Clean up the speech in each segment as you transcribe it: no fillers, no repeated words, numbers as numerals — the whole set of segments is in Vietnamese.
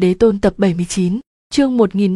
Đế Tôn tập 79, chương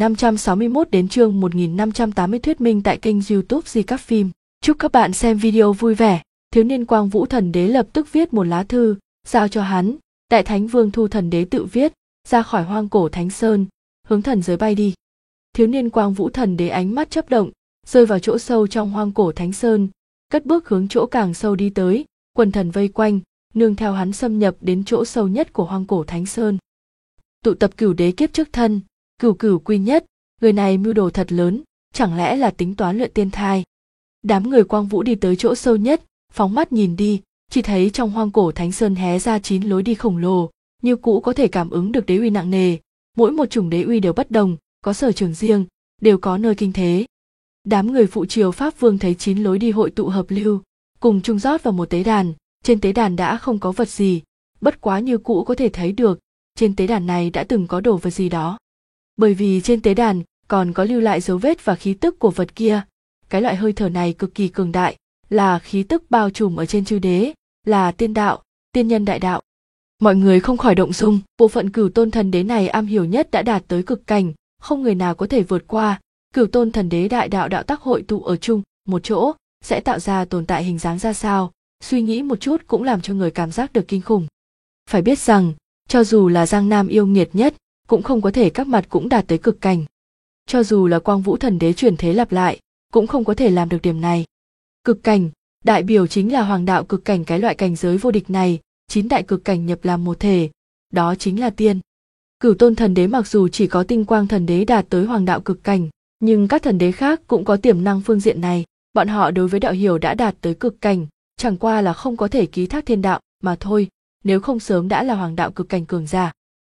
1561 đến chương 1580 thuyết minh tại kênh YouTube Di Các Phim. Chúc các bạn xem video vui vẻ. Thiếu niên Quang Vũ Thần Đế lập tức viết một lá thư, giao cho hắn. Đại Thánh Vương Thu Thần Đế tự viết, ra khỏi hoang cổ Thánh Sơn, hướng thần giới bay đi. Thiếu niên Quang Vũ Thần Đế ánh mắt chớp động, rơi vào chỗ sâu trong hoang cổ Thánh Sơn, cất bước hướng chỗ càng sâu đi tới, quần thần vây quanh, nương theo hắn xâm nhập đến chỗ sâu nhất của hoang cổ Thánh Sơn. Tụ tập cửu đế kiếp trước thân, cửu quy nhất, người này mưu đồ thật lớn, chẳng lẽ là tính toán luyện tiên thai. Đám người Quang Vũ đi tới chỗ sâu nhất, phóng mắt nhìn đi, chỉ thấy trong hoang cổ Thánh Sơn hé ra 9 lối đi khổng lồ, như cũ có thể cảm ứng được đế uy nặng nề, mỗi một chủng đế uy đều bất đồng, có sở trường riêng, đều có nơi kinh thế. Đám người phụ triều Pháp Vương thấy 9 lối đi hội tụ hợp lưu, cùng chung rót vào một tế đàn, trên tế đàn đã không có vật gì, bất quá như cũ có thể thấy được, trên tế đàn này đã từng có đồ vật gì đó. Bởi vì trên tế đàn còn có lưu lại dấu vết và khí tức của vật kia, cái loại hơi thở này cực kỳ cường đại, là khí tức bao trùm ở trên chư đế, là tiên đạo, tiên nhân đại đạo. Mọi người không khỏi động dung, bộ phận Cửu Tôn Thần Đế này am hiểu nhất đã đạt tới cực cảnh, không người nào có thể vượt qua. Cửu Tôn Thần Đế đại đạo đạo tắc hội tụ ở chung một chỗ, sẽ tạo ra tồn tại hình dáng ra sao, suy nghĩ một chút cũng làm cho người cảm giác được kinh khủng. Phải biết rằng, cho dù là Giang Nam yêu nghiệt nhất, cũng không có thể các mặt cũng đạt tới cực cảnh. Cho dù là Quang Vũ Thần Đế chuyển thế lặp lại, cũng không có thể làm được điểm này. Cực cảnh, đại biểu chính là hoàng đạo cực cảnh, cái loại cảnh giới vô địch này, 9 đại cực cảnh nhập làm một thể, đó chính là tiên. Cửu Tôn Thần Đế mặc dù chỉ có Tinh Quang Thần Đế đạt tới hoàng đạo cực cảnh, nhưng các thần đế khác cũng có tiềm năng phương diện này, bọn họ đối với đạo hiểu đã đạt tới cực cảnh, chẳng qua là không có thể ký thác thiên đạo mà thôi, nếu không sớm đã là hoàng đạo cực cảnh cường giả.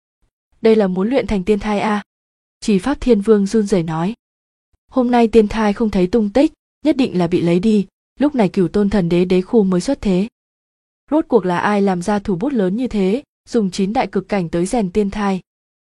Đây là muốn luyện thành tiên thai a? Chỉ Pháp Thiên Vương run rẩy nói. Hôm nay tiên thai không thấy tung tích, nhất định là bị lấy đi, lúc này Cửu Tôn Thần Đế đế khu mới xuất thế. Rốt cuộc là ai làm ra thủ bút lớn như thế, dùng 9 đại cực cảnh tới rèn tiên thai?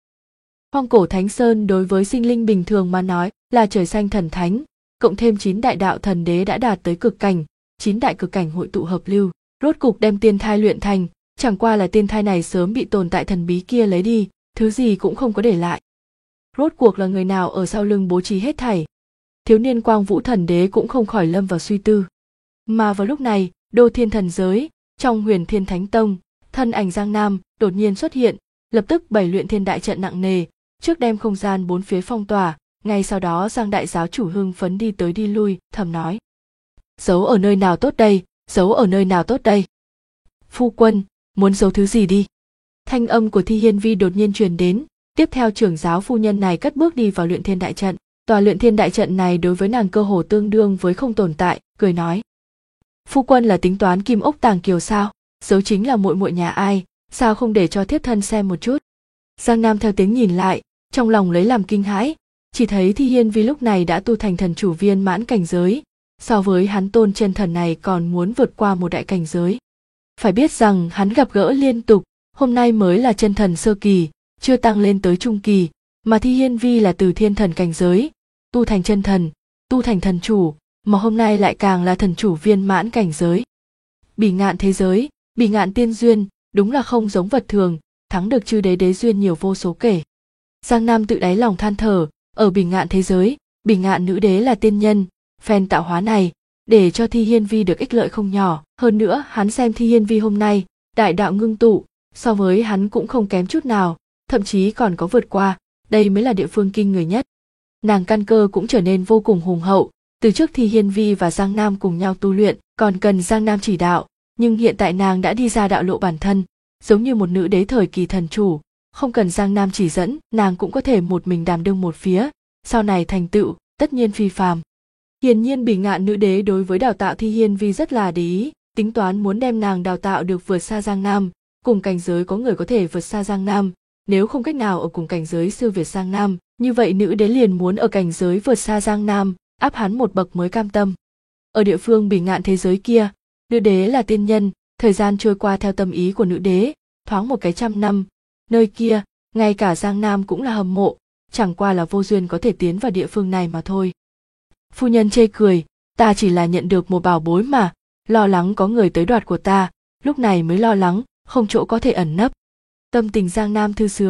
Hoang cổ Thánh Sơn đối với sinh linh bình thường mà nói là trời xanh thần thánh, cộng thêm 9 đại đạo thần đế đã đạt tới cực cảnh, 9 đại cực cảnh hội tụ hợp lưu, rốt cục đem tiên thai luyện thành, chẳng qua là tiên thai này sớm bị tồn tại thần bí kia lấy đi, thứ gì cũng không có để lại. Rốt cuộc là người nào ở sau lưng bố trí hết thảy? Thiếu niên Quang Vũ Thần Đế cũng không khỏi lâm vào suy tư. Mà vào lúc này, Đô Thiên Thần Giới, trong Huyền Thiên Thánh Tông, thân ảnh Giang Nam đột nhiên xuất hiện, lập tức bày luyện thiên đại trận nặng nề, trước đem không gian bốn phía phong tỏa, ngay sau đó Giang đại giáo chủ hưng phấn đi tới đi lui, thầm nói: giấu ở nơi nào tốt đây, giấu ở nơi nào tốt đây? Phu quân, muốn giấu thứ gì đi? Thanh âm của Thi Hiên Vi đột nhiên truyền đến, tiếp theo trưởng giáo phu nhân này cất bước đi vào luyện thiên đại trận. Tòa luyện thiên đại trận này đối với nàng cơ hồ tương đương với không tồn tại, cười nói: phu quân là tính toán kim ốc tàng kiều sao? Giấu chính là muội muội nhà ai, sao không để cho thiếp thân xem một chút? Giang Nam theo tiếng nhìn lại, trong lòng lấy làm kinh hãi, chỉ thấy Thi Hiên Vi lúc này đã tu thành thần chủ viên mãn cảnh giới, so với hắn tôn chân thần này còn muốn vượt qua một đại cảnh giới. Phải biết rằng hắn gặp gỡ liên tục, hôm nay mới là chân thần sơ kỳ, chưa tăng lên tới trung kỳ, mà Thi Hiên Vi là từ thiên thần cảnh giới, tu thành chân thần, tu thành thần chủ, mà hôm nay lại càng là thần chủ viên mãn cảnh giới. Bỉ ngạn thế giới, bỉ ngạn tiên duyên, đúng là không giống vật thường, thắng được chư đế đế duyên nhiều vô số kể. Giang Nam tự đáy lòng than thở, ở bỉ ngạn thế giới, bỉ ngạn nữ đế là tiên nhân, phen tạo hóa này, để cho Thi Hiên Vi được ích lợi không nhỏ. Hơn nữa hắn xem Thi Hiên Vi hôm nay, đại đạo ngưng tụ, so với hắn cũng không kém chút nào, thậm chí còn có vượt qua, đây mới là địa phương kinh người nhất. Nàng căn cơ cũng trở nên vô cùng hùng hậu, từ trước Thi Hiên Vi và Giang Nam cùng nhau tu luyện, còn cần Giang Nam chỉ đạo, nhưng hiện tại nàng đã đi ra đạo lộ bản thân, giống như một nữ đế thời kỳ thần chủ, không cần Giang Nam chỉ dẫn, nàng cũng có thể một mình đảm đương một phía, sau này thành tựu tất nhiên phi phàm. Hiển nhiên bỉ ngạn nữ đế đối với đào tạo Thi Hiên Vi rất là để ý, tính toán muốn đem nàng đào tạo được vượt xa Giang Nam, cùng cảnh giới có người có thể vượt xa Giang Nam, nếu không cách nào ở cùng cảnh giới siêu việt Giang Nam, như vậy nữ đế liền muốn ở cảnh giới vượt xa Giang Nam, áp hắn một bậc mới cam tâm. Ở địa phương bỉ ngạn thế giới kia, nữ đế là tiên nhân, thời gian trôi qua theo tâm ý của nữ đế, thoáng một cái 100 năm, nơi kia, ngay cả Giang Nam cũng là hâm mộ, chẳng qua là vô duyên có thể tiến vào địa phương này mà thôi. Phu nhân chê cười, ta chỉ là nhận được một bảo bối mà, lo lắng có người tới đoạt của ta, lúc này mới lo lắng, không chỗ có thể ẩn nấp. Tâm tình Giang Nam thư sướng,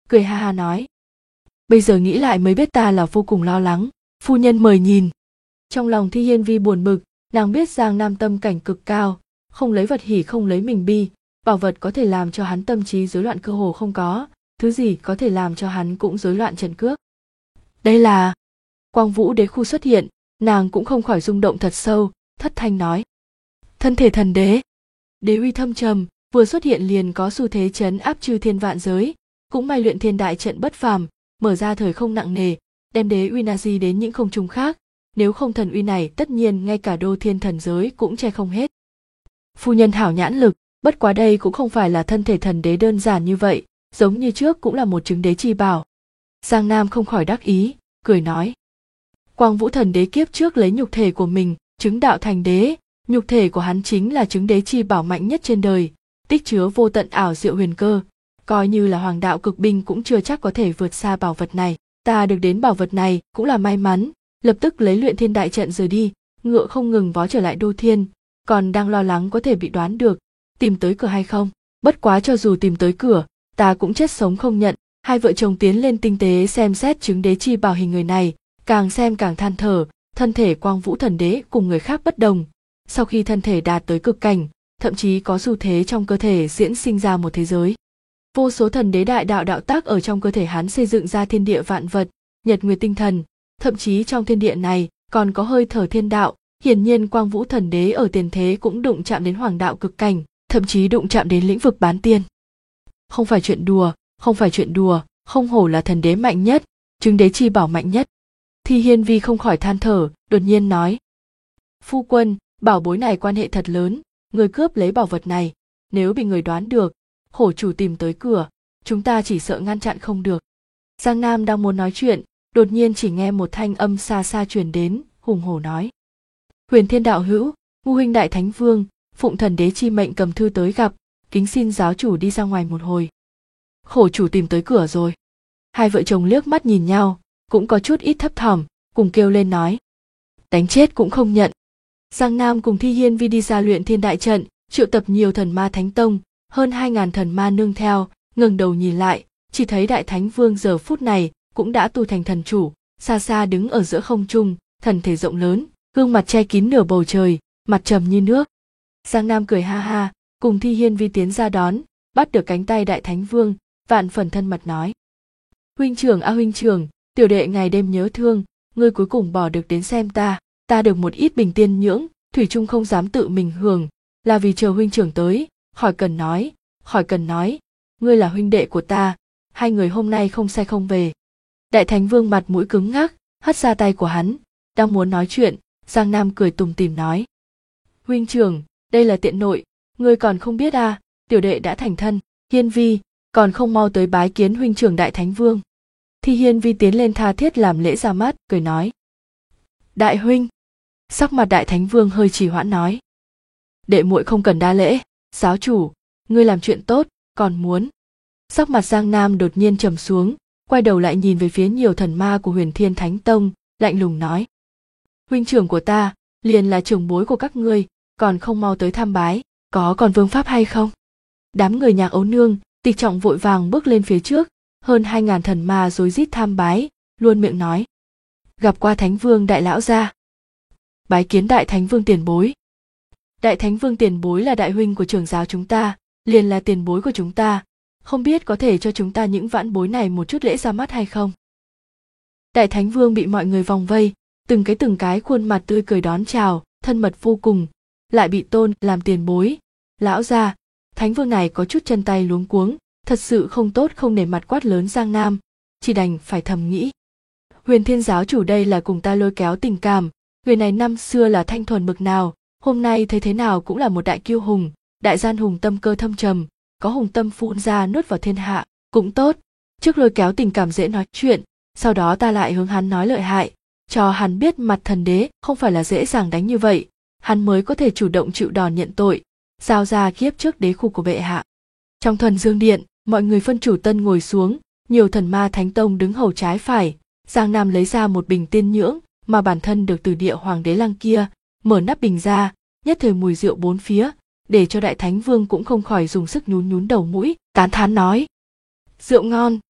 cười ha ha nói. Bây giờ nghĩ lại mới biết ta là vô cùng lo lắng, phu nhân mời nhìn. Trong lòng Thi Hiên Vi buồn bực, nàng biết Giang Nam tâm cảnh cực cao, không lấy vật hỉ không lấy mình bi, bảo vật có thể làm cho hắn tâm trí rối loạn cơ hồ không có, thứ gì có thể làm cho hắn cũng rối loạn trận cước. Đây là... Quang Vũ Đế khu xuất hiện, nàng cũng không khỏi rung động thật sâu, thất thanh nói. Thân thể thần đế. Đế uy thâm trầm, vừa xuất hiện liền có xu thế trấn áp chư thiên vạn giới, cũng may luyện thiên đại trận bất phàm, mở ra thời không nặng nề, đem đế uy na di đến những không trung khác, nếu không thần uy này tất nhiên ngay cả đô thiên thần giới cũng che không hết. Phu nhân hảo nhãn lực, bất quá đây cũng không phải là thân thể thần đế đơn giản như vậy, giống như trước cũng là một chứng đế chi bảo. Giang Nam không khỏi đắc ý, cười nói. Quang Vũ thần đế kiếp trước lấy nhục thể của mình chứng đạo thành đế, nhục thể của hắn chính là chứng đế chi bảo mạnh nhất trên đời, tích chứa vô tận ảo diệu huyền cơ, coi như là hoàng đạo cực binh cũng chưa chắc có thể vượt xa bảo vật này. Ta được đến bảo vật này cũng là may mắn, lập tức lấy luyện thiên đại trận rời đi, ngựa không ngừng vó trở lại đô thiên, còn đang lo lắng có thể bị đoán được, tìm tới cửa hay không. Bất quá cho dù tìm tới cửa, ta cũng chết sống không nhận. Hai vợ chồng tiến lên tinh tế xem xét chứng đế chi bảo hình người này, càng xem càng than thở, thân thể Quang Vũ thần đế cùng người khác bất đồng. Sau khi thân thể đạt tới cực cảnh, thậm chí có xu thế trong cơ thể diễn sinh ra một thế giới. Vô số thần đế đại đạo đạo tác ở trong cơ thể hắn xây dựng ra thiên địa vạn vật, nhật nguyệt tinh thần, thậm chí trong thiên địa này còn có hơi thở thiên đạo. Hiển nhiên Quang Vũ thần đế ở tiền thế cũng đụng chạm đến hoàng đạo cực cảnh, thậm chí đụng chạm đến lĩnh vực bán tiên. Không phải chuyện đùa, không phải chuyện đùa, không hổ là thần đế mạnh nhất, chứng đế chi bảo mạnh nhất. Thi Hiên Vi không khỏi than thở, đột nhiên nói. Phu quân, bảo bối này quan hệ thật lớn, người cướp lấy bảo vật này, nếu bị người đoán được, hổ chủ tìm tới cửa, chúng ta chỉ sợ ngăn chặn không được. Giang Nam đang muốn nói chuyện, đột nhiên chỉ nghe một thanh âm xa xa truyền đến, hùng hổ nói. Huyền Thiên đạo hữu, Ngu huynh đại thánh vương, phụng thần đế chi mệnh cầm thư tới gặp, kính xin giáo chủ đi ra ngoài một hồi. Khổ chủ tìm tới cửa rồi. Hai vợ chồng liếc mắt nhìn nhau, cũng có chút ít thấp thỏm, cùng kêu lên nói. Đánh chết cũng không nhận. Giang Nam cùng Thi Hiên Vi đi ra luyện thiên đại trận, triệu tập nhiều thần ma thánh tông, hơn 2.000 thần ma nương theo, ngẩng đầu nhìn lại, chỉ thấy đại thánh vương giờ phút này cũng đã tu thành thần chủ, xa xa đứng ở giữa không trung, thần thể rộng lớn, gương mặt che kín nửa bầu trời, mặt trầm như nước. Giang Nam cười ha ha, cùng Thi Hiên Vi tiến ra đón, bắt được cánh tay đại thánh vương, vạn phần thân mật nói. Huynh trưởng a huynh trưởng, tiểu đệ ngày đêm nhớ thương, ngươi cuối cùng bỏ được đến xem ta được một ít bình tiên nhưỡng, thủy chung không dám tự mình hưởng, là vì chờ huynh trưởng tới, khỏi cần nói, ngươi là huynh đệ của ta, hai người hôm nay không say không về. Đại thánh vương mặt mũi cứng ngắc, hất ra tay của hắn, đang muốn nói chuyện, Giang Nam cười tủm tỉm nói. Huynh trưởng, đây là tiện nội, ngươi còn không biết à, tiểu đệ đã thành thân, Hiên Vi, còn không mau tới bái kiến huynh trưởng đại thánh vương. Thi Hiên Vi tiến lên tha thiết làm lễ ra mắt, cười nói. Đại huynh. Sắc mặt đại thánh vương hơi trì hoãn nói. Đệ muội không cần đa lễ, giáo chủ, ngươi làm chuyện tốt, còn muốn. Sắc mặt Giang Nam đột nhiên trầm xuống, quay đầu lại nhìn về phía nhiều thần ma của Huyền Thiên Thánh Tông, lạnh lùng nói. Huynh trưởng của ta, liền là trưởng bối của các ngươi, còn không mau tới tham bái, có còn vương pháp hay không? Đám người Nhạc Ấu Nương, Tịch Trọng vội vàng bước lên phía trước, hơn 2.000 thần ma rối rít tham bái, luôn miệng nói. Gặp qua Thánh Vương đại lão gia. Bái kiến đại Thánh Vương tiền bối. Đại Thánh Vương tiền bối là đại huynh của trưởng giáo chúng ta, liền là tiền bối của chúng ta, không biết có thể cho chúng ta những vãn bối này một chút lễ ra mắt hay không? Đại Thánh Vương bị mọi người vòng vây, từng cái khuôn mặt tươi cười đón chào, thân mật vô cùng, lại bị tôn làm tiền bối. Lão gia, Thánh Vương này có chút chân tay luống cuống, thật sự không tốt không nể mặt quát lớn Giang Nam, chỉ đành phải thầm nghĩ. Huyền Thiên giáo chủ đây là cùng ta lôi kéo tình cảm, người này năm xưa là thanh thuần bực nào, hôm nay thấy thế nào cũng là một đại kiêu hùng, đại gian hùng tâm cơ thâm trầm, có hùng tâm phun ra nuốt vào thiên hạ, cũng tốt, trước lôi kéo tình cảm dễ nói chuyện, sau đó ta lại hướng hắn nói lợi hại, cho hắn biết mặt thần đế không phải là dễ dàng đánh như vậy, hắn mới có thể chủ động chịu đòn nhận tội, giao ra kiếp trước đế khu của bệ hạ. Trong Thuần Dương Điện, mọi người phân chủ tân ngồi xuống, nhiều thần ma thánh tông đứng hầu trái phải, Giang Nam lấy ra một bình tiên nhưỡng mà bản thân được từ địa hoàng đế lăng kia, mở nắp bình ra, nhất thời mùi rượu bốn phía, để cho đại thánh vương cũng không khỏi dùng sức nhún nhún đầu mũi, tán thán nói. Rượu ngon.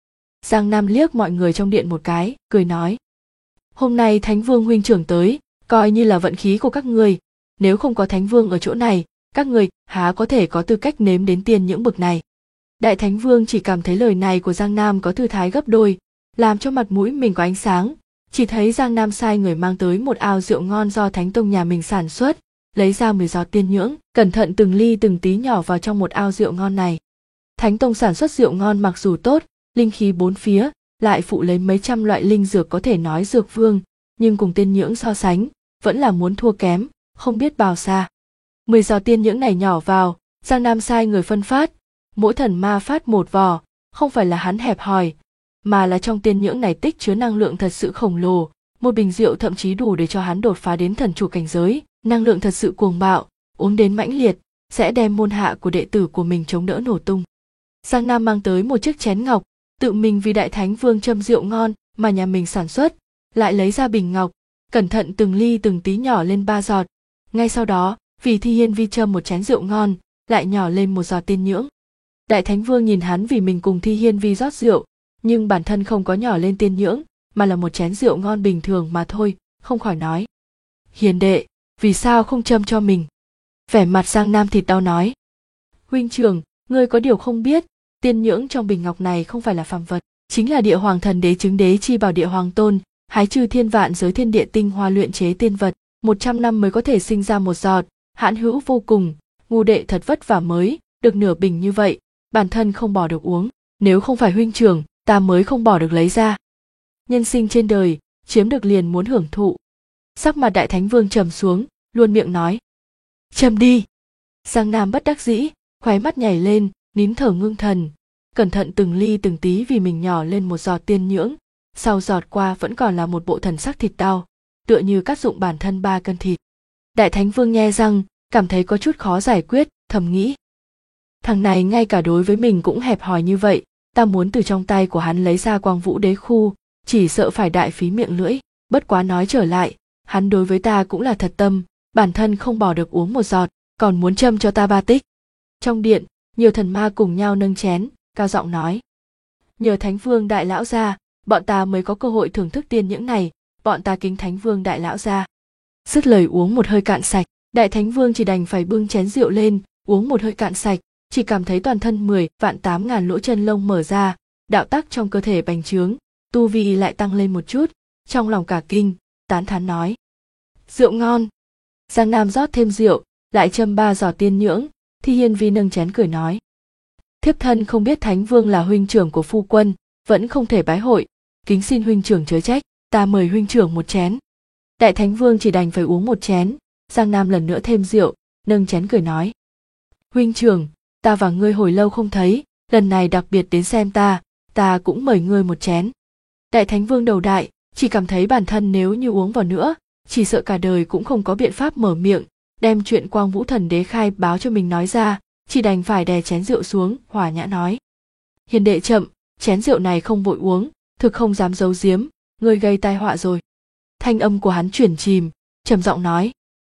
Giang Nam liếc mọi người trong điện một cái, cười nói. Hôm nay Thánh Vương huynh trưởng tới, coi như là vận khí của các người. Nếu không có Thánh Vương ở chỗ này, các người há có thể có tư cách nếm đến tiên những bực này. Đại Thánh Vương chỉ cảm thấy lời này của Giang Nam có thư thái gấp đôi, làm cho mặt mũi mình có ánh sáng. Chỉ thấy Giang Nam sai người mang tới một ao rượu ngon do Thánh Tông nhà mình sản xuất, lấy ra 10 giọt tiên nhưỡng, cẩn thận từng ly từng tí nhỏ vào trong một ao rượu ngon này. Thánh Tông sản xuất rượu ngon mặc dù tốt, linh khí bốn phía, lại phụ lấy mấy trăm loại linh dược có thể nói dược vương, nhưng cùng tiên nhưỡng so sánh, vẫn là muốn thua kém, không biết bao xa. 10 giọt tiên nhưỡng này nhỏ vào, Giang Nam sai người phân phát, mỗi thần ma phát một vò, không phải là hắn hẹp hòi, mà là trong tiên nhưỡng này tích chứa năng lượng thật sự khổng lồ, một bình rượu thậm chí đủ để cho hắn đột phá đến thần chủ cảnh giới, năng lượng thật sự cuồng bạo, uống đến mãnh liệt, sẽ đem môn hạ của đệ tử của mình chống đỡ nổ tung. Giang Nam mang tới một chiếc chén ngọc, tự mình vì Đại Thánh Vương châm rượu ngon mà nhà mình sản xuất, lại lấy ra bình ngọc, cẩn thận từng ly từng tí nhỏ lên 3 giọt. Ngay sau đó, vì Thi Hiên Vi châm một chén rượu ngon, lại nhỏ lên một giọt tiên nhưỡng. Đại Thánh Vương nhìn hắn vì mình cùng Thi Hiên Vi rót rượu, nhưng bản thân không có nhỏ lên tiên nhưỡng, mà là một chén rượu ngon bình thường mà thôi, không khỏi nói. Hiền đệ, vì sao không châm cho mình? Vẻ mặt Giang Nam thịt đau nói. Huynh trưởng, ngươi có điều không biết, tiên nhưỡng trong bình ngọc này không phải là phàm vật, chính là địa hoàng thần đế chứng đế chi bảo địa hoàng tôn, hái trừ thiên vạn giới thiên địa tinh hoa luyện chế tiên vật, 100 năm mới có thể sinh ra một giọt, hãn hữu vô cùng, ngu đệ thật vất vả mới được nửa bình như vậy, bản thân không bỏ được uống, nếu không phải huynh trưởng, ta mới không bỏ được lấy ra. Nhân sinh trên đời, chiếm được liền muốn hưởng thụ. Sắc mặt Đại Thánh Vương trầm xuống, luôn miệng nói. Châm đi. Giang Nam bất đắc dĩ, khóe mắt nhảy lên, nín thở ngưng thần, cẩn thận từng ly từng tí vì mình nhỏ lên một giọt tiên nhưỡng, sau giọt qua vẫn còn là một bộ thần sắc thịt đau, tựa như cắt dụng bản thân 3 cân thịt. Đại Thánh Vương nhe răng, cảm thấy có chút khó giải quyết, thầm nghĩ. Thằng này ngay cả đối với mình cũng hẹp hòi như vậy, ta muốn từ trong tay của hắn lấy ra Quang Vũ Đế Khu, chỉ sợ phải đại phí miệng lưỡi, bất quá nói trở lại, hắn đối với ta cũng là thật tâm, bản thân không bỏ được uống một giọt, còn muốn châm cho ta 3 tích. Trong điện, nhiều thần ma cùng nhau nâng chén, cao giọng nói. Nhờ Thánh Vương Đại Lão gia, bọn ta mới có cơ hội thưởng thức tiên nhưỡng này, bọn ta kính Thánh Vương Đại Lão gia. Dứt lời uống một hơi cạn sạch, Đại Thánh Vương chỉ đành phải bưng chén rượu lên, uống một hơi cạn sạch, chỉ cảm thấy toàn thân 10 vạn 8 ngàn lỗ chân lông mở ra, đạo tắc trong cơ thể bành trướng, tu vi lại tăng lên một chút, trong lòng cả kinh, tán thán nói. Rượu ngon. Giang Nam rót thêm rượu, lại châm 3 giọt tiên nhưỡng, Thi Hiên Vi nâng chén cười nói. Thiếp thân không biết Thánh Vương là huynh trưởng của phu quân, vẫn không thể bái hội, kính xin huynh trưởng chớ trách, ta mời huynh trưởng một chén. Đại Thánh Vương chỉ đành phải uống một chén, Giang Nam lần nữa thêm rượu, nâng chén cười nói. Huynh trưởng, ta và ngươi hồi lâu không thấy, lần này đặc biệt đến xem ta cũng mời ngươi một chén. Đại Thánh Vương đầu đại, chỉ cảm thấy bản thân nếu như uống vào nữa, chỉ sợ cả đời cũng không có biện pháp mở miệng, đem chuyện Quang Vũ Thần Đế khai báo cho mình nói ra, chỉ đành phải đè chén rượu xuống, hòa nhã nói. Hiền đệ chậm, chén rượu này không vội uống, thực không dám giấu giếm, ngươi gây tai họa rồi. Thanh âm của hắn chuyển chìm, trầm giọng nói.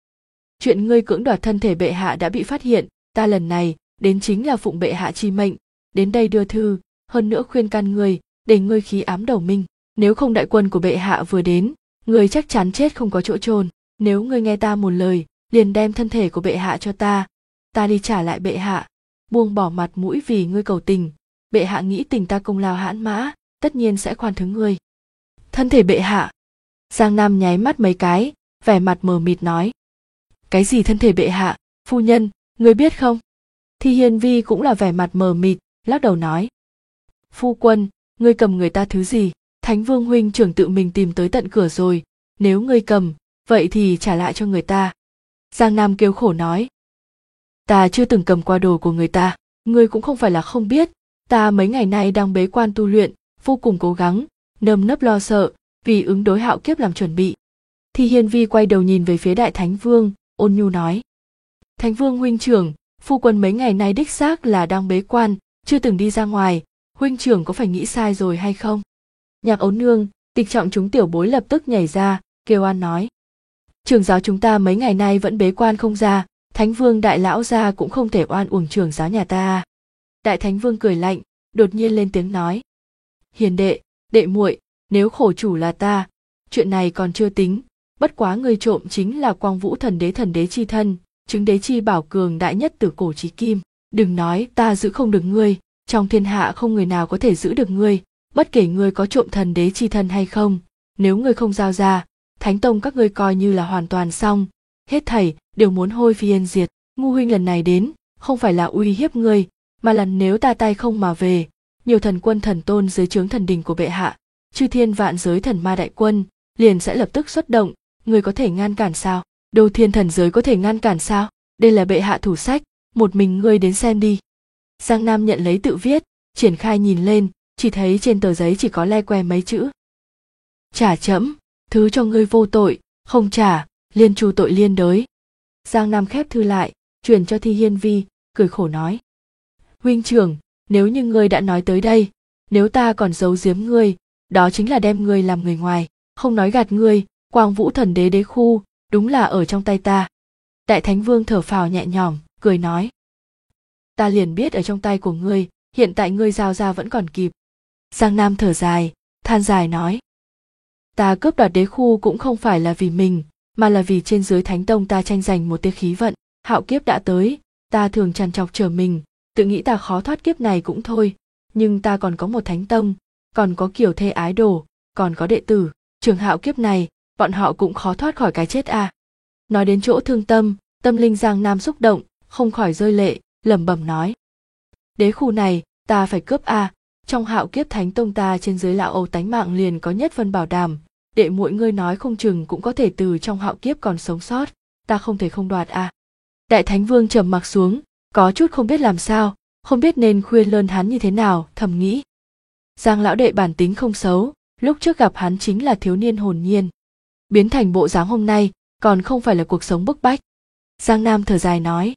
Chuyện ngươi cưỡng đoạt thân thể bệ hạ đã bị phát hiện, ta lần này đến chính là phụng bệ hạ chi mệnh, đến đây đưa thư, hơn nữa khuyên can ngươi, để ngươi khí ám đầu minh, nếu không đại quân của bệ hạ vừa đến, ngươi chắc chắn chết không có chỗ chôn. Nếu ngươi nghe ta một lời, liền đem thân thể của bệ hạ cho ta đi trả lại bệ hạ, buông bỏ mặt mũi vì ngươi cầu tình, bệ hạ nghĩ tình ta công lao hãn mã, tất nhiên sẽ khoan thứ ngươi. Thân thể bệ hạ? Giang Nam nháy mắt mấy cái, vẻ mặt mờ mịt nói. Cái gì thân thể bệ hạ, phu nhân, ngươi biết không? Thi Hiên Vi cũng là vẻ mặt mờ mịt, lắc đầu nói. Phu quân, ngươi cầm người ta thứ gì? Thánh Vương huynh trưởng tự mình tìm tới tận cửa rồi, nếu ngươi cầm, vậy thì trả lại cho người ta. Giang Nam kêu khổ nói. Ta chưa từng cầm qua đồ của người ta, ngươi cũng không phải là không biết, ta mấy ngày nay đang bế quan tu luyện, vô cùng cố gắng, nơm nớp lo sợ, vì ứng đối hạo kiếp làm chuẩn bị. Thi Hiên Vi quay đầu nhìn về phía Đại Thánh Vương, ôn nhu nói. Thánh Vương huynh trưởng, phu quân mấy ngày nay đích xác là đang bế quan, chưa từng đi ra ngoài, huynh trưởng có phải nghĩ sai rồi hay không? Nhạc Ấu Nương, Tịch Trọng chúng tiểu bối lập tức nhảy ra, kêu oan nói. Trưởng giáo chúng ta mấy ngày nay vẫn bế quan không ra, Thánh Vương Đại Lão gia cũng không thể oan uổng trưởng giáo nhà ta. Đại Thánh Vương cười lạnh, đột nhiên lên tiếng nói. Hiền đệ, đệ muội, nếu khổ chủ là ta, chuyện này còn chưa tính, bất quá ngươi trộm chính là Quang Vũ thần đế chi thân, chứng đế chi bảo cường đại nhất từ cổ chí kim. Đừng nói ta giữ không được ngươi, trong thiên hạ không người nào có thể giữ được ngươi, bất kể ngươi có trộm thần đế chi thân hay không, nếu ngươi không giao ra, Thánh Tông các ngươi coi như là hoàn toàn xong, hết thảy đều muốn hôi phi yên diệt. Ngu huynh lần này đến, không phải là uy hiếp ngươi, mà là nếu ta tay không mà về, nhiều thần quân thần tôn dưới trướng thần đình của bệ hạ, chư thiên vạn giới thần ma đại quân, liền sẽ lập tức xuất động, ngươi có thể ngăn cản sao? Đô thiên thần giới có thể ngăn cản sao? Đây là bệ hạ thủ sách, một mình ngươi đến xem đi. Giang Nam nhận lấy tự viết, triển khai nhìn lên, chỉ thấy trên tờ giấy chỉ có le que mấy chữ. Trả trẫm, thứ cho ngươi vô tội, không trả, liên tru tội liên đới. Giang Nam khép thư lại, truyền cho Thi Hiên Vi, cười khổ nói. Huynh trưởng, nếu như ngươi đã nói tới đây, nếu ta còn giấu giếm ngươi, đó chính là đem ngươi làm người ngoài, không nói gạt ngươi, Quang Vũ thần đế đế khu, đúng là ở trong tay ta. Đại Thánh Vương thở phào nhẹ nhõm, cười nói. Ta liền biết ở trong tay của ngươi, hiện tại ngươi giao ra vẫn còn kịp. Giang Nam thở dài, than dài nói. Ta cướp đoạt đế khu cũng không phải là vì mình, mà là vì trên dưới Thánh Tông ta tranh giành một tia khí vận. Hạo kiếp đã tới, ta thường trằn trọc chờ mình, tự nghĩ ta khó thoát kiếp này cũng thôi, nhưng ta còn có một Thánh Tông, còn có kiểu thê ái đồ, còn có đệ tử, trường hạo kiếp này, bọn họ cũng khó thoát khỏi cái chết à. Nói đến chỗ thương tâm, tâm linh Giang Nam xúc động, không khỏi rơi lệ, lẩm bẩm nói. Đế khu này, ta phải cướp à, trong hạo kiếp Thánh Tông ta trên dưới lão Âu tánh mạng liền có nhất phân bảo đảm, đệ muội ngươi nói không chừng cũng có thể từ trong hạo kiếp còn sống sót, ta không thể không đoạt à. Đại Thánh Vương trầm mặc xuống, có chút không biết làm sao, không biết nên khuyên lơn hắn như thế nào, thầm nghĩ. Giang lão đệ bản tính không xấu, lúc trước gặp hắn chính là thiếu niên hồn nhiên. Biến thành bộ dáng hôm nay, còn không phải là cuộc sống bức bách. Giang Nam thở dài nói.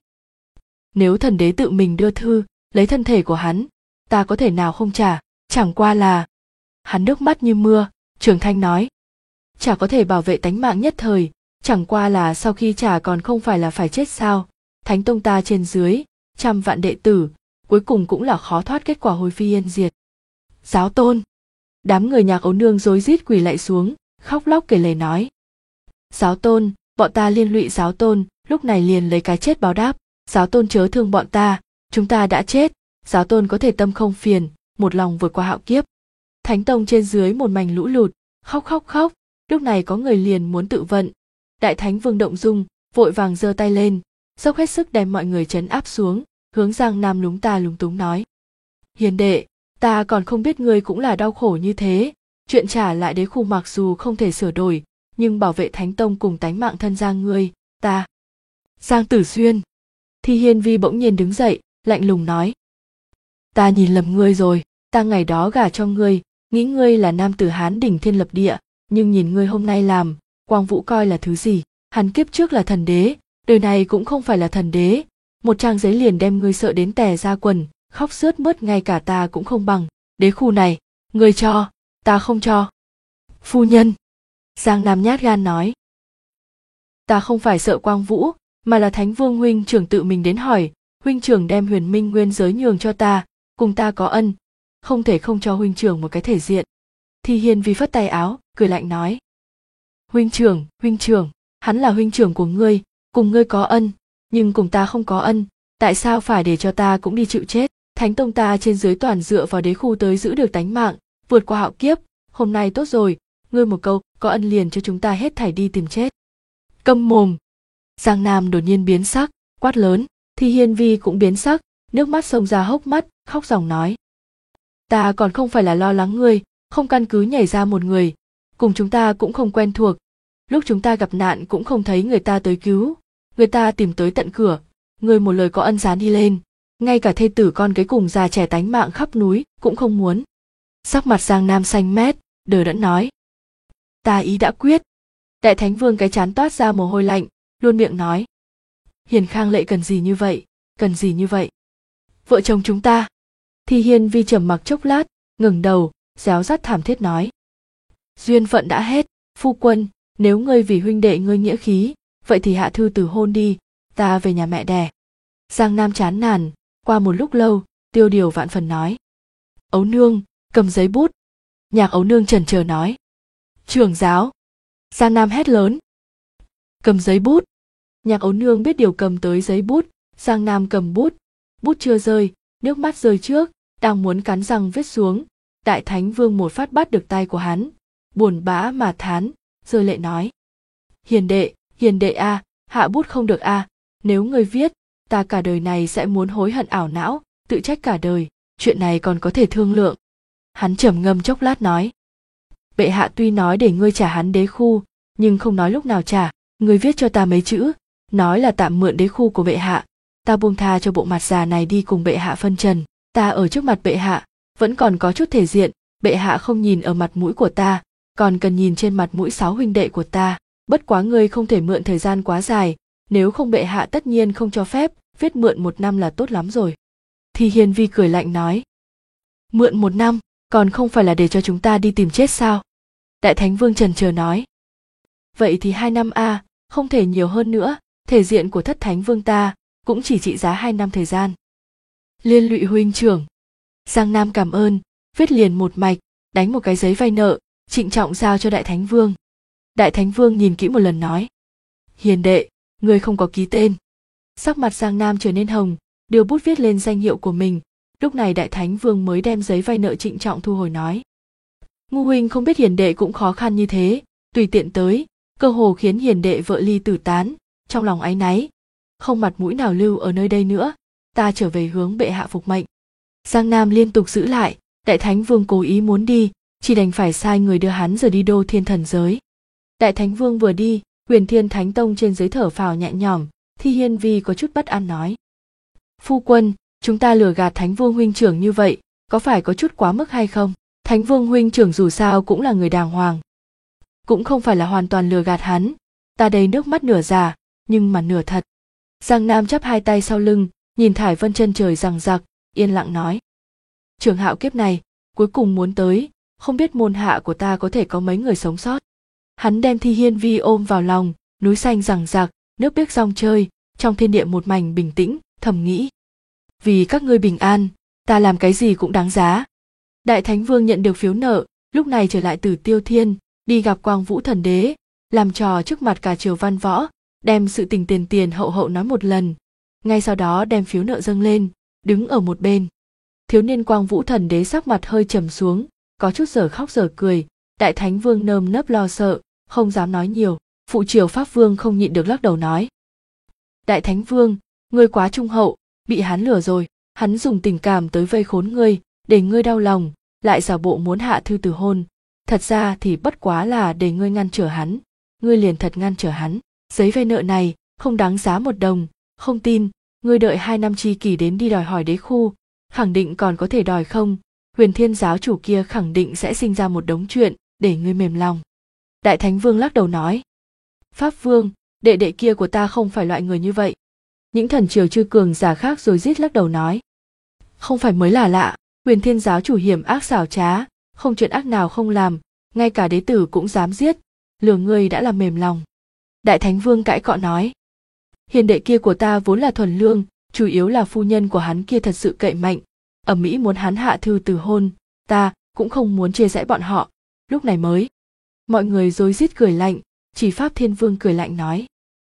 Nếu thần đế tự mình đưa thư, lấy thân thể của hắn, ta có thể nào không trả, chẳng qua là... Hắn nước mắt như mưa, Trường Thanh nói. Chả có thể bảo vệ tánh mạng nhất thời, chẳng qua là sau khi trả còn không phải là phải chết sao. Thánh Tông ta trên dưới, trăm vạn đệ tử, cuối cùng cũng là khó thoát kết quả hồi phi yên diệt. Giáo tôn. Đám người Nhạc Ấu Nương rối rít quỳ lạy xuống, khóc lóc kể lể nói. Giáo tôn, bọn ta liên lụy giáo tôn, lúc này liền lấy cái chết báo đáp. Giáo tôn chớ thương bọn ta, chúng ta đã chết, giáo tôn có thể tâm không phiền, một lòng vượt qua hạo kiếp. Thánh Tông trên dưới một mảnh lũ lụt, khóc khóc khóc, lúc này có người liền muốn tự vận. Đại Thánh Vương động dung, vội vàng giơ tay lên, dốc hết sức đem mọi người trấn áp xuống, hướng Giang Nam lúng ta lúng túng nói. Hiền đệ, ta còn không biết ngươi cũng là đau khổ như thế, chuyện trả lại đế khu mặc dù không thể sửa đổi, nhưng bảo vệ Thánh Tông cùng tánh mạng thân Giang ngươi, ta. Giang Tử Xuyên. Thi Hiên Vi bỗng nhiên đứng dậy, lạnh lùng nói. Ta nhìn lầm ngươi rồi, ta ngày đó gả cho ngươi, nghĩ ngươi là nam tử Hán đỉnh thiên lập địa, nhưng nhìn ngươi hôm nay làm, Quang Vũ coi là thứ gì, hắn kiếp trước là thần đế, đời này cũng không phải là thần đế, một trang giấy liền đem ngươi sợ đến tè ra quần, khóc sướt mướt ngay cả ta cũng không bằng, đế khu này, ngươi cho, ta không cho. Phu nhân. Giang Nam nhát gan nói. Ta không phải sợ Quang Vũ, mà là Thánh Vương huynh trưởng tự mình đến hỏi, huynh trưởng đem Huyền Minh nguyên giới nhường cho ta, cùng ta có ân, không thể không cho huynh trưởng một cái thể diện. Thi Hiên Vi phất tay áo, cười lạnh nói. Huynh trưởng, hắn là huynh trưởng của ngươi, cùng ngươi có ân, nhưng cùng ta không có ân, tại sao phải để cho ta cũng đi chịu chết? Thánh Tông ta trên dưới toàn dựa vào đế khu tới giữ được tánh mạng, vượt qua hạo kiếp, hôm nay tốt rồi, ngươi một câu, có ân liền cho chúng ta hết thảy đi tìm chết. Câm mồm. Giang Nam đột nhiên biến sắc, quát lớn, Thi Hiên Vi cũng biến sắc, nước mắt xông ra hốc mắt, khóc ròng nói. Ta còn không phải là lo lắng ngươi, không căn cứ nhảy ra một người, cùng chúng ta cũng không quen thuộc, lúc chúng ta gặp nạn cũng không thấy người ta tới cứu, người ta tìm tới tận cửa, ngươi một lời có ân dán đi lên, ngay cả thê tử con cái cùng già trẻ tánh mạng khắp núi cũng không muốn. Sắc mặt Giang Nam xanh mét, đờ đẫn nói. Ta ý đã quyết. Đại Thánh Vương cái trán toát ra mồ hôi lạnh, luôn miệng nói. Hiền Khang Lệ cần gì như vậy, cần gì như vậy? Vợ chồng chúng ta. Thi Hiên Vi trầm mặc chốc lát, ngẩng đầu, réo rắt thảm thiết nói. Duyên phận đã hết, phu quân, nếu ngươi vì huynh đệ ngươi nghĩa khí, vậy thì hạ thư từ hôn đi, ta về nhà mẹ đẻ. Giang Nam chán nản, qua một lúc lâu, Tiêu Điều vạn phần nói. Ấu nương, cầm giấy bút, Nhạc Ấu Nương chần chờ nói. Trưởng giáo. Giang Nam hét lớn. Cầm giấy bút. Nhạc Ấu Nương biết điều cầm tới giấy bút. Giang Nam cầm bút. Bút chưa rơi, nước mắt rơi trước, đang muốn cắn răng viết xuống. Đại Thánh Vương một phát bắt được tay của hắn, buồn bã mà thán, rơi lệ nói. Hiền đệ a, hạ bút không được a, nếu ngươi viết, ta cả đời này sẽ muốn hối hận ảo não, tự trách cả đời, chuyện này còn có thể thương lượng. Hắn trầm ngâm chốc lát nói. Bệ hạ tuy nói để ngươi trả hắn đế khu, nhưng không nói lúc nào trả, ngươi viết cho ta mấy chữ, nói là tạm mượn đế khu của bệ hạ, ta buông tha cho bộ mặt già này đi cùng bệ hạ phân trần, ta ở trước mặt bệ hạ, vẫn còn có chút thể diện, bệ hạ không nhìn ở mặt mũi của ta, còn cần nhìn trên mặt mũi 6 huynh đệ của ta, bất quá ngươi không thể mượn thời gian quá dài, nếu không bệ hạ tất nhiên không cho phép, viết mượn 1 năm là tốt lắm rồi. Thì Hiền Vi cười lạnh nói. Mượn 1 năm, còn không phải là để cho chúng ta đi tìm chết sao? Đại Thánh Vương chần chờ nói. Vậy thì 2 năm a, không thể nhiều hơn nữa, thể diện của Thất Thánh Vương ta cũng chỉ trị giá 2 năm thời gian. Liên lụy huynh trưởng. Giang Nam cảm ơn, viết liền một mạch, đánh một cái giấy vay nợ, trịnh trọng giao cho Đại Thánh Vương. Đại Thánh Vương nhìn kỹ một lần nói. Hiền đệ, ngươi không có ký tên. Sắc mặt Giang Nam trở nên hồng, đưa bút viết lên danh hiệu của mình. Lúc này Đại Thánh Vương mới đem giấy vay nợ trịnh trọng thu hồi nói. Ngu huynh không biết hiền đệ cũng khó khăn như thế, tùy tiện tới, cơ hồ khiến hiền đệ vợ ly tử tán, trong lòng áy náy, không mặt mũi nào lưu ở nơi đây nữa, ta trở về hướng bệ hạ phục mệnh. Giang Nam liên tục giữ lại, Đại Thánh Vương cố ý muốn đi, chỉ đành phải sai người đưa hắn rời đi Đô Thiên Thần Giới. Đại Thánh Vương vừa đi, Huyền Thiên Thánh Tông trên dưới thở phào nhẹ nhõm, Thi Hiên Vi có chút bất an nói. Phu quân, chúng ta lừa gạt Thánh Vương huynh trưởng như vậy, có phải có chút quá mức hay không? Thánh Vương huynh trưởng dù sao cũng là người đàng hoàng. Cũng không phải là hoàn toàn lừa gạt hắn, ta đây nước mắt nửa giả, nhưng mà nửa thật. Giang Nam chắp hai tay sau lưng, nhìn thải vân chân trời giằng giặc, yên lặng nói. Trường Hạo kiếp này, cuối cùng muốn tới, không biết môn hạ của ta có thể có mấy người sống sót. Hắn đem Thi Hiên Vi ôm vào lòng, núi xanh giằng giặc, nước biếc rong chơi, trong thiên địa một mảnh bình tĩnh, thầm nghĩ. Vì các ngươi bình an, ta làm cái gì cũng đáng giá. Đại Thánh Vương nhận được phiếu nợ, lúc này trở lại Tử Tiêu Thiên, đi gặp Quang Vũ Thần Đế, làm trò trước mặt cả triều văn võ, đem sự tình tiền hậu nói một lần, ngay sau đó đem phiếu nợ dâng lên, đứng ở một bên. Thiếu niên Quang Vũ Thần Đế sắc mặt hơi trầm xuống, có chút dở khóc dở cười. Đại Thánh Vương nơm nớp lo sợ, không dám nói nhiều. Phụ triều Pháp Vương không nhịn được lắc đầu nói. Đại Thánh Vương, ngươi quá trung hậu, bị hắn lừa rồi, hắn dùng tình cảm tới vây khốn ngươi, để ngươi đau lòng, lại giả bộ muốn hạ thư từ hôn, thật ra thì bất quá là để ngươi ngăn trở hắn, ngươi liền thật ngăn trở hắn. Giấy vay nợ này không đáng giá 1 đồng, không tin, ngươi đợi 2 năm chi kỷ đến đi đòi hỏi đế khu, khẳng định còn có thể đòi không, Huyền Thiên giáo chủ kia khẳng định sẽ sinh ra một đống chuyện để ngươi mềm lòng. Đại Thánh Vương lắc đầu nói. Pháp Vương, đệ đệ kia của ta không phải loại người như vậy. Những thần triều chư cường giả khác rồi rít lắc đầu nói. Không phải mới là lạ, Huyền Thiên giáo chủ hiểm ác xảo trá, không chuyện ác nào không làm, ngay cả đế tử cũng dám giết, lừa ngươi đã làm mềm lòng. Đại Thánh Vương cãi cọ nói. Hiền đệ kia của ta vốn là thuần lương, chủ yếu là phu nhân của hắn kia thật sự cậy mạnh, ầm ĩ muốn hắn hạ thư từ hôn, ta cũng không muốn chia rẽ bọn họ, lúc này mới. Mọi người rối rít cười lạnh, chỉ Pháp Thiên Vương cười lạnh nói.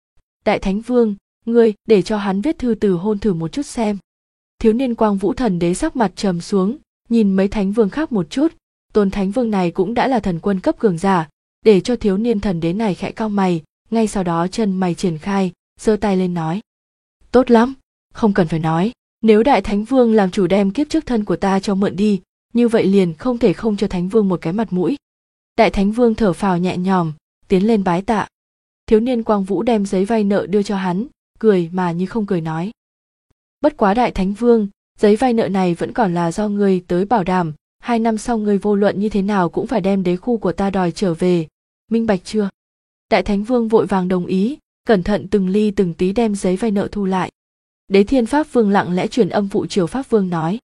Đại Thánh Vương, ngươi để cho hắn viết thư từ hôn thử một chút xem. Thiếu niên Quang Vũ Thần Đế sắc mặt trầm xuống, nhìn mấy Thánh Vương khác một chút, Tôn Thánh Vương này cũng đã là thần quân cấp cường giả, để cho thiếu niên thần đế này khẽ cau mày, ngay sau đó chân mày triển khai, giơ tay lên nói. Tốt lắm, không cần phải nói, nếu Đại Thánh Vương làm chủ đem kiếp trước thân của ta cho mượn đi, như vậy liền không thể không cho Thánh Vương một cái mặt mũi. Đại Thánh Vương thở phào nhẹ nhõm, tiến lên bái tạ. Thiếu niên Quang Vũ đem giấy vay nợ đưa cho hắn, cười mà như không cười nói. Bất quá Đại Thánh Vương, giấy vay nợ này vẫn còn là do ngươi tới bảo đảm, 2 năm sau ngươi vô luận như thế nào cũng phải đem đế khu của ta đòi trở về, minh bạch chưa? Đại Thánh Vương vội vàng đồng ý, cẩn thận từng ly từng tí đem giấy vay nợ thu lại. Đế Thiên Pháp Vương lặng lẽ truyền âm Phụ Triều Pháp Vương nói.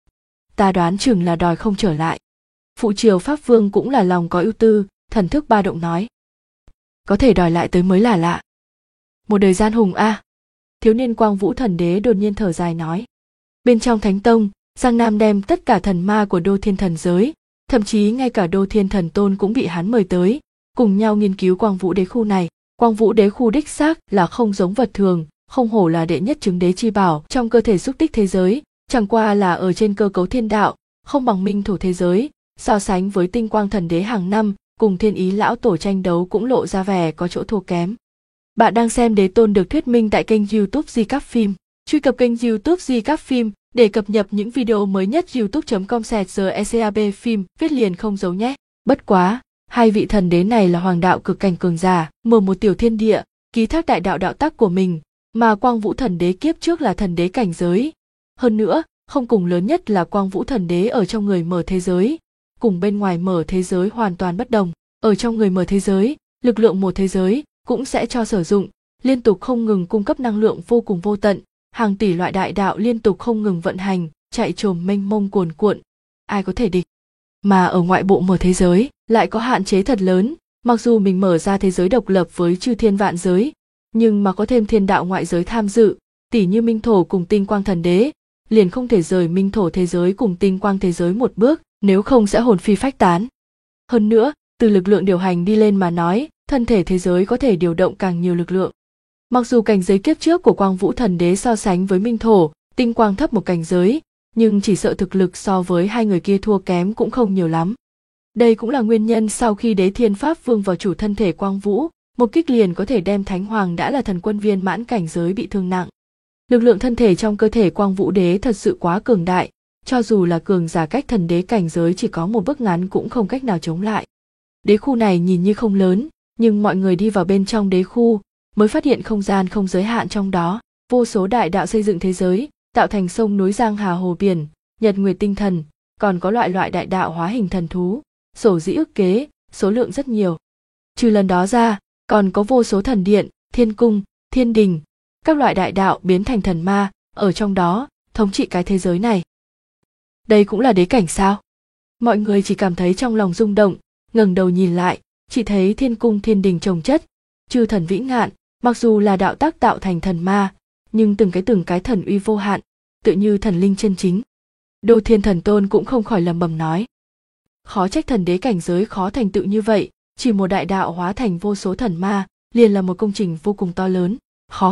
Ta đoán chừng là đòi không trở lại. Phụ Triều Pháp Vương cũng là lòng có ưu tư, thần thức ba động nói. Có thể đòi lại tới mới là lạ. Một đời gian hùng a. Thiếu niên Quang Vũ Thần Đế đột nhiên thở dài nói. Bên trong Thánh Tông, Giang Nam đem tất cả thần ma của Đô Thiên Thần Giới, Thậm chí ngay cả Đô Thiên Thần Tôn cũng bị hắn mời tới, cùng nhau nghiên cứu Quang Vũ Đế khu này. Quang Vũ Đế khu đích xác là không giống vật thường, không hổ là đệ nhất chứng đế chi bảo trong cơ thể xúc tích thế giới, chẳng qua là ở trên cơ cấu thiên đạo, không bằng minh thổ thế giới, so sánh với tinh quang thần đế hàng năm, cùng thiên ý lão tổ tranh đấu cũng lộ ra vẻ có chỗ thua kém. Bạn đang xem Đế Tôn được thuyết minh tại kênh YouTube Di Cáp Phim. Truy cập kênh YouTube Di Cáp Phim để cập nhật những video mới nhất. youtube.com/secab phim viết liền không giấu nhé. Bất quá, hai vị thần đế này là hoàng đạo cực cảnh cường giả, mở một tiểu thiên địa, ký thác đại đạo đạo tắc của mình, mà Quang Vũ thần đế kiếp trước là thần đế cảnh giới. Hơn nữa, không cùng lớn nhất là Quang Vũ thần đế ở trong người mở thế giới, cùng bên ngoài mở thế giới hoàn toàn bất đồng. Ở trong người mở thế giới, lực lượng một thế giới cũng sẽ cho sử dụng, liên tục không ngừng cung cấp năng lượng vô cùng vô tận, hàng tỷ loại đại đạo liên tục không ngừng vận hành, chạy trồm mênh mông cuồn cuộn, ai có thể địch. Mà ở ngoại bộ mở thế giới lại có hạn chế thật lớn, mặc dù mình mở ra thế giới độc lập với chư thiên vạn giới, nhưng mà có thêm thiên đạo ngoại giới tham dự, tỉ như minh thổ cùng tinh quang thần đế, liền không thể rời minh thổ thế giới cùng tinh quang thế giới một bước, nếu không sẽ hồn phi phách tán. Hơn nữa, từ lực lượng điều hành đi lên mà nói, thân thể thế giới có thể điều động càng nhiều lực lượng. Mặc dù cảnh giới kiếp trước của Quang Vũ thần đế so sánh với minh thổ, tinh quang thấp một cảnh giới, nhưng chỉ sợ thực lực so với hai người kia thua kém cũng không nhiều lắm. Đây cũng là nguyên nhân sau khi Đế Thiên Pháp Vương vào chủ thân thể Quang Vũ, một kích liền có thể đem Thánh Hoàng đã là thần quân viên mãn cảnh giới bị thương nặng. Lực lượng thân thể trong cơ thể Quang Vũ Đế thật sự quá cường đại, cho dù là cường giả cách thần đế cảnh giới chỉ có một bước ngắn cũng không cách nào chống lại. Đế khu này nhìn như không lớn, nhưng mọi người đi vào bên trong đế khu mới phát hiện không gian không giới hạn trong đó, vô số đại đạo xây dựng thế giới, tạo thành sông núi giang hà hồ biển, nhật nguyệt tinh thần, còn có loại đại đạo hóa hình thần thú, sổ dĩ ức kế, số lượng rất nhiều. Trừ lần đó ra, còn có vô số thần điện, thiên cung, thiên đình, các loại đại đạo biến thành thần ma, ở trong đó, thống trị cái thế giới này. Đây cũng là đế cảnh sao? Mọi người chỉ cảm thấy trong lòng rung động, ngẩng đầu nhìn lại, chỉ thấy thiên cung thiên đình chồng chất, chư thần vĩ ngạn, mặc dù là đạo tác tạo thành thần ma, nhưng từng cái thần uy vô hạn, tựa như thần linh chân chính. Đô Thiên Thần Tôn cũng không khỏi lẩm bẩm nói. Khó trách thần đế cảnh giới khó thành tựu như vậy, chỉ một đại đạo hóa thành vô số thần ma, liền là một công trình vô cùng to lớn, khó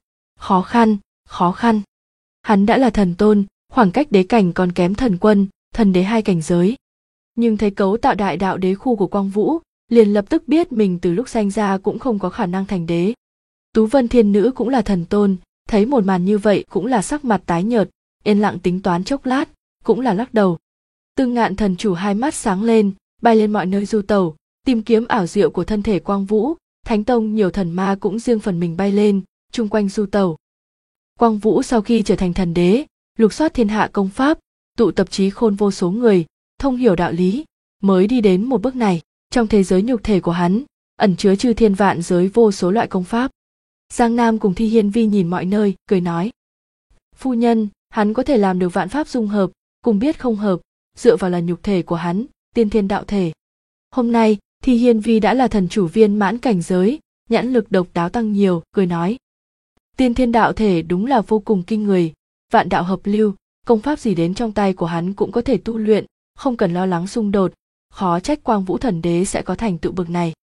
khăn. Hắn đã là thần tôn, khoảng cách đế cảnh còn kém thần quân, thần đế hai cảnh giới. Nhưng thấy cấu tạo đại đạo đế khu của Quang Vũ, liền lập tức biết mình từ lúc sinh ra cũng không có khả năng thành đế. Tú Vân Thiên Nữ cũng là thần tôn, thấy một màn như vậy cũng là sắc mặt tái nhợt, yên lặng tính toán chốc lát, cũng là lắc đầu. Tương Ngạn thần chủ hai mắt sáng lên, bay lên mọi nơi du tẩu, tìm kiếm ảo diệu của thân thể Quang Vũ. Thánh tông nhiều thần ma cũng riêng phần mình bay lên, chung quanh du tẩu. Quang Vũ sau khi trở thành thần đế, lục soát thiên hạ công pháp, tụ tập trí khôn vô số người, thông hiểu đạo lý, mới đi đến một bước này. Trong thế giới nhục thể của hắn, ẩn chứa chư thiên vạn giới vô số loại công pháp. Giang Nam cùng Thi Hiên Vi nhìn mọi nơi, cười nói. Phu nhân, hắn có thể làm được vạn pháp dung hợp, cùng biết không hợp, dựa vào là nhục thể của hắn, tiên thiên đạo thể. Hôm nay, Thi Hiên Vi đã là thần chủ viên mãn cảnh giới, nhãn lực độc đáo tăng nhiều, cười nói. Tiên thiên đạo thể đúng là vô cùng kinh người, vạn đạo hợp lưu, công pháp gì đến trong tay của hắn cũng có thể tu luyện, không cần lo lắng xung đột, khó trách Quang Vũ thần đế sẽ có thành tựu bậc này.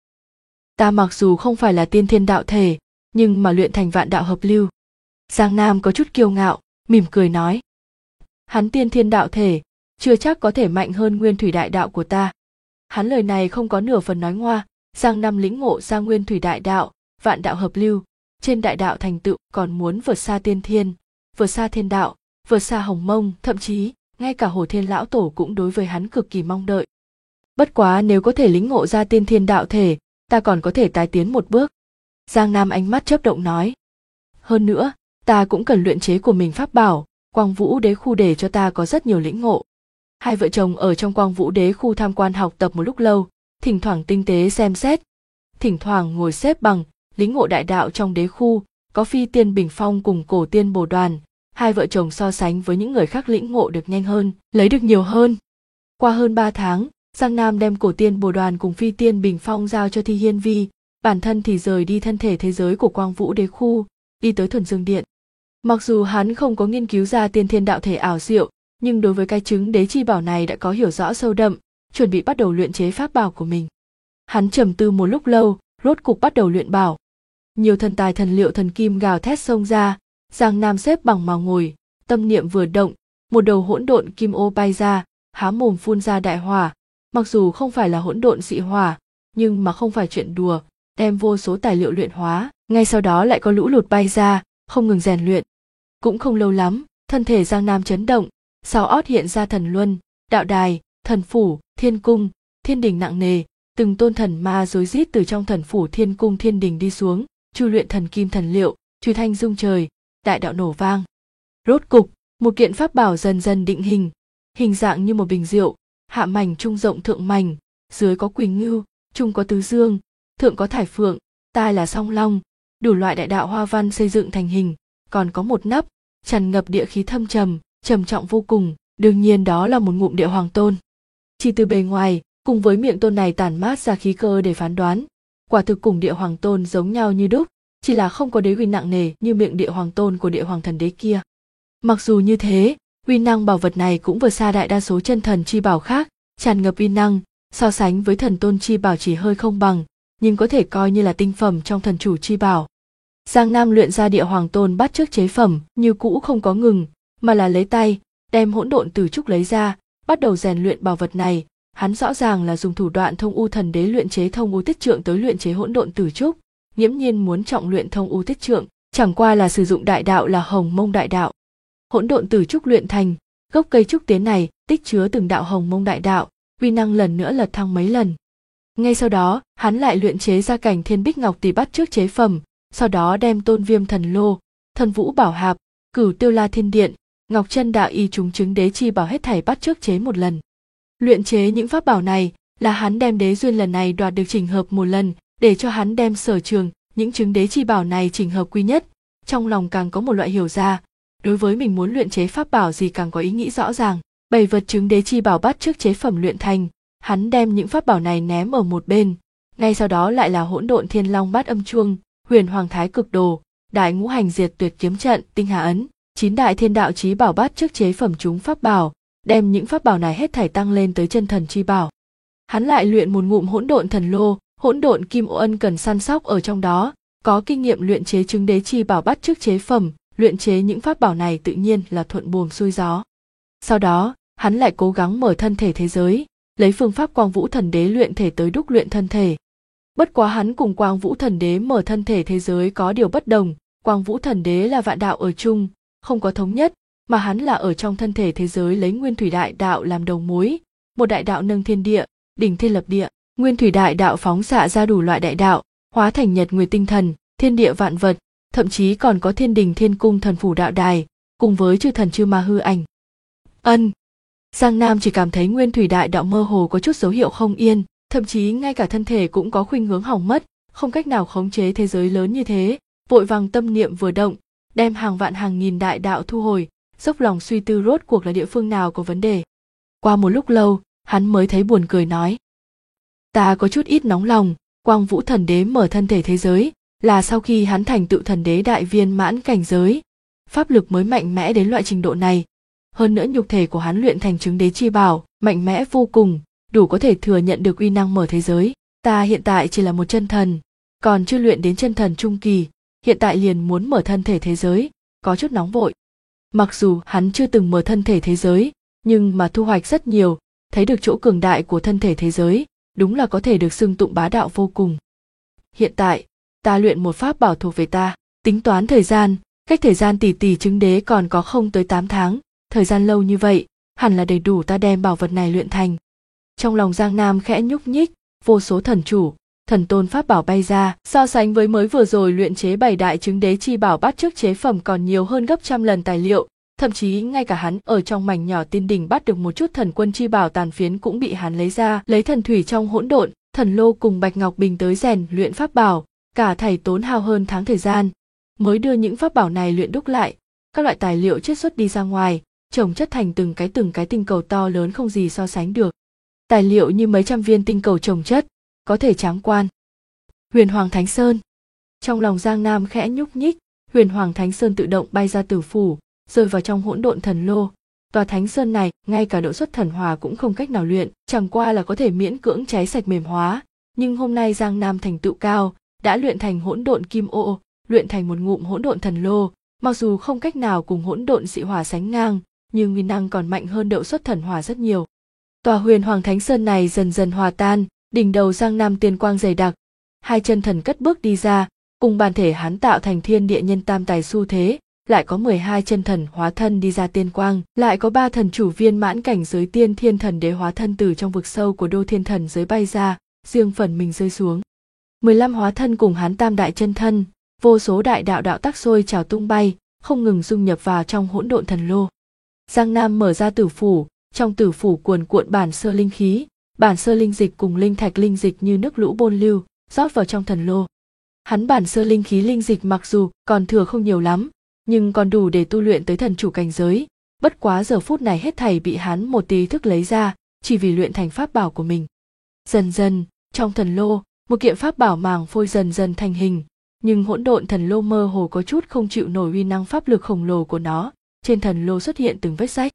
Ta mặc dù không phải là tiên thiên đạo thể, nhưng mà luyện thành vạn đạo hợp lưu. Giang Nam có chút kiêu ngạo, mỉm cười nói. Hắn tiên thiên đạo thể, chưa chắc có thể mạnh hơn nguyên thủy đại đạo của ta. Hắn lời này không có nửa phần nói ngoa, Giang Nam lĩnh ngộ ra nguyên thủy đại đạo, vạn đạo hợp lưu, trên đại đạo thành tựu còn muốn vượt xa tiên thiên, vượt xa thiên đạo, vượt xa Hồng Mông, thậm chí ngay cả Hồ Thiên lão tổ cũng đối với hắn cực kỳ mong đợi. Bất quá nếu có thể lĩnh ngộ ra tiên thiên đạo thể, ta còn có thể tái tiến một bước. Giang Nam ánh mắt chớp động nói. Hơn nữa, ta cũng cần luyện chế của mình pháp bảo, Quang Vũ đế khu để cho ta có rất nhiều lĩnh ngộ. Hai vợ chồng ở trong Quang Vũ đế khu tham quan học tập một lúc lâu, thỉnh thoảng tinh tế xem xét, thỉnh thoảng ngồi xếp bằng, lĩnh ngộ đại đạo trong đế khu, có Phi Tiên Bình Phong cùng Cổ Tiên Bồ Đoàn, hai vợ chồng so sánh với những người khác lĩnh ngộ được nhanh hơn, lấy được nhiều hơn. Qua hơn 3 tháng, Giang Nam đem Cổ Tiên Bồ Đoàn cùng Phi Tiên Bình Phong giao cho Thi Hiên Vi, bản thân thì rời đi thân thể thế giới của Quang Vũ đế khu, đi tới Thuần Dương Điện. Mặc dù hắn không có nghiên cứu ra tiên thiên đạo thể ảo diệu, nhưng đối với cái chứng đế chi bảo này đã có hiểu rõ sâu đậm, chuẩn bị bắt đầu luyện chế pháp bảo của mình. Hắn trầm tư một lúc lâu, rốt cục bắt đầu luyện bảo. Nhiều thần tài thần liệu thần kim gào thét xông ra, Giang Nam xếp bằng mà ngồi, tâm niệm vừa động, một đầu hỗn độn kim ô bay ra, há mồm phun ra đại hỏa. Mặc dù không phải là hỗn độn dị hỏa, nhưng mà không phải chuyện đùa, đem vô số tài liệu luyện hóa. Ngay sau đó lại có lũ lụt bay ra, không ngừng rèn luyện. Cũng không lâu lắm, thân thể Giang Nam chấn động, sau ót hiện ra thần luân, đạo đài, thần phủ, thiên cung, thiên đình nặng nề, từng tôn thần ma rối rít từ trong thần phủ thiên cung thiên đình đi xuống, chu luyện thần kim thần liệu, truy thanh rung trời, đại đạo nổ vang. Rốt cục, một kiện pháp bảo dần dần định hình, hình dạng như một bình rượu, hạ mảnh trung rộng thượng mảnh, dưới có quỳnh ngưu, trung có tứ dương, thượng có thải phượng, tai là song long, đủ loại đại đạo hoa văn xây dựng thành hình, còn có một nắp, tràn ngập địa khí thâm trầm, trầm trọng vô cùng, đương nhiên đó là một ngụm địa hoàng tôn. Chỉ từ bề ngoài, cùng với miệng tôn này tản mát ra khí cơ để phán đoán, quả thực cùng địa hoàng tôn giống nhau như đúc, chỉ là không có đế uy nặng nề như miệng địa hoàng tôn của địa hoàng thần đế kia. Mặc dù như thế, uy năng bảo vật này cũng vượt xa đại đa số chân thần chi bảo khác, tràn ngập uy năng, so sánh với thần tôn chi bảo chỉ hơi không bằng, nhưng có thể coi như là tinh phẩm trong thần chủ chi bảo. Giang Nam luyện ra địa hoàng tôn bắt chước chế phẩm, như cũ không có ngừng, mà là lấy tay, đem hỗn độn tử trúc lấy ra, bắt đầu rèn luyện bảo vật này. Hắn rõ ràng là dùng thủ đoạn thông u thần đế luyện chế thông u tiết trượng tới luyện chế hỗn độn tử trúc, nghiễm nhiên muốn trọng luyện thông u tiết trượng, chẳng qua là sử dụng đại đạo là hồng mông đại đạo. Hỗn độn tử trúc luyện thành, gốc cây trúc tiến này tích chứa từng đạo hồng mông đại đạo, uy năng lần nữa lật thăng mấy lần. Ngay sau đó, hắn lại luyện chế ra cảnh thiên bích ngọc tỷ bắt chước chế phẩm, sau đó đem tôn viêm thần lô, thần vũ bảo hạp, cửu tiêu la thiên điện, ngọc chân đạo y chúng chứng đế chi bảo hết thảy bắt chước chế một lần. Luyện chế những pháp bảo này là hắn đem đế duyên lần này đoạt được chỉnh hợp một lần, để cho hắn đem sở trường những chứng đế chi bảo này chỉnh hợp quy nhất, trong lòng càng có một loại hiểu ra, đối với mình muốn luyện chế pháp bảo gì càng có ý nghĩ rõ ràng. 7 vật chứng đế chi bảo bắt chước chế phẩm luyện thành, hắn đem những pháp bảo này ném ở một bên, ngay sau đó lại là hỗn độn thiên long bát âm chuông, huyền hoàng thái cực đồ, đại ngũ hành diệt tuyệt kiếm trận, tinh hà ấn, 9 đại thiên đạo chí bảo bắt chước chế phẩm chúng pháp bảo, đem những pháp bảo này hết thảy tăng lên tới chân thần chi bảo. Hắn lại luyện một ngụm hỗn độn thần lô, hỗn độn kim ô ân cần săn sóc ở trong đó, có kinh nghiệm luyện chế chứng đế chi bảo bắt chước chế phẩm, luyện chế những pháp bảo này tự nhiên là thuận buồm xuôi gió. Sau đó, hắn lại cố gắng mở thân thể thế giới, lấy phương pháp Quang Vũ Thần Đế luyện thể tới đúc luyện thân thể. Bất quá hắn cùng Quang Vũ Thần Đế mở thân thể thế giới có điều bất đồng, Quang Vũ Thần Đế là vạn đạo ở chung, không có thống nhất, mà hắn là ở trong thân thể thế giới lấy Nguyên Thủy Đại Đạo làm đầu mối, một đại đạo nâng thiên địa, đỉnh thiên lập địa, Nguyên Thủy Đại Đạo phóng xạ ra đủ loại đại đạo, hóa thành nhật nguyệt tinh thần, thiên địa vạn vật, thậm chí còn có thiên đình thiên cung thần phủ đạo đài, cùng với chư thần chư ma hư ảnh. Giang Nam chỉ cảm thấy Nguyên Thủy Đại Đạo mơ hồ có chút dấu hiệu không yên, thậm chí ngay cả thân thể cũng có khuynh hướng hỏng mất, không cách nào khống chế thế giới lớn như thế, vội vàng tâm niệm vừa động, đem hàng vạn hàng nghìn đại đạo thu hồi, dốc lòng suy tư rốt cuộc là địa phương nào có vấn đề. Qua một lúc lâu, hắn mới thấy buồn cười nói: ta có chút ít nóng lòng, Quang Vũ Thần Đế mở thân thể thế giới, là sau khi hắn thành tựu thần đế đại viên mãn cảnh giới, pháp lực mới mạnh mẽ đến loại trình độ này. Hơn nữa nhục thể của hắn luyện thành chứng đế chi bảo, mạnh mẽ vô cùng, đủ có thể thừa nhận được uy năng mở thế giới. Ta hiện tại chỉ là một chân thần, còn chưa luyện đến chân thần trung kỳ, hiện tại liền muốn mở thân thể thế giới, có chút nóng vội. Mặc dù hắn chưa từng mở thân thể thế giới, nhưng mà thu hoạch rất nhiều, thấy được chỗ cường đại của thân thể thế giới, đúng là có thể được xưng tụng bá đạo vô cùng. Hiện tại, ta luyện một pháp bảo thuộc về ta, tính toán thời gian, cách thời gian tỷ chứng đế còn có không tới 8 tháng, thời gian lâu như vậy, hẳn là đầy đủ ta đem bảo vật này luyện thành. Trong lòng Giang Nam khẽ nhúc nhích, vô số thần chủ, thần tôn pháp bảo bay ra, so sánh với mới vừa rồi luyện chế 7 đại chứng đế chi bảo bắt chước chế phẩm còn nhiều hơn gấp trăm lần tài liệu, thậm chí ngay cả hắn ở trong mảnh nhỏ tiên đỉnh bắt được một chút thần quân chi bảo tàn phiến cũng bị hắn lấy ra, lấy thần thủy trong hỗn độn, thần lô cùng bạch ngọc bình tới rèn luyện pháp bảo, cả thảy tốn hao hơn tháng thời gian, mới đưa những pháp bảo này luyện đúc lại, các loại tài liệu chiết xuất đi ra ngoài, chồng chất thành từng cái tinh cầu to lớn không gì so sánh được. Tài liệu như mấy trăm viên tinh cầu chồng chất, có thể tráng quan. Huyền Hoàng Thánh Sơn. Trong lòng Giang Nam khẽ nhúc nhích, Huyền Hoàng Thánh Sơn tự động bay ra tử phủ, rơi vào trong hỗn độn thần lô. Tòa Thánh Sơn này, ngay cả độ xuất thần hỏa cũng không cách nào luyện, chẳng qua là có thể miễn cưỡng cháy sạch mềm hóa, nhưng hôm nay Giang Nam thành tựu cao, đã luyện thành hỗn độn kim ô, luyện thành một ngụm hỗn độn thần lô, mặc dù không cách nào cùng hỗn độn dị hỏa sánh ngang, nhưng uy năng còn mạnh hơn độ xuất thần hỏa rất nhiều. Tòa Huyền Hoàng Thánh Sơn này dần dần hòa tan, đỉnh đầu Giang Nam tiên quang dày đặc, hai chân thần cất bước đi ra, cùng bản thể hắn tạo thành thiên địa nhân tam tài xu thế, lại có 12 chân thần hóa thân đi ra tiên quang, lại có 3 thần chủ viên mãn cảnh giới tiên thiên thần đế hóa thân từ trong vực sâu của đô thiên thần giới bay ra, riêng phần mình rơi xuống. 15 hóa thân cùng hắn tam đại chân thân, vô số đại đạo đạo tắc sôi trào tung bay, không ngừng dung nhập vào trong hỗn độn thần lô. Giang Nam mở ra tử phủ, trong tử phủ cuồn cuộn bản sơ linh khí, bản sơ linh dịch cùng linh thạch linh dịch như nước lũ bôn lưu, rót vào trong thần lô. Hắn bản sơ linh khí linh dịch mặc dù còn thừa không nhiều lắm, nhưng còn đủ để tu luyện tới thần chủ cảnh giới, bất quá giờ phút này hết thảy bị hắn một tí thức lấy ra, chỉ vì luyện thành pháp bảo của mình. Dần dần, trong thần lô, một kiện pháp bảo màng phôi dần dần thành hình, nhưng hỗn độn thần lô mơ hồ có chút không chịu nổi uy năng pháp lực khổng lồ của nó, trên thần lô xuất hiện từng vết rách.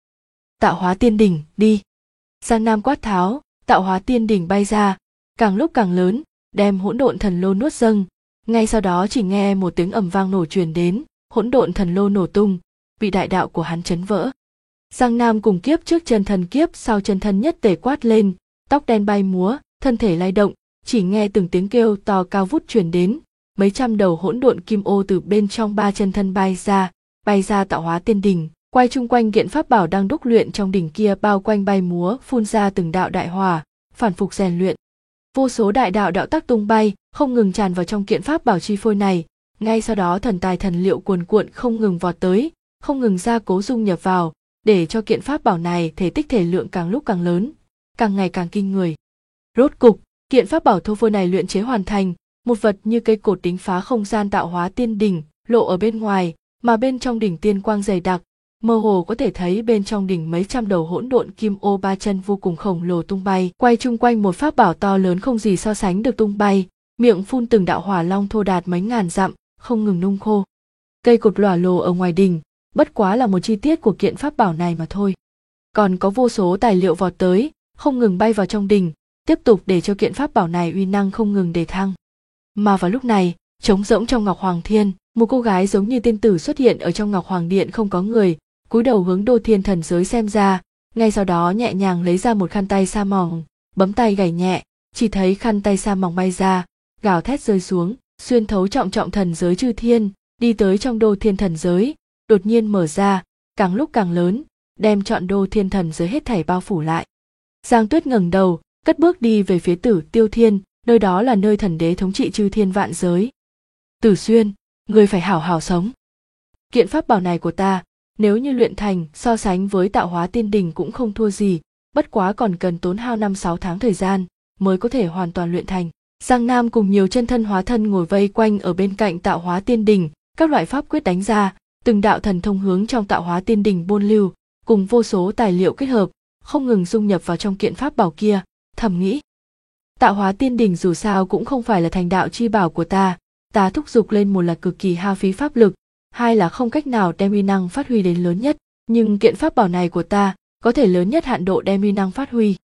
Tạo hóa tiên đỉnh, đi. Giang Nam quát tháo, tạo hóa tiên đỉnh bay ra, càng lúc càng lớn, đem hỗn độn thần lô nuốt dâng. Ngay sau đó chỉ nghe một tiếng ầm vang nổ truyền đến, hỗn độn thần lô nổ tung, bị đại đạo của hắn chấn vỡ. Giang Nam cùng kiếp trước chân thần kiếp sau chân thân nhất tề quát lên, tóc đen bay múa, thân thể lay động, chỉ nghe từng tiếng kêu to cao vút truyền đến, mấy trăm đầu hỗn độn kim ô từ bên trong 3 chân thân bay ra tạo hóa tiên đỉnh, quay chung quanh kiện pháp bảo đang đúc luyện trong đỉnh kia bao quanh bay múa, phun ra từng đạo đại hỏa, phản phục rèn luyện. Vô số đại đạo đạo tắc tung bay, không ngừng tràn vào trong kiện pháp bảo chi phôi này, ngay sau đó thần tài thần liệu cuồn cuộn không ngừng vọt tới, không ngừng gia cố dung nhập vào, để cho kiện pháp bảo này thể tích thể lượng càng lúc càng lớn, càng ngày càng kinh người. Rốt cục, kiện pháp bảo thô phôi này luyện chế hoàn thành, một vật như cây cột đính phá không gian tạo hóa tiên đỉnh, lộ ở bên ngoài, mà bên trong đỉnh tiên quang dày đặc, mơ hồ có thể thấy bên trong đỉnh mấy trăm đầu hỗn độn kim ô 3 chân vô cùng khổng lồ tung bay, quay chung quanh một pháp bảo to lớn không gì so sánh được tung bay, miệng phun từng đạo hỏa long thô đạt mấy ngàn dặm, không ngừng nung khô. Cây cột lòa lồ ở ngoài đỉnh, bất quá là một chi tiết của kiện pháp bảo này mà thôi. Còn có vô số tài liệu vọt tới, không ngừng bay vào trong đỉnh, tiếp tục để cho kiện pháp bảo này uy năng không ngừng đề thăng. Mà vào lúc này, trống rỗng trong Ngọc Hoàng Thiên, một cô gái giống như tiên tử xuất hiện ở trong Ngọc Hoàng Điện không có người, cúi đầu hướng đô thiên thần giới xem ra, ngay sau đó nhẹ nhàng lấy ra một khăn tay sa mỏng, bấm tay gảy nhẹ, chỉ thấy khăn tay sa mỏng bay ra, gào thét rơi xuống, xuyên thấu trọng trọng thần giới chư thiên, đi tới trong đô thiên thần giới, đột nhiên mở ra, càng lúc càng lớn, đem trọn đô thiên thần giới hết thảy bao phủ lại. Giang Tuyết ngẩng đầu, cất bước đi về phía Tử Tiêu Thiên, nơi đó là nơi thần đế thống trị chư thiên vạn giới. Tử Xuyên, ngươi phải hảo hảo sống. Kiện pháp bảo này của ta, nếu như luyện thành so sánh với tạo hóa tiên đỉnh cũng không thua gì, bất quá còn cần tốn hao 5-6 tháng thời gian mới có thể hoàn toàn luyện thành. Giang Nam cùng nhiều chân thân hóa thân ngồi vây quanh ở bên cạnh tạo hóa tiên đỉnh, các loại pháp quyết đánh ra, từng đạo thần thông hướng trong tạo hóa tiên đỉnh bôn lưu, cùng vô số tài liệu kết hợp, không ngừng dung nhập vào trong kiện pháp bảo kia, thầm nghĩ. Tạo hóa tiên đỉnh dù sao cũng không phải là thành đạo chi bảo của ta thúc giục lên một là cực kỳ hao phí pháp lực, hai là không cách nào đem uy năng phát huy đến lớn nhất, nhưng kiện pháp bảo này của ta có thể lớn nhất hạn độ đem uy năng phát huy.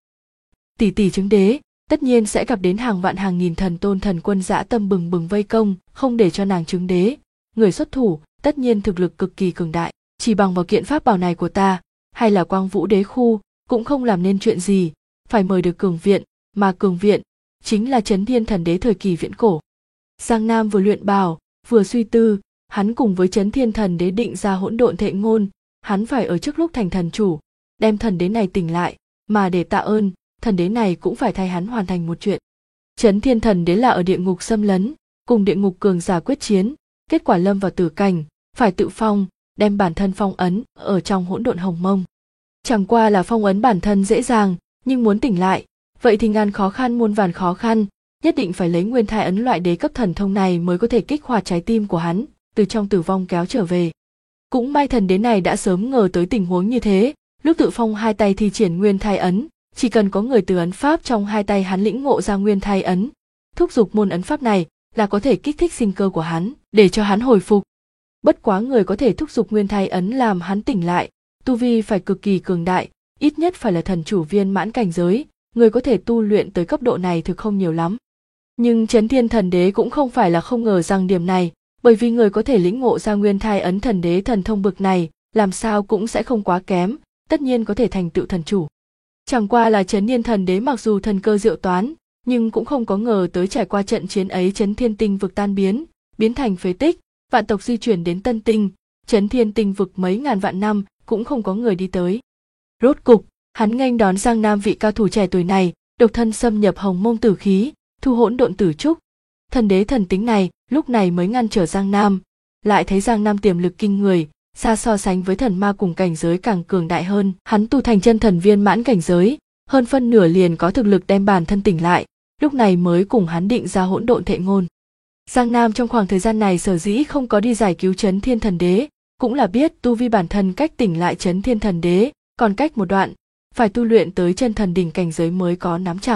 Tỷ tỷ chứng đế, tất nhiên sẽ gặp đến hàng vạn hàng nghìn thần tôn thần quân dã tâm bừng bừng vây công, không để cho nàng chứng đế. Người xuất thủ, tất nhiên thực lực cực kỳ cường đại, chỉ bằng vào kiện pháp bảo này của ta, hay là Quang Vũ Đế khu, cũng không làm nên chuyện gì, phải mời được cường viện, mà cường viện chính là Chấn Thiên Thần Đế thời kỳ viễn cổ. Giang Nam vừa luyện bảo, vừa suy tư, hắn cùng với Chấn Thiên Thần Đế định ra hỗn độn thệ ngôn, hắn phải ở trước lúc thành thần chủ, đem thần đế này tỉnh lại, mà để tạ ơn, thần đế này cũng phải thay hắn hoàn thành một chuyện. Chấn Thiên Thần Đế là ở địa ngục xâm lấn, cùng địa ngục cường giả quyết chiến, kết quả lâm vào tử cảnh, phải tự phong, đem bản thân phong ấn ở trong hỗn độn hồng mông. Chẳng qua là phong ấn bản thân dễ dàng, nhưng muốn tỉnh lại, vậy thì ngàn khó khăn muôn vàn khó khăn, nhất định phải lấy nguyên thai ấn loại đế cấp thần thông này mới có thể kích hoạt trái tim của hắn, từ trong tử vong kéo trở về. Cũng may thần đế này đã sớm ngờ tới tình huống như thế, lúc tự phong hai tay thi triển nguyên thai ấn, chỉ cần có người từ ấn pháp trong hai tay hắn lĩnh ngộ ra nguyên thai ấn, thúc giục môn ấn pháp này là có thể kích thích sinh cơ của hắn, để cho hắn hồi phục. Bất quá người có thể thúc giục nguyên thai ấn làm hắn tỉnh lại, tu vi phải cực kỳ cường đại, ít nhất phải là thần chủ viên mãn cảnh giới, người có thể tu luyện tới cấp độ này thực không nhiều lắm. Nhưng Chấn Thiên Thần Đế cũng không phải là không ngờ rằng điểm này, bởi vì người có thể lĩnh ngộ ra Nguyên Thai Ấn Thần Đế thần thông bực này, làm sao cũng sẽ không quá kém, tất nhiên có thể thành tựu thần chủ. Chẳng qua là Chấn Thiên Thần Đế mặc dù thần cơ diệu toán, nhưng cũng không có ngờ tới trải qua trận chiến ấy Chấn Thiên Tinh vực tan biến thành phế tích, vạn tộc di chuyển đến Tân Tinh, Chấn Thiên Tinh vực mấy ngàn vạn năm cũng không có người đi tới. Rốt cục, hắn nghênh đón Giang Nam vị cao thủ trẻ tuổi này, độc thân xâm nhập Hồng Mông Tử Khí, thu hỗn độn tử trúc. Thần đế thần tính này lúc này mới ngăn trở Giang Nam, lại thấy Giang Nam tiềm lực kinh người, xa so sánh với thần ma cùng cảnh giới càng cường đại hơn. Hắn tu thành chân thần viên mãn cảnh giới, hơn phân nửa liền có thực lực đem bản thân tỉnh lại, lúc này mới cùng hắn định ra hỗn độn thệ ngôn. Giang Nam trong khoảng thời gian này sở dĩ không có đi giải cứu Chấn Thiên Thần Đế, cũng là biết tu vi bản thân cách tỉnh lại Chấn Thiên Thần Đế, còn cách một đoạn, phải tu luyện tới chân thần đỉnh cảnh giới mới có nắm chặt.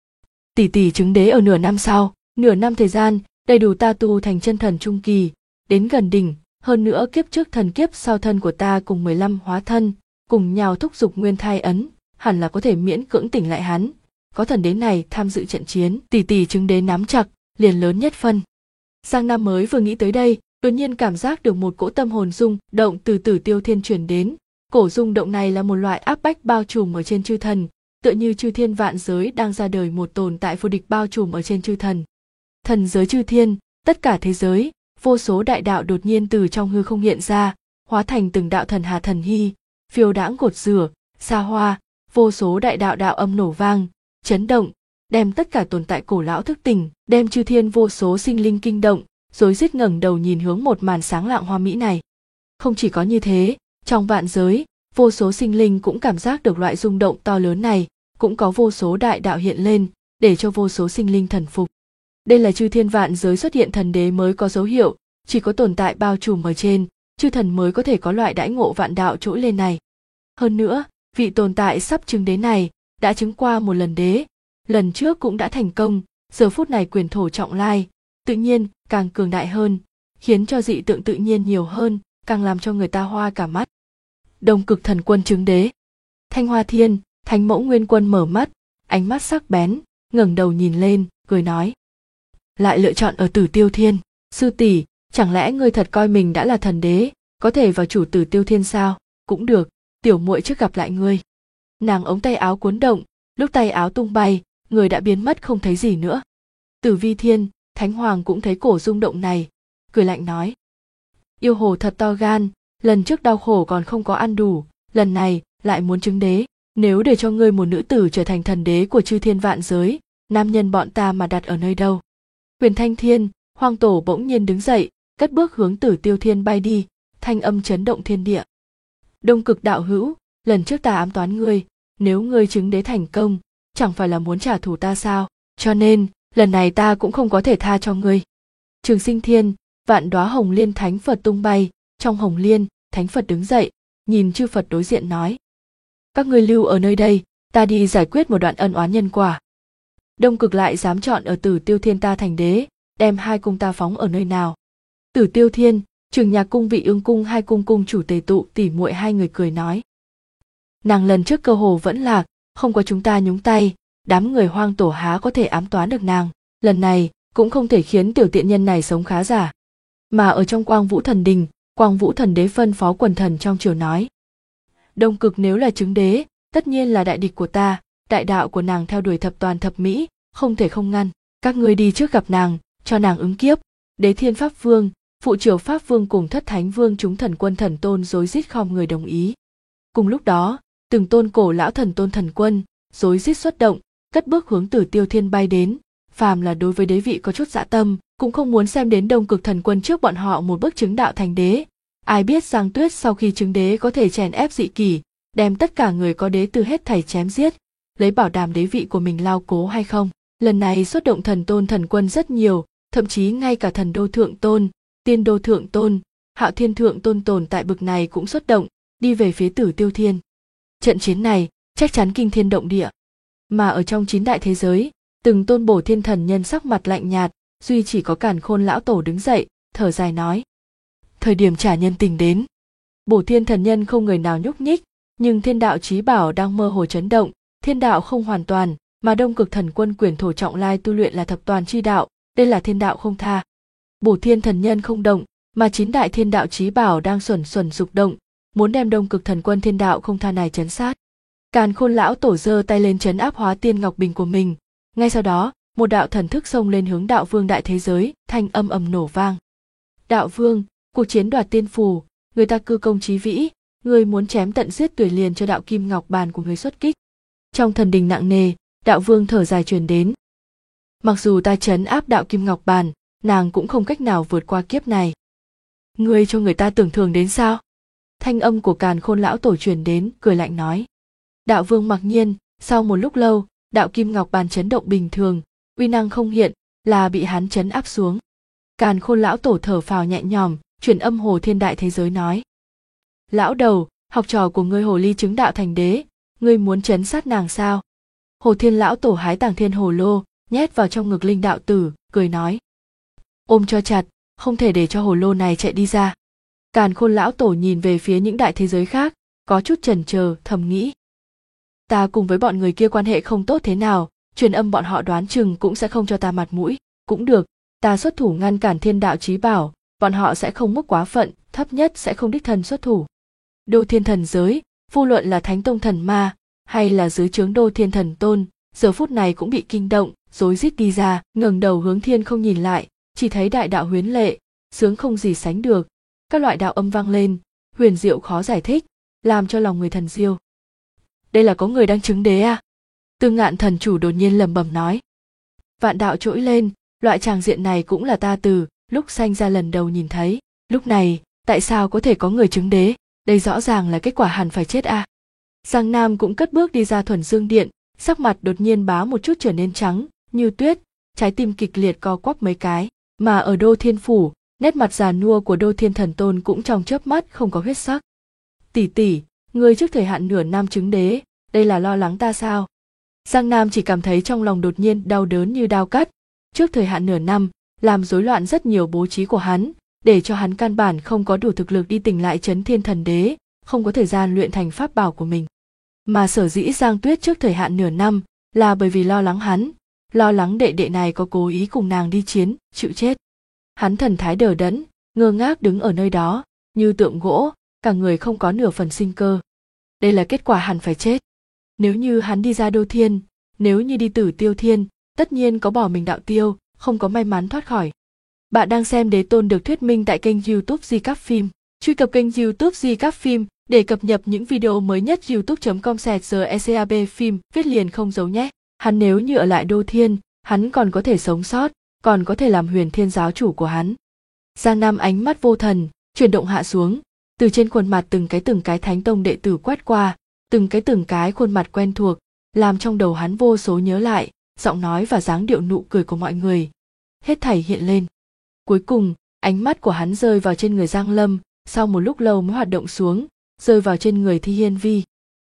Tỷ tỷ chứng đế ở nửa năm sau, nửa năm thời gian, đầy đủ ta tu thành chân thần trung kỳ, đến gần đỉnh, hơn nữa kiếp trước thần kiếp sau thân của ta cùng 15 hóa thân, cùng nhau thúc giục Nguyên Thai Ấn, hẳn là có thể miễn cưỡng tỉnh lại hắn. Có thần đế này tham dự trận chiến, tỷ tỷ chứng đế nắm chặt, liền lớn nhất phân. Giang Nam mới vừa nghĩ tới đây, đột nhiên cảm giác được một cỗ tâm hồn rung động từ Tử Tiêu Thiên truyền đến. Cổ rung động này là một loại áp bách bao trùm ở trên chư thần, tựa như chư thiên vạn giới đang ra đời một tồn tại vô địch bao trùm ở trên chư thần. Thần giới chư thiên, tất cả thế giới, vô số đại đạo đột nhiên từ trong hư không hiện ra, hóa thành từng đạo thần hà thần hy, phiêu đãng cột rửa, xa hoa, vô số đại đạo đạo âm nổ vang, chấn động, đem tất cả tồn tại cổ lão thức tỉnh, đem chư thiên vô số sinh linh kinh động, rối rít ngẩng đầu nhìn hướng một màn sáng lạng hoa mỹ này. Không chỉ có như thế, trong vạn giới, vô số sinh linh cũng cảm giác được loại rung động to lớn này, cũng có vô số đại đạo hiện lên, để cho vô số sinh linh thần phục. Đây là chư thiên vạn giới xuất hiện thần đế mới có dấu hiệu, chỉ có tồn tại bao trùm ở trên, chư thần mới có thể có loại đãi ngộ vạn đạo trỗi lên này. Hơn nữa, vị tồn tại sắp chứng đế này, đã chứng qua một lần đế, lần trước cũng đã thành công, giờ phút này quyền thổ trọng lai, tự nhiên càng cường đại hơn, khiến cho dị tượng tự nhiên nhiều hơn, càng làm cho người ta hoa cả mắt. Đông Cực Thần Quân chứng đế. Thanh Hoa Thiên, Thánh Mẫu Nguyên Quân mở mắt, ánh mắt sắc bén, ngẩng đầu nhìn lên, cười nói: lại lựa chọn ở Tử Tiêu Thiên, sư tỷ, chẳng lẽ ngươi thật coi mình đã là thần đế, có thể vào chủ Tử Tiêu Thiên sao? Cũng được, tiểu muội trước gặp lại ngươi. Nàng ống tay áo cuốn động, lúc tay áo tung bay, người đã biến mất không thấy gì nữa. Tử Vi Thiên, Thánh Hoàng cũng thấy cổ rung động này, cười lạnh nói: yêu hồ thật to gan, lần trước đau khổ còn không có ăn đủ, lần này lại muốn chứng đế. Nếu để cho ngươi một nữ tử trở thành thần đế của chư thiên vạn giới, nam nhân bọn ta mà đặt ở nơi đâu? Huyền Thanh Thiên, Hoàng Tổ bỗng nhiên đứng dậy, cất bước hướng Tử Tiêu Thiên bay đi, thanh âm chấn động thiên địa. Đông Cực đạo hữu, lần trước ta ám toán ngươi, nếu ngươi chứng đế thành công, chẳng phải là muốn trả thù ta sao? Cho nên, lần này ta cũng không có thể tha cho ngươi. Trường Sinh Thiên, vạn đóa hồng liên thánh Phật tung bay, trong hồng liên, thánh Phật đứng dậy, nhìn chư Phật đối diện nói: các ngươi lưu ở nơi đây, ta đi giải quyết một đoạn ân oán nhân quả. Đông Cực lại dám chọn ở Tử Tiêu Thiên ta thành đế, đem hai cung ta phóng ở nơi nào? Tử Tiêu Thiên, Trường Nhạc cung Vị Ương cung hai cung cung chủ tề tụ tỉ muội hai người cười nói: nàng lần trước cơ hồ vẫn lạc, không có chúng ta nhúng tay, đám người Hoang Tổ há có thể ám toán được nàng, lần này cũng không thể khiến tiểu tiện nhân này sống khá giả. Mà ở trong Quang Vũ Thần Đình, Quang Vũ Thần Đế phân phó quần thần trong triều nói: Đông Cực nếu là chứng đế, tất nhiên là đại địch của ta, đại đạo của nàng theo đuổi thập toàn thập mỹ, không thể không ngăn. Các ngươi đi trước gặp nàng, cho nàng ứng kiếp. Đế Thiên Pháp Vương, Phụ Triều Pháp Vương cùng Thất Thánh Vương chúng thần quân thần tôn rối rít khom người đồng ý. Cùng lúc đó, từng tôn cổ lão thần tôn thần quân rối rít xuất động, cất bước hướng Tử Tiêu Thiên bay đến. Phàm là đối với đế vị có chút dã tâm, cũng không muốn xem đến Đông Cực thần quân trước bọn họ một bước chứng đạo thành đế. Ai biết Giang Tuyết sau khi chứng đế có thể chèn ép dị kỷ, đem tất cả người có đế từ hết thảy chém giết, lấy bảo đảm đế vị của mình lao cố hay không. Lần này xuất động thần tôn thần quân rất nhiều, thậm chí ngay cả thần đô thượng tôn, tiên đô thượng tôn, hạo thiên thượng tôn tồn tại bực này cũng xuất động, đi về phía Tử Tiêu Thiên. Trận chiến này chắc chắn kinh thiên động địa. Mà ở trong 9 đại thế giới, từng tôn bổ thiên thần nhân sắc mặt lạnh nhạt, duy chỉ có Càn Khôn lão tổ đứng dậy, thở dài nói: thời điểm trả nhân tình đến. Bổ Thiên thần nhân không người nào nhúc nhích, nhưng thiên đạo chí bảo đang mơ hồ chấn động. Thiên đạo không hoàn toàn, mà Đông Cực Thần Quân Quyền Thổ Trọng Lai tu luyện là thập toàn chi đạo, đây là thiên đạo không tha. Bổ Thiên thần nhân không động, mà 9 đại thiên đạo chí bảo đang xuẩn xuẩn dục động, muốn đem Đông Cực Thần Quân thiên đạo không tha này trấn sát. Càn Khôn lão tổ giơ tay lên trấn áp Hóa Tiên Ngọc Bình của mình, ngay sau đó, một đạo thần thức xông lên hướng đạo vương đại thế giới, thanh âm ầm nổ vang. Đạo vương, cuộc chiến đoạt tiên phù, người ta cư công chí vĩ, người muốn chém tận giết tuyệt liền cho đạo kim ngọc bàn của người xuất kích. Trong thần đình nặng nề, đạo vương thở dài truyền đến. Mặc dù ta trấn áp đạo kim ngọc bàn, nàng cũng không cách nào vượt qua kiếp này. Ngươi cho người ta tưởng thường đến sao? Thanh âm của Càn Khôn lão tổ truyền đến, cười lạnh nói. Đạo vương mặc nhiên, sau một lúc lâu, đạo kim ngọc bàn chấn động bình thường, uy năng không hiện, là bị hắn trấn áp xuống. Càn Khôn lão tổ thở phào nhẹ nhõm, truyền âm Hồ Thiên đại thế giới nói. Lão đầu, học trò của ngươi hồ ly chứng đạo thành đế, ngươi muốn trấn sát nàng sao? Hồ Thiên lão tổ hái Tàng Thiên hồ lô, nhét vào trong ngực linh đạo tử, cười nói. Ôm cho chặt, không thể để cho hồ lô này chạy đi ra. Càn Khôn lão tổ nhìn về phía những đại thế giới khác, có chút chần chờ, thầm nghĩ. Ta cùng với bọn người kia quan hệ không tốt thế nào, truyền âm bọn họ đoán chừng cũng sẽ không cho ta mặt mũi, cũng được, ta xuất thủ ngăn cản thiên đạo chí bảo, bọn họ sẽ không mức quá phận, thấp nhất sẽ không đích thân xuất thủ. Đô Thiên thần giới, vô luận là Thánh Tông thần ma, hay là dưới trướng Đô Thiên thần tôn, giờ phút này cũng bị kinh động, rối rít đi ra, ngẩng đầu hướng thiên không nhìn lại, chỉ thấy đại đạo huyến lệ, sướng không gì sánh được, các loại đạo âm vang lên, huyền diệu khó giải thích, làm cho lòng người thần diêu. Đây là có người đang chứng đế à? Tương Ngạn thần chủ đột nhiên lẩm bẩm nói. Vạn đạo trỗi lên, loại tràng diện này cũng là ta từ lúc sanh ra lần đầu nhìn thấy, lúc này, tại sao có thể có người chứng đế, đây rõ ràng là kết quả hẳn phải chết à? Giang Nam cũng cất bước đi ra Thuần Dương Điện, sắc mặt đột nhiên bá một chút trở nên trắng, như tuyết, trái tim kịch liệt co quắp mấy cái, mà ở Đô Thiên phủ, nét mặt già nua của Đô Thiên thần tôn cũng trong chớp mắt không có huyết sắc. Tỷ tỷ, ngươi trước thời hạn nửa năm chứng đế, đây là lo lắng ta sao? Giang Nam chỉ cảm thấy trong lòng đột nhiên đau đớn như đao cắt, trước thời hạn nửa năm, làm rối loạn rất nhiều bố trí của hắn, để cho hắn căn bản không có đủ thực lực đi tỉnh lại Chấn Thiên thần đế, không có thời gian luyện thành pháp bảo của mình. Mà sở dĩ Giang Tuyết trước thời hạn nửa năm, là bởi vì lo lắng hắn, lo lắng đệ đệ này có cố ý cùng nàng đi chiến, chịu chết. Hắn thần thái đờ đẫn, ngơ ngác đứng ở nơi đó, như tượng gỗ, cả người không có nửa phần sinh cơ. Đây là kết quả hẳn phải chết. Nếu như hắn đi ra Đô Thiên, nếu như đi Tử Tiêu Thiên, tất nhiên có bỏ mình đạo tiêu, không có may mắn thoát khỏi. Bạn đang xem Đế Tôn được thuyết minh tại kênh YouTube Di Cáp Phim. Truy cập kênh YouTube Di Cáp Phim để cập nhật những video mới nhất. youtube.com/secab phim viết liền không giấu nhé. Hắn nếu như ở lại Đô Thiên, hắn còn có thể sống sót, còn có thể làm Huyền Thiên giáo chủ của hắn. Giang Nam ánh mắt vô thần, chuyển động hạ xuống, từ trên khuôn mặt từng cái Thánh Tông đệ tử quét qua, từng cái khuôn mặt quen thuộc, làm trong đầu hắn vô số nhớ lại, giọng nói và dáng điệu nụ cười của mọi người. Hết thảy hiện lên. Cuối cùng, ánh mắt của hắn rơi vào trên người Giang Lâm, sau một lúc lâu mới hoạt động xuống, rơi vào trên người Thi Hiên Vi.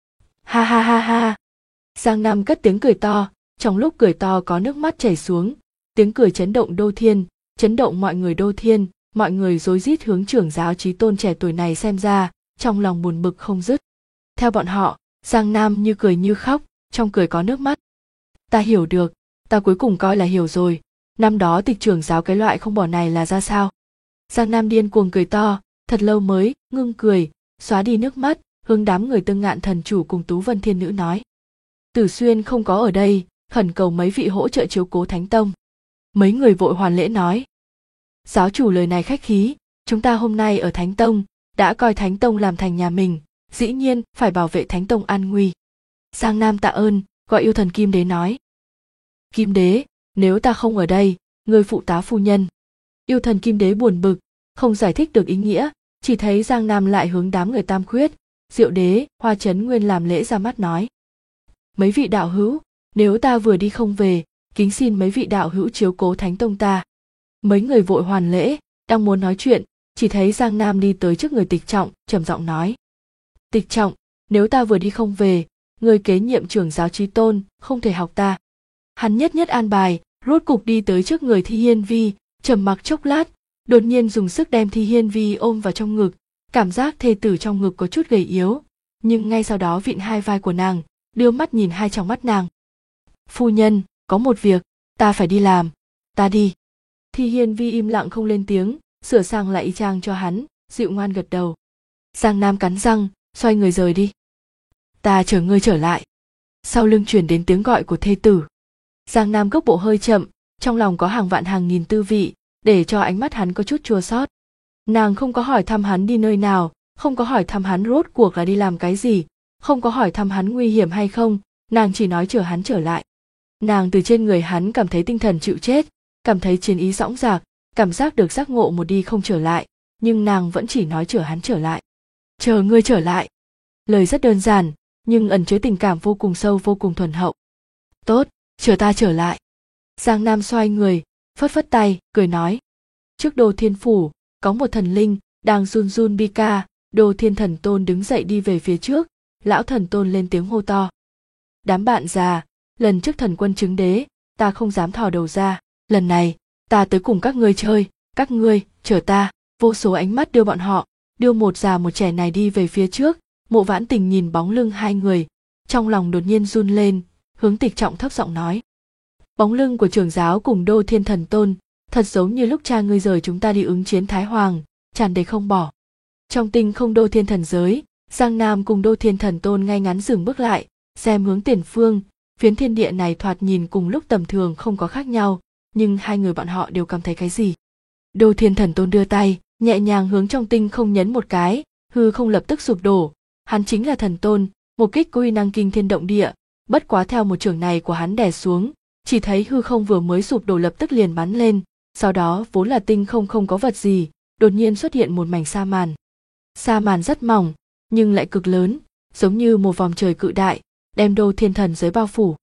Ha ha ha ha. Giang Nam cất tiếng cười to, trong lúc cười to có nước mắt chảy xuống, tiếng cười chấn động Đô Thiên, chấn động mọi người Đô Thiên, mọi người rối rít hướng trưởng giáo chí tôn trẻ tuổi này xem ra, trong lòng buồn bực không dứt. Theo bọn họ, Giang Nam như cười như khóc, trong cười có nước mắt. Ta hiểu được, ta cuối cùng coi là hiểu rồi, năm đó Tịch trưởng giáo cái loại không bỏ này là ra sao. Giang Nam điên cuồng cười to, thật lâu mới ngưng cười, xóa đi nước mắt, hướng đám người Tương Ngạn thần chủ cùng Tú Vân Thiên nữ nói. Tử Xuyên không có ở đây, khẩn cầu mấy vị hỗ trợ chiếu cố Thánh Tông. Mấy người vội hoàn lễ nói. Giáo chủ lời này khách khí, chúng ta hôm nay ở Thánh Tông, đã coi Thánh Tông làm thành nhà mình, dĩ nhiên phải bảo vệ Thánh Tông an nguy. Giang Nam tạ ơn, gọi yêu thần Kim Đế nói. Kim Đế, nếu ta không ở đây, người phụ tá phu nhân. Yêu thần Kim Đế buồn bực, không giải thích được ý nghĩa, chỉ thấy Giang Nam lại hướng đám người Tam Khuyết, Diệu Đế, Hoa Chấn Nguyên làm lễ ra mắt nói. Mấy vị đạo hữu, nếu ta vừa đi không về, kính xin mấy vị đạo hữu chiếu cố Thánh Tông ta. Mấy người vội hoàn lễ, đang muốn nói chuyện, chỉ thấy Giang Nam đi tới trước người Tịch Trọng, trầm giọng nói. Tịch Trọng, nếu ta vừa đi không về, người kế nhiệm trưởng giáo chí tôn, không thể học ta. Hắn nhất an bài, rốt cục đi tới trước người Thi Hiên Vi, trầm mặc chốc lát, đột nhiên dùng sức đem Thi Hiên Vi ôm vào trong ngực, cảm giác thê tử trong ngực có chút gầy yếu, nhưng ngay sau đó vịn hai vai của nàng, đưa mắt nhìn hai trong mắt nàng. Phu nhân, có một việc, ta phải đi làm, ta đi. Thi Hiên Vi im lặng không lên tiếng, sửa sang lại y chang cho hắn, dịu ngoan gật đầu. Giang Nam cắn răng, xoay người rời đi. Ta chờ ngươi trở lại. Sau lưng truyền đến tiếng gọi của thê tử. Giang Nam cước bộ hơi chậm, trong lòng có hàng vạn hàng nghìn tư vị, để cho ánh mắt hắn có chút chua xót. Nàng không có hỏi thăm hắn đi nơi nào, không có hỏi thăm hắn rốt cuộc là đi làm cái gì, không có hỏi thăm hắn nguy hiểm hay không, nàng chỉ nói chờ hắn trở lại. Nàng từ trên người hắn cảm thấy tinh thần chịu chết, cảm thấy chiến ý dõng dạc, cảm giác được giác ngộ một đi không trở lại, nhưng nàng vẫn chỉ nói chờ hắn trở lại. Chờ ngươi trở lại. Lời rất đơn giản, nhưng ẩn chứa tình cảm vô cùng sâu, vô cùng thuần hậu. Tốt, chờ ta trở lại. Giang Nam xoay người, phất phất tay, cười nói. Trước Đô Thiên Phủ, có một thần linh, đang run run bi ca, Đô Thiên Thần Tôn đứng dậy đi về phía trước, lão thần tôn lên tiếng hô to. Đám bạn già, lần trước thần quân chứng đế, ta không dám thò đầu ra, lần này, ta tới cùng các ngươi chơi, các ngươi, chờ ta, vô số ánh mắt đưa bọn họ, đưa một già một trẻ này đi về phía trước. Mộ Vãn Tình nhìn bóng lưng hai người, trong lòng đột nhiên run lên, hướng Tịch Trọng thấp giọng nói. Bóng lưng của trưởng giáo cùng Đô Thiên Thần Tôn, thật giống như lúc cha ngươi rời chúng ta đi ứng chiến Thái Hoàng, tràn đầy không bỏ. Trong tinh không Đô Thiên Thần giới, Giang Nam cùng Đô Thiên Thần Tôn ngay ngắn dừng bước lại, xem hướng tiền phương, phiến thiên địa này thoạt nhìn cùng lúc tầm thường không có khác nhau, nhưng hai người bọn họ đều cảm thấy cái gì. Đô Thiên Thần Tôn đưa tay, nhẹ nhàng hướng trong tinh không nhấn một cái, hư không lập tức sụp đổ. Hắn chính là thần tôn, một kích có uy năng kinh thiên động địa, bất quá theo một chưởng này của hắn đè xuống, chỉ thấy hư không vừa mới sụp đổ lập tức liền bắn lên, sau đó vốn là tinh không có vật gì, đột nhiên xuất hiện một mảnh sa màn. Sa màn rất mỏng, nhưng lại cực lớn, giống như một vòng trời cự đại, đem Đô Thiên Thần giới bao phủ.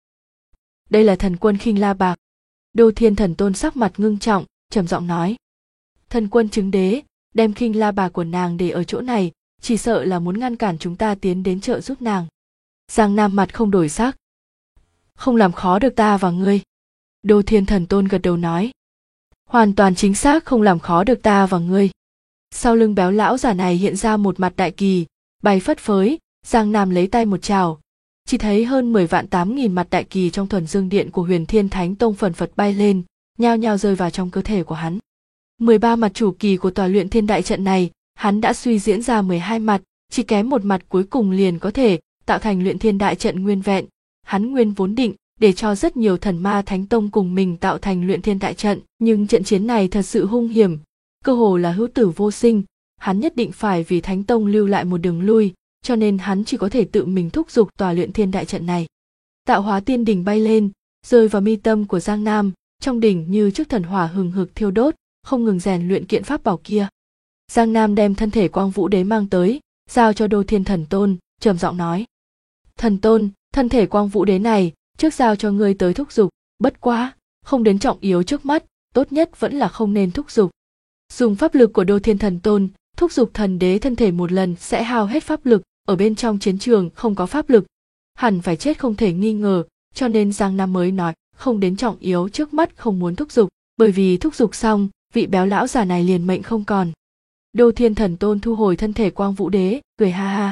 Đây là thần quân Khinh La Bạc. Đô Thiên Thần Tôn sắc mặt ngưng trọng, trầm giọng nói. Thần quân chứng đế, đem Khinh La Bạc của nàng để ở chỗ này, chỉ sợ là muốn ngăn cản chúng ta tiến đến trợ giúp nàng. Giang Nam mặt không đổi sắc. Không làm khó được ta và ngươi. Đô Thiên Thần Tôn gật đầu nói. Hoàn toàn chính xác không làm khó được ta và ngươi. Sau lưng béo lão giả này hiện ra một mặt đại kỳ, bay phất phới, Giang Nam lấy tay một chào. Chỉ thấy hơn 10 vạn 8.000 mặt đại kỳ trong thuần dương điện của Huyền Thiên Thánh Tông phần phật bay lên, nhao nhao rơi vào trong cơ thể của hắn. 13 mặt chủ kỳ của tòa luyện thiên đại trận này, hắn đã suy diễn ra 12 mặt, chỉ kém một mặt cuối cùng liền có thể tạo thành luyện thiên đại trận nguyên vẹn. Hắn nguyên vốn định để cho rất nhiều thần ma thánh tông cùng mình tạo thành luyện thiên đại trận, nhưng trận chiến này thật sự hung hiểm, cơ hồ là hữu tử vô sinh, hắn nhất định phải vì thánh tông lưu lại một đường lui, cho nên hắn chỉ có thể tự mình thúc giục tòa luyện thiên đại trận này. Tạo hóa tiên đỉnh bay lên, rơi vào mi tâm của Giang Nam, trong đỉnh như trước thần hỏa hừng hực thiêu đốt, không ngừng rèn luyện kiện pháp bảo kia. Giang Nam đem thân thể Quang Vũ Đế mang tới, giao cho Đô Thiên Thần Tôn, trầm giọng nói. Thần Tôn, thân thể Quang Vũ Đế này, trước giao cho ngươi tới thúc giục, bất quá, không đến trọng yếu trước mắt, tốt nhất vẫn là không nên thúc giục. Dùng pháp lực của Đô Thiên Thần Tôn, thúc giục thần đế thân thể một lần sẽ hao hết pháp lực, ở bên trong chiến trường không có pháp lực, hẳn phải chết không thể nghi ngờ, cho nên Giang Nam mới nói, không đến trọng yếu trước mắt không muốn thúc giục, bởi vì thúc giục xong, vị béo lão già này liền mệnh không còn. Đô Thiên Thần Tôn thu hồi thân thể Quang Vũ Đế, cười ha ha.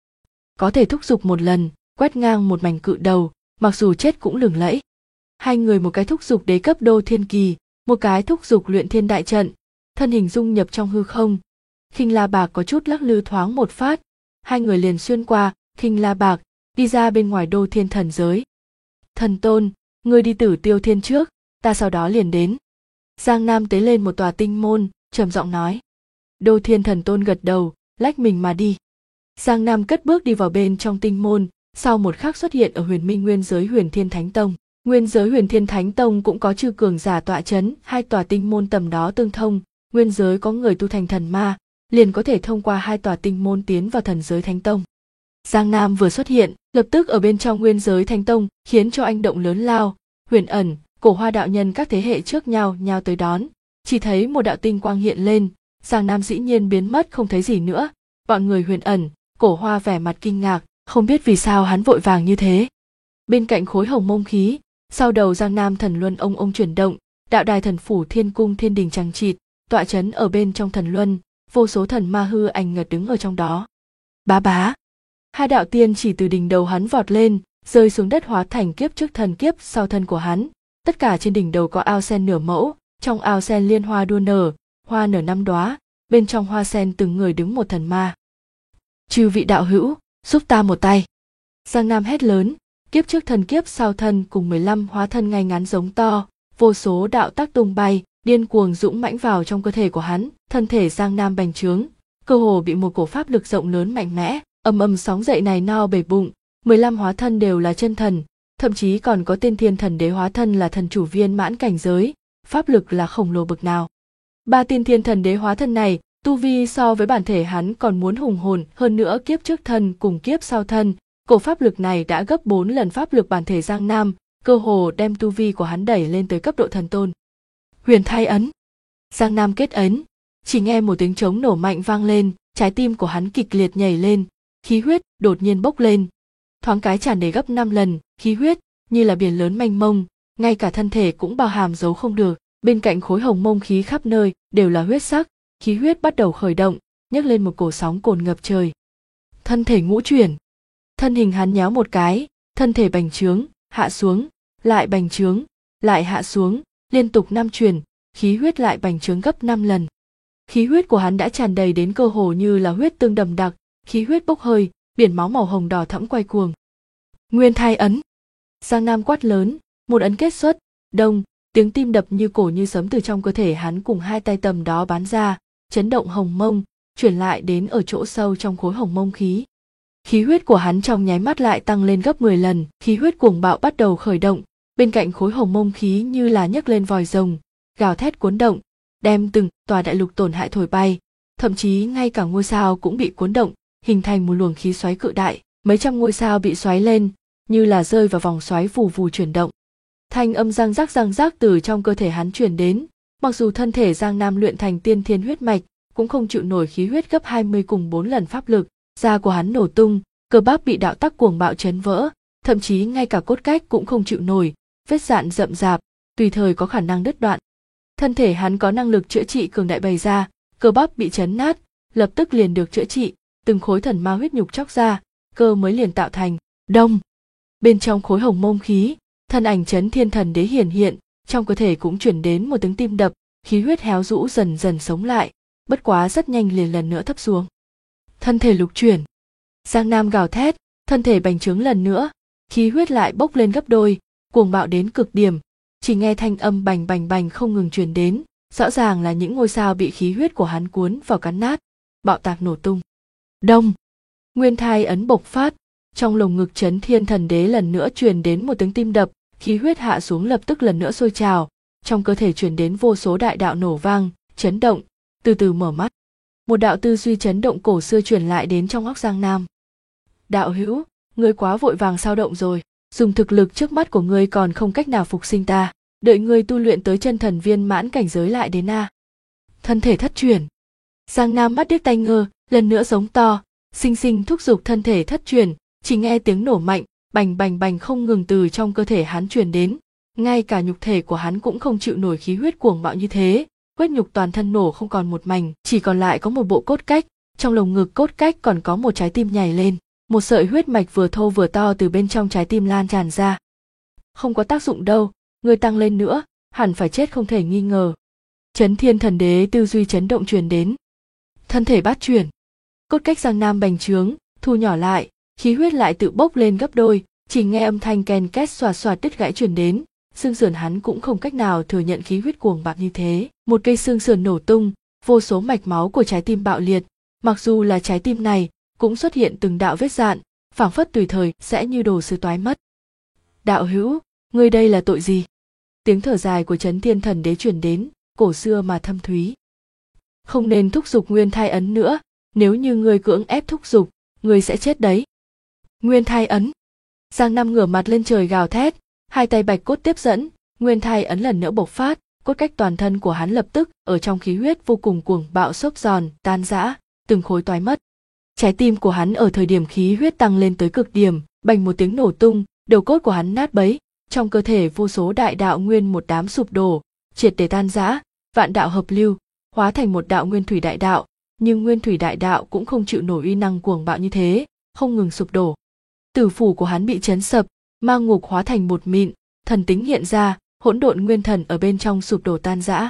Có thể thúc giục một lần, quét ngang một mảnh cự đầu, mặc dù chết cũng lừng lẫy. Hai người một cái thúc giục đế cấp Đô Thiên Kỳ, một cái thúc giục luyện thiên đại trận, thân hình dung nhập trong hư không. Khinh La Bạc có chút lắc lư thoáng một phát, hai người liền xuyên qua Khinh La Bạc, đi ra bên ngoài Đô Thiên Thần giới. Thần Tôn, ngươi đi Tử Tiêu Thiên trước, ta sau đó liền đến. Giang Nam tế lên một tòa tinh môn, trầm giọng nói. Đô Thiên Thần Tôn gật đầu, lách mình mà đi. Giang Nam cất bước đi vào bên trong tinh môn, sau một khắc xuất hiện ở Huyền Minh nguyên giới Huyền Thiên Thánh Tông. Nguyên giới Huyền Thiên Thánh Tông cũng có chư cường giả tọa chấn, hai tòa tinh môn tầm đó tương thông, nguyên giới có người tu thành thần ma, liền có thể thông qua hai tòa tinh môn tiến vào thần giới Thánh Tông. Giang Nam vừa xuất hiện, lập tức ở bên trong nguyên giới Thánh Tông, khiến cho anh động lớn lao, Huyền Ẩn, Cổ Hoa đạo nhân các thế hệ trước nhau tới đón, chỉ thấy một đạo tinh quang hiện lên, Giang Nam dĩ nhiên biến mất không thấy gì nữa, bọn người Huyền Ẩn, Cổ Hoa vẻ mặt kinh ngạc, không biết vì sao hắn vội vàng như thế. Bên cạnh khối hồng mông khí, sau đầu Giang Nam thần luân ông chuyển động, đạo đài thần phủ thiên cung thiên đình chằng chịt, tọa chấn ở bên trong thần luân, vô số thần ma hư ảnh ngật đứng ở trong đó. Bá bá, hai đạo tiên chỉ từ đỉnh đầu hắn vọt lên, rơi xuống đất hóa thành kiếp trước thần kiếp sau thân của hắn. Tất cả trên đỉnh đầu có ao sen nửa mẫu, trong ao sen liên hoa đua nở, hoa nở 5 đóa, bên trong hoa sen từng người đứng một thần ma. Chư vị đạo hữu, giúp ta một tay. Giang Nam hét lớn, kiếp trước thần kiếp sau thân cùng 15 hóa thân ngay ngắn giống to, vô số đạo tác tung bay, điên cuồng dũng mãnh vào trong cơ thể của hắn, thân thể Giang Nam bành trướng, cơ hồ bị một cổ pháp lực rộng lớn mạnh mẽ, ầm ầm sóng dậy này no bể bụng, 15 hóa thân đều là chân thần, thậm chí còn có tiên thiên thần đế hóa thân là thần chủ viên mãn cảnh giới, pháp lực là khổng lồ bực nào. Ba tiên thiên thần đế hóa thân này, tu vi so với bản thể hắn còn muốn hùng hồn, hơn nữa kiếp trước thân cùng kiếp sau thân, cổ pháp lực này đã gấp 4 lần pháp lực bản thể Giang Nam, cơ hồ đem tu vi của hắn đẩy lên tới cấp độ thần tôn. Huyền thai ấn. Giang Nam kết ấn, chỉ nghe một tiếng trống nổ mạnh vang lên, trái tim của hắn kịch liệt nhảy lên, khí huyết đột nhiên bốc lên, thoáng cái tràn đầy gấp 5 lần, khí huyết như là biển lớn mênh mông, ngay cả thân thể cũng bao hàm giấu không được, bên cạnh khối hồng mông khí khắp nơi đều là huyết sắc, khí huyết bắt đầu khởi động, nhấc lên một cổ sóng cồn ngập trời. Thân thể ngũ chuyển, thân hình hắn nhéo một cái, thân thể bành trướng, hạ xuống, lại bành trướng, lại hạ xuống, liên tục 5 chuyển, khí huyết lại bành trướng gấp 5 lần. Khí huyết của hắn đã tràn đầy đến cơ hồ như là huyết tương đậm đặc, khí huyết bốc hơi, biển máu màu hồng đỏ thẫm quay cuồng. Nguyên thai ấn. Giang Nam quát lớn, một ấn kết xuất, đông, tiếng tim đập như cổ như sấm từ trong cơ thể hắn cùng hai tay tầm đó bắn ra, chấn động hồng mông, chuyển lại đến ở chỗ sâu trong khối hồng mông khí. Khí huyết của hắn trong nháy mắt lại tăng lên gấp 10 lần, khí huyết cuồng bạo bắt đầu khởi động, bên cạnh khối hồng mông khí như là nhấc lên vòi rồng, gào thét cuốn động, đem từng tòa đại lục tổn hại thổi bay, thậm chí ngay cả ngôi sao cũng bị cuốn động, hình thành một luồng khí xoáy cự đại, mấy trăm ngôi sao bị xoáy lên, như là rơi vào vòng xoáy vù vù chuyển động. Thanh âm răng rắc từ trong cơ thể hắn truyền đến, mặc dù thân thể Giang Nam luyện thành tiên thiên huyết mạch, cũng không chịu nổi khí huyết gấp 20 cùng 4 lần pháp lực, da của hắn nổ tung, cơ bắp bị đạo tắc cuồng bạo chấn vỡ, thậm chí ngay cả cốt cách cũng không chịu nổi, vết dạn rậm rạp, tùy thời có khả năng đứt đoạn. Thân thể hắn có năng lực chữa trị cường đại bày ra, cơ bắp bị chấn nát, lập tức liền được chữa trị, từng khối thần ma huyết nhục chóc ra, cơ mới liền tạo thành. Đông. Bên trong khối hồng mông khí, thân ảnh Chấn Thiên Thần Đế hiển hiện, trong cơ thể cũng chuyển đến một tiếng tim đập, khí huyết héo rũ dần dần sống lại, bất quá rất nhanh liền lần nữa thấp xuống. Thân thể lục chuyển. Giang Nam gào thét, thân thể bành trướng lần nữa, khí huyết lại bốc lên gấp đôi, cuồng bạo đến cực điểm, chỉ nghe thanh âm bành bành bành không ngừng truyền đến, rõ ràng là những ngôi sao bị khí huyết của hắn cuốn vào cắn nát, bạo tạc nổ tung. Đông. Nguyên thai ấn bộc phát, trong lồng ngực Chấn Thiên Thần Đế lần nữa truyền đến một tiếng tim đập, khí huyết hạ xuống lập tức lần nữa sôi trào, trong cơ thể truyền đến vô số đại đạo nổ vang, chấn động, từ từ mở mắt. Một đạo tư duy chấn động cổ xưa truyền lại đến trong óc Giang Nam. Đạo hữu, ngươi quá vội vàng sao động rồi, dùng thực lực trước mắt của ngươi còn không cách nào phục sinh ta, đợi ngươi tu luyện tới chân thần viên mãn cảnh giới lại đến a. Thân thể thất truyền. Giang Nam mắt điếc tai ngơ, lần nữa giống to, sinh thúc giục thân thể thất truyền, chỉ nghe tiếng nổ mạnh, bành bành bành không ngừng từ trong cơ thể hắn truyền đến, ngay cả nhục thể của hắn cũng không chịu nổi khí huyết cuồng bạo như thế, huyết nhục toàn thân nổ không còn một mảnh, chỉ còn lại có một bộ cốt cách, trong lồng ngực cốt cách còn có một trái tim nhảy lên, một sợi huyết mạch vừa thô vừa to từ bên trong trái tim lan tràn ra. Không có tác dụng đâu, người tăng lên nữa, hẳn phải chết không thể nghi ngờ. Chấn Thiên Thần Đế tư duy chấn động truyền đến. Thân thể bát chuyển. Cốt cách Giang Nam bành trướng, thu nhỏ lại, khí huyết lại tự bốc lên gấp đôi, chỉ nghe âm thanh ken két xoạt xoạt đứt gãy truyền đến, xương sườn hắn cũng không cách nào thừa nhận khí huyết cuồng bạo như thế, một cây xương sườn nổ tung, vô số mạch máu của trái tim bạo liệt, mặc dù là trái tim này cũng xuất hiện từng đạo vết dạn, phảng phất tùy thời sẽ như đồ sứ toái mất. Đạo hữu, ngươi đây là tội gì? Tiếng thở dài của Chấn Thiên Thần Đế truyền đến, cổ xưa mà thâm thúy. Không nên thúc giục nguyên thai ấn nữa, nếu như ngươi cưỡng ép thúc giục, ngươi sẽ chết đấy. Nguyên thai ấn. Giang Nam ngửa mặt lên trời gào thét, hai tay bạch cốt tiếp dẫn, nguyên thai ấn lần nữa bộc phát, cốt cách toàn thân của hắn lập tức ở trong khí huyết vô cùng cuồng bạo xốp giòn, tan rã, từng khối toái mất. Trái tim của hắn ở thời điểm khí huyết tăng lên tới cực điểm, bành một tiếng nổ tung, đầu cốt của hắn nát bấy, trong cơ thể vô số đại đạo nguyên một đám sụp đổ, triệt để tan rã, vạn đạo hợp lưu, hóa thành một đạo nguyên thủy đại đạo, nhưng nguyên thủy đại đạo cũng không chịu nổi uy năng cuồng bạo như thế, không ngừng sụp đổ. Tử phủ của hắn bị chấn sập, ma ngục hóa thành bột mịn, thần tính hiện ra, hỗn độn nguyên thần ở bên trong sụp đổ tan rã.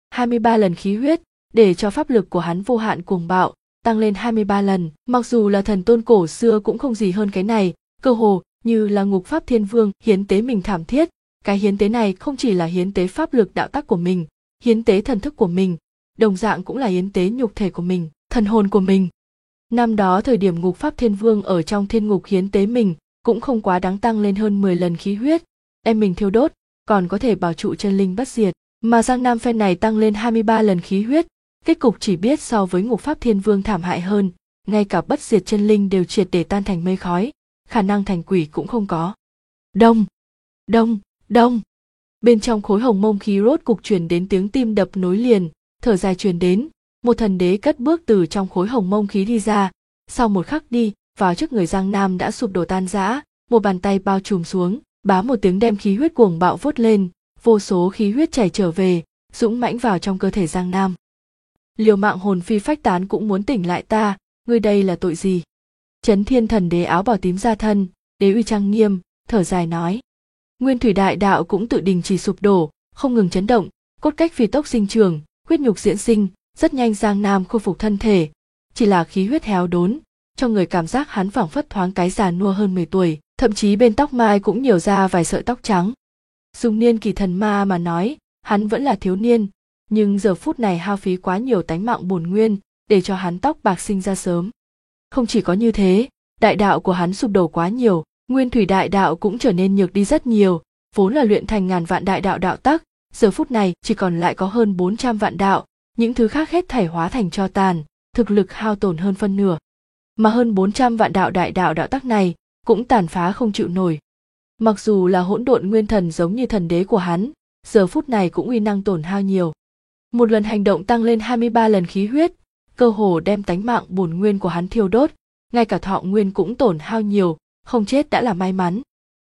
23 lần khí huyết, để cho pháp lực của hắn vô hạn cuồng bạo, tăng lên 23 lần, mặc dù là thần tôn cổ xưa cũng không gì hơn cái này, cơ hồ như là ngục pháp thiên vương hiến tế mình thảm thiết. Cái hiến tế này không chỉ là hiến tế pháp lực đạo tắc của mình, hiến tế thần thức của mình, đồng dạng cũng là hiến tế nhục thể của mình, thần hồn của mình. Năm đó thời điểm ngục pháp thiên vương ở trong thiên ngục hiến tế mình, cũng không quá đáng tăng lên hơn 10 lần khí huyết, đem mình thiêu đốt, còn có thể bảo trụ chân linh bất diệt. Mà Giang Nam phen này tăng lên 23 lần khí huyết, kết cục chỉ biết so với ngục pháp thiên vương thảm hại hơn, ngay cả bất diệt chân linh đều triệt để tan thành mây khói, khả năng thành quỷ cũng không có. Đông, đông, đông. Bên trong khối hồng mông khí rốt cục truyền đến tiếng tim đập nối liền, thở dài truyền đến, một thần đế cất bước từ trong khối hồng mông khí đi ra, sau một khắc đi vào trước người Giang Nam đã sụp đổ tan rã, một bàn tay bao trùm xuống, bá một tiếng đem khí huyết cuồng bạo vút lên, vô số khí huyết chảy trở về, dũng mãnh vào trong cơ thể Giang Nam. Liều mạng hồn phi phách tán cũng muốn tỉnh lại ta, ngươi đây là tội gì? Chấn Thiên thần đế áo bào tím ra thân, đế uy trang nghiêm, thở dài nói. Nguyên thủy đại đạo cũng tự đình chỉ sụp đổ, không ngừng chấn động, cốt cách phi tốc sinh trưởng, huyết nhục diễn sinh, rất nhanh Giang Nam khôi phục thân thể, chỉ là khí huyết héo đốn, cho người cảm giác hắn phảng phất thoáng cái già nua hơn 10 tuổi, thậm chí bên tóc mai cũng nhiều ra vài sợi tóc trắng. Dùng niên kỳ thần ma mà nói, hắn vẫn là thiếu niên, nhưng giờ phút này hao phí quá nhiều tánh mạng bổn nguyên, để cho hắn tóc bạc sinh ra sớm. Không chỉ có như thế, đại đạo của hắn sụp đổ quá nhiều, nguyên thủy đại đạo cũng trở nên nhược đi rất nhiều, vốn là luyện thành ngàn vạn đại đạo đạo tắc, giờ phút này chỉ còn lại có hơn 400 vạn đạo, những thứ khác hết thảy hóa thành tro tàn, thực lực hao tổn hơn phân nửa. Mà hơn 400 vạn đạo đại đạo đạo tắc này cũng tàn phá không chịu nổi. Mặc dù là hỗn độn nguyên thần giống như thần đế của hắn, giờ phút này cũng uy năng tổn hao nhiều. Một lần hành động tăng lên 23 lần khí huyết, cơ hồ đem tánh mạng bổn nguyên của hắn thiêu đốt, ngay cả thọ nguyên cũng tổn hao nhiều, không chết đã là may mắn.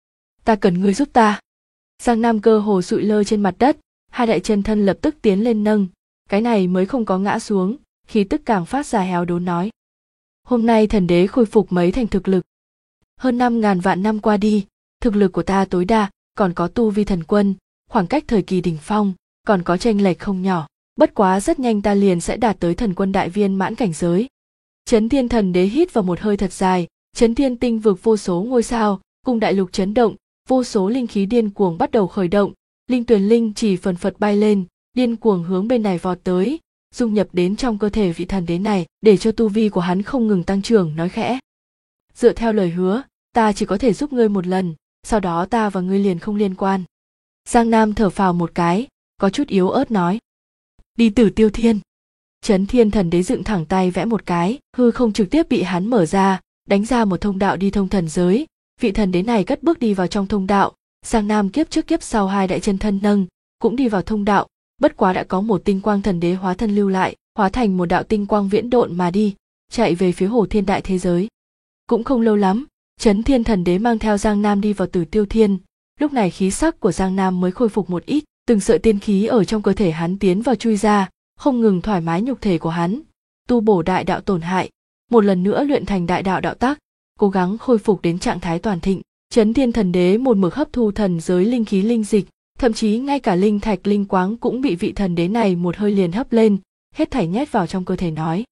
Ta cần ngươi giúp ta. Giang Nam cơ hồ sụi lơ trên mặt đất, hai đại chân thân lập tức tiến lên nâng, cái này mới không có ngã xuống, khí tức càng phát ra héo đốn nói. Hôm nay thần đế khôi phục mấy thành thực lực. Hơn 5.000 vạn năm qua đi, thực lực của ta tối đa, còn có tu vi thần quân, khoảng cách thời kỳ đỉnh phong, còn có chênh lệch không nhỏ, bất quá rất nhanh ta liền sẽ đạt tới thần quân đại viên mãn cảnh giới. Chấn Thiên thần đế hít vào một hơi thật dài, Chấn Thiên tinh vực vô số ngôi sao, cùng đại lục chấn động, vô số linh khí điên cuồng bắt đầu khởi động, linh tuyền linh chỉ phần phật bay lên, điên cuồng hướng bên này vọt tới, dung nhập đến trong cơ thể vị thần đế này, để cho tu vi của hắn không ngừng tăng trưởng, nói khẽ. Dựa theo lời hứa, ta chỉ có thể giúp ngươi một lần, sau đó ta và ngươi liền không liên quan. Giang Nam thở phào một cái, có chút yếu ớt nói. Đi Tử Tiêu Thiên. Chấn Thiên thần đế dựng thẳng tay vẽ một cái, hư không trực tiếp bị hắn mở ra, đánh ra một thông đạo đi thông thần giới. Vị thần đế này cất bước đi vào trong thông đạo, Giang Nam kiếp trước kiếp sau hai đại chân thân nâng, cũng đi vào thông đạo, bất quá đã có một tinh quang thần đế hóa thân lưu lại, hóa thành một đạo tinh quang viễn độn mà đi, chạy về phía Hồ Thiên đại thế giới. Cũng không lâu lắm, Chấn Thiên thần đế mang theo Giang Nam đi vào Tử Tiêu Thiên, lúc này khí sắc của Giang Nam mới khôi phục một ít, từng sợi tiên khí ở trong cơ thể hắn tiến vào chui ra, không ngừng thoải mái nhục thể của hắn, tu bổ đại đạo tổn hại, một lần nữa luyện thành đại đạo đạo tắc, cố gắng khôi phục đến trạng thái toàn thịnh. Chấn Thiên thần đế một mực hấp thu thần giới linh khí linh dịch, thậm chí ngay cả linh thạch linh quáng cũng bị vị thần đế này một hơi liền hấp lên, hết thảy nhét vào trong cơ thể nói.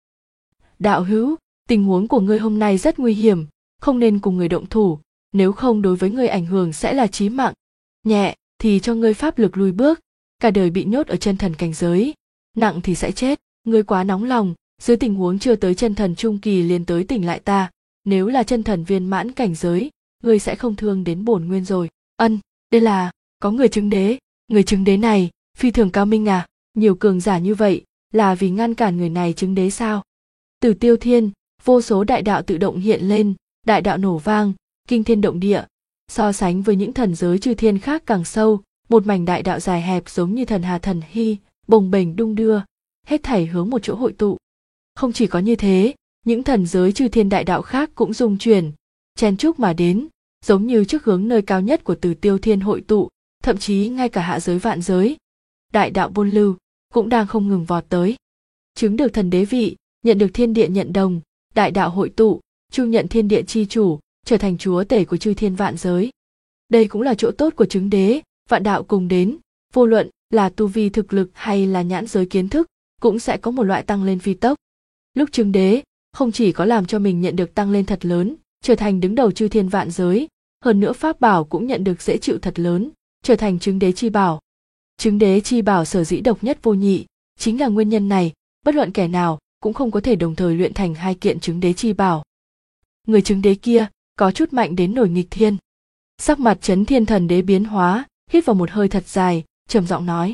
Đạo hữu, tình huống của ngươi hôm nay rất nguy hiểm, không nên cùng người động thủ, nếu không đối với ngươi ảnh hưởng sẽ là chí mạng. Nhẹ thì cho ngươi pháp lực lùi bước, cả đời bị nhốt ở chân thần cảnh giới, nặng thì sẽ chết. Ngươi quá nóng lòng, dưới tình huống chưa tới chân thần trung kỳ liền tới tỉnh lại ta, nếu là chân thần viên mãn cảnh giới, ngươi sẽ không thương đến bổn nguyên rồi. Đây là, có người chứng đế, người chứng đế này, phi thường cao minh à, nhiều cường giả như vậy, là vì ngăn cản người này chứng đế sao? Tử Tiêu Thiên, vô số đại đạo tự động hiện lên, đại đạo nổ vang, kinh thiên động địa, so sánh với những thần giới chư thiên khác càng sâu, một mảnh đại đạo dài hẹp giống như thần hà thần hy, bồng bềnh đung đưa, hết thảy hướng một chỗ hội tụ. Không chỉ có như thế, những thần giới chư thiên đại đạo khác cũng rung chuyển, chen chúc mà đến, giống như trước hướng nơi cao nhất của Tử Tiêu Thiên hội tụ, thậm chí ngay cả hạ giới vạn giới, đại đạo buôn lưu cũng đang không ngừng vọt tới. Chứng được thần đế vị, nhận được thiên địa nhận đồng, đại đạo hội tụ, chu nhận thiên địa chi chủ, trở thành chúa tể của chư thiên vạn giới. Đây cũng là chỗ tốt của chứng đế, vạn đạo cùng đến, vô luận là tu vi thực lực hay là nhãn giới kiến thức, cũng sẽ có một loại tăng lên phi tốc. Lúc chứng đế, không chỉ có làm cho mình nhận được tăng lên thật lớn, trở thành đứng đầu chư thiên vạn giới, hơn nữa pháp bảo cũng nhận được dễ chịu thật lớn, trở thành chứng đế chi bảo. Chứng đế chi bảo sở dĩ độc nhất vô nhị, chính là nguyên nhân này, bất luận kẻ nào cũng không có thể đồng thời luyện thành hai kiện chứng đế chi bảo. Người chứng đế kia có chút mạnh đến nổi nghịch thiên. Sắc mặt Chấn Thiên Thần Đế biến hóa, hít vào một hơi thật dài, trầm giọng nói: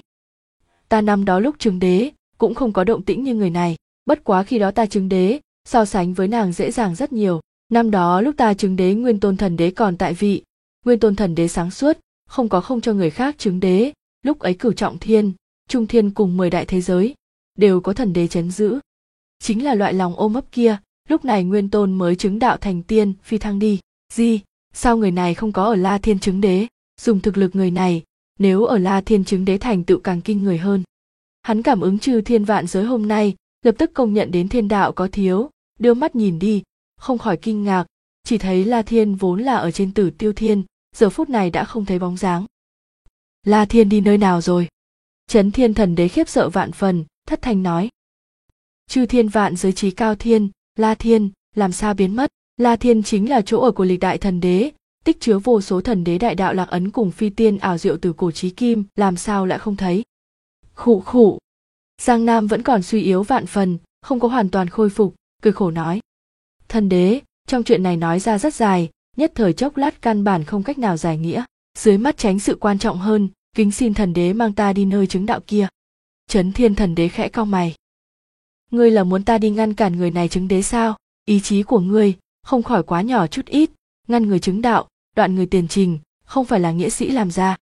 ta năm đó lúc chứng đế cũng không có động tĩnh như người này, bất quá khi đó ta chứng đế, so sánh với nàng dễ dàng rất nhiều. Năm đó lúc ta chứng đế, Nguyên Tôn Thần Đế còn tại vị, Nguyên Tôn Thần Đế sáng suốt, không cho người khác chứng đế, lúc ấy Cửu Trọng Thiên, Trung Thiên cùng 10 đại thế giới đều có thần đế trấn giữ. Chính là loại lòng ôm ấp kia, lúc này Nguyên Tôn mới chứng đạo thành tiên, phi thăng đi. Sao người này không có ở La Thiên chứng đế? Dùng thực lực người này, nếu ở La Thiên chứng đế thành tựu càng kinh người hơn. Hắn cảm ứng chư thiên vạn giới hôm nay, lập tức công nhận đến thiên đạo có thiếu, đưa mắt nhìn đi, không khỏi kinh ngạc, chỉ thấy La Thiên vốn là ở trên Tử Tiêu Thiên, giờ phút này đã không thấy bóng dáng. La Thiên đi nơi nào rồi? Chấn Thiên Thần Đế khiếp sợ vạn phần, thất thanh nói: chư thiên vạn giới trí cao thiên, La Thiên, làm sao biến mất? La Thiên chính là chỗ ở của lịch đại thần đế, tích chứa vô số thần đế đại đạo lạc ấn cùng phi tiên ảo diệu từ cổ chí kim, làm sao lại không thấy? Khụ khụ. Giang Nam vẫn còn suy yếu vạn phần, không có hoàn toàn khôi phục, cười khổ nói: thần đế, trong chuyện này nói ra rất dài, nhất thời chốc lát căn bản không cách nào giải nghĩa, dưới mắt tránh sự quan trọng hơn, kính xin thần đế mang ta đi nơi chứng đạo kia. Chấn Thiên Thần Đế khẽ cau mày: ngươi là muốn ta đi ngăn cản người này chứng đế sao? Ý chí của ngươi không khỏi quá nhỏ chút ít, ngăn người chứng đạo, đoạn người tiền trình, không phải là nghĩa sĩ làm ra.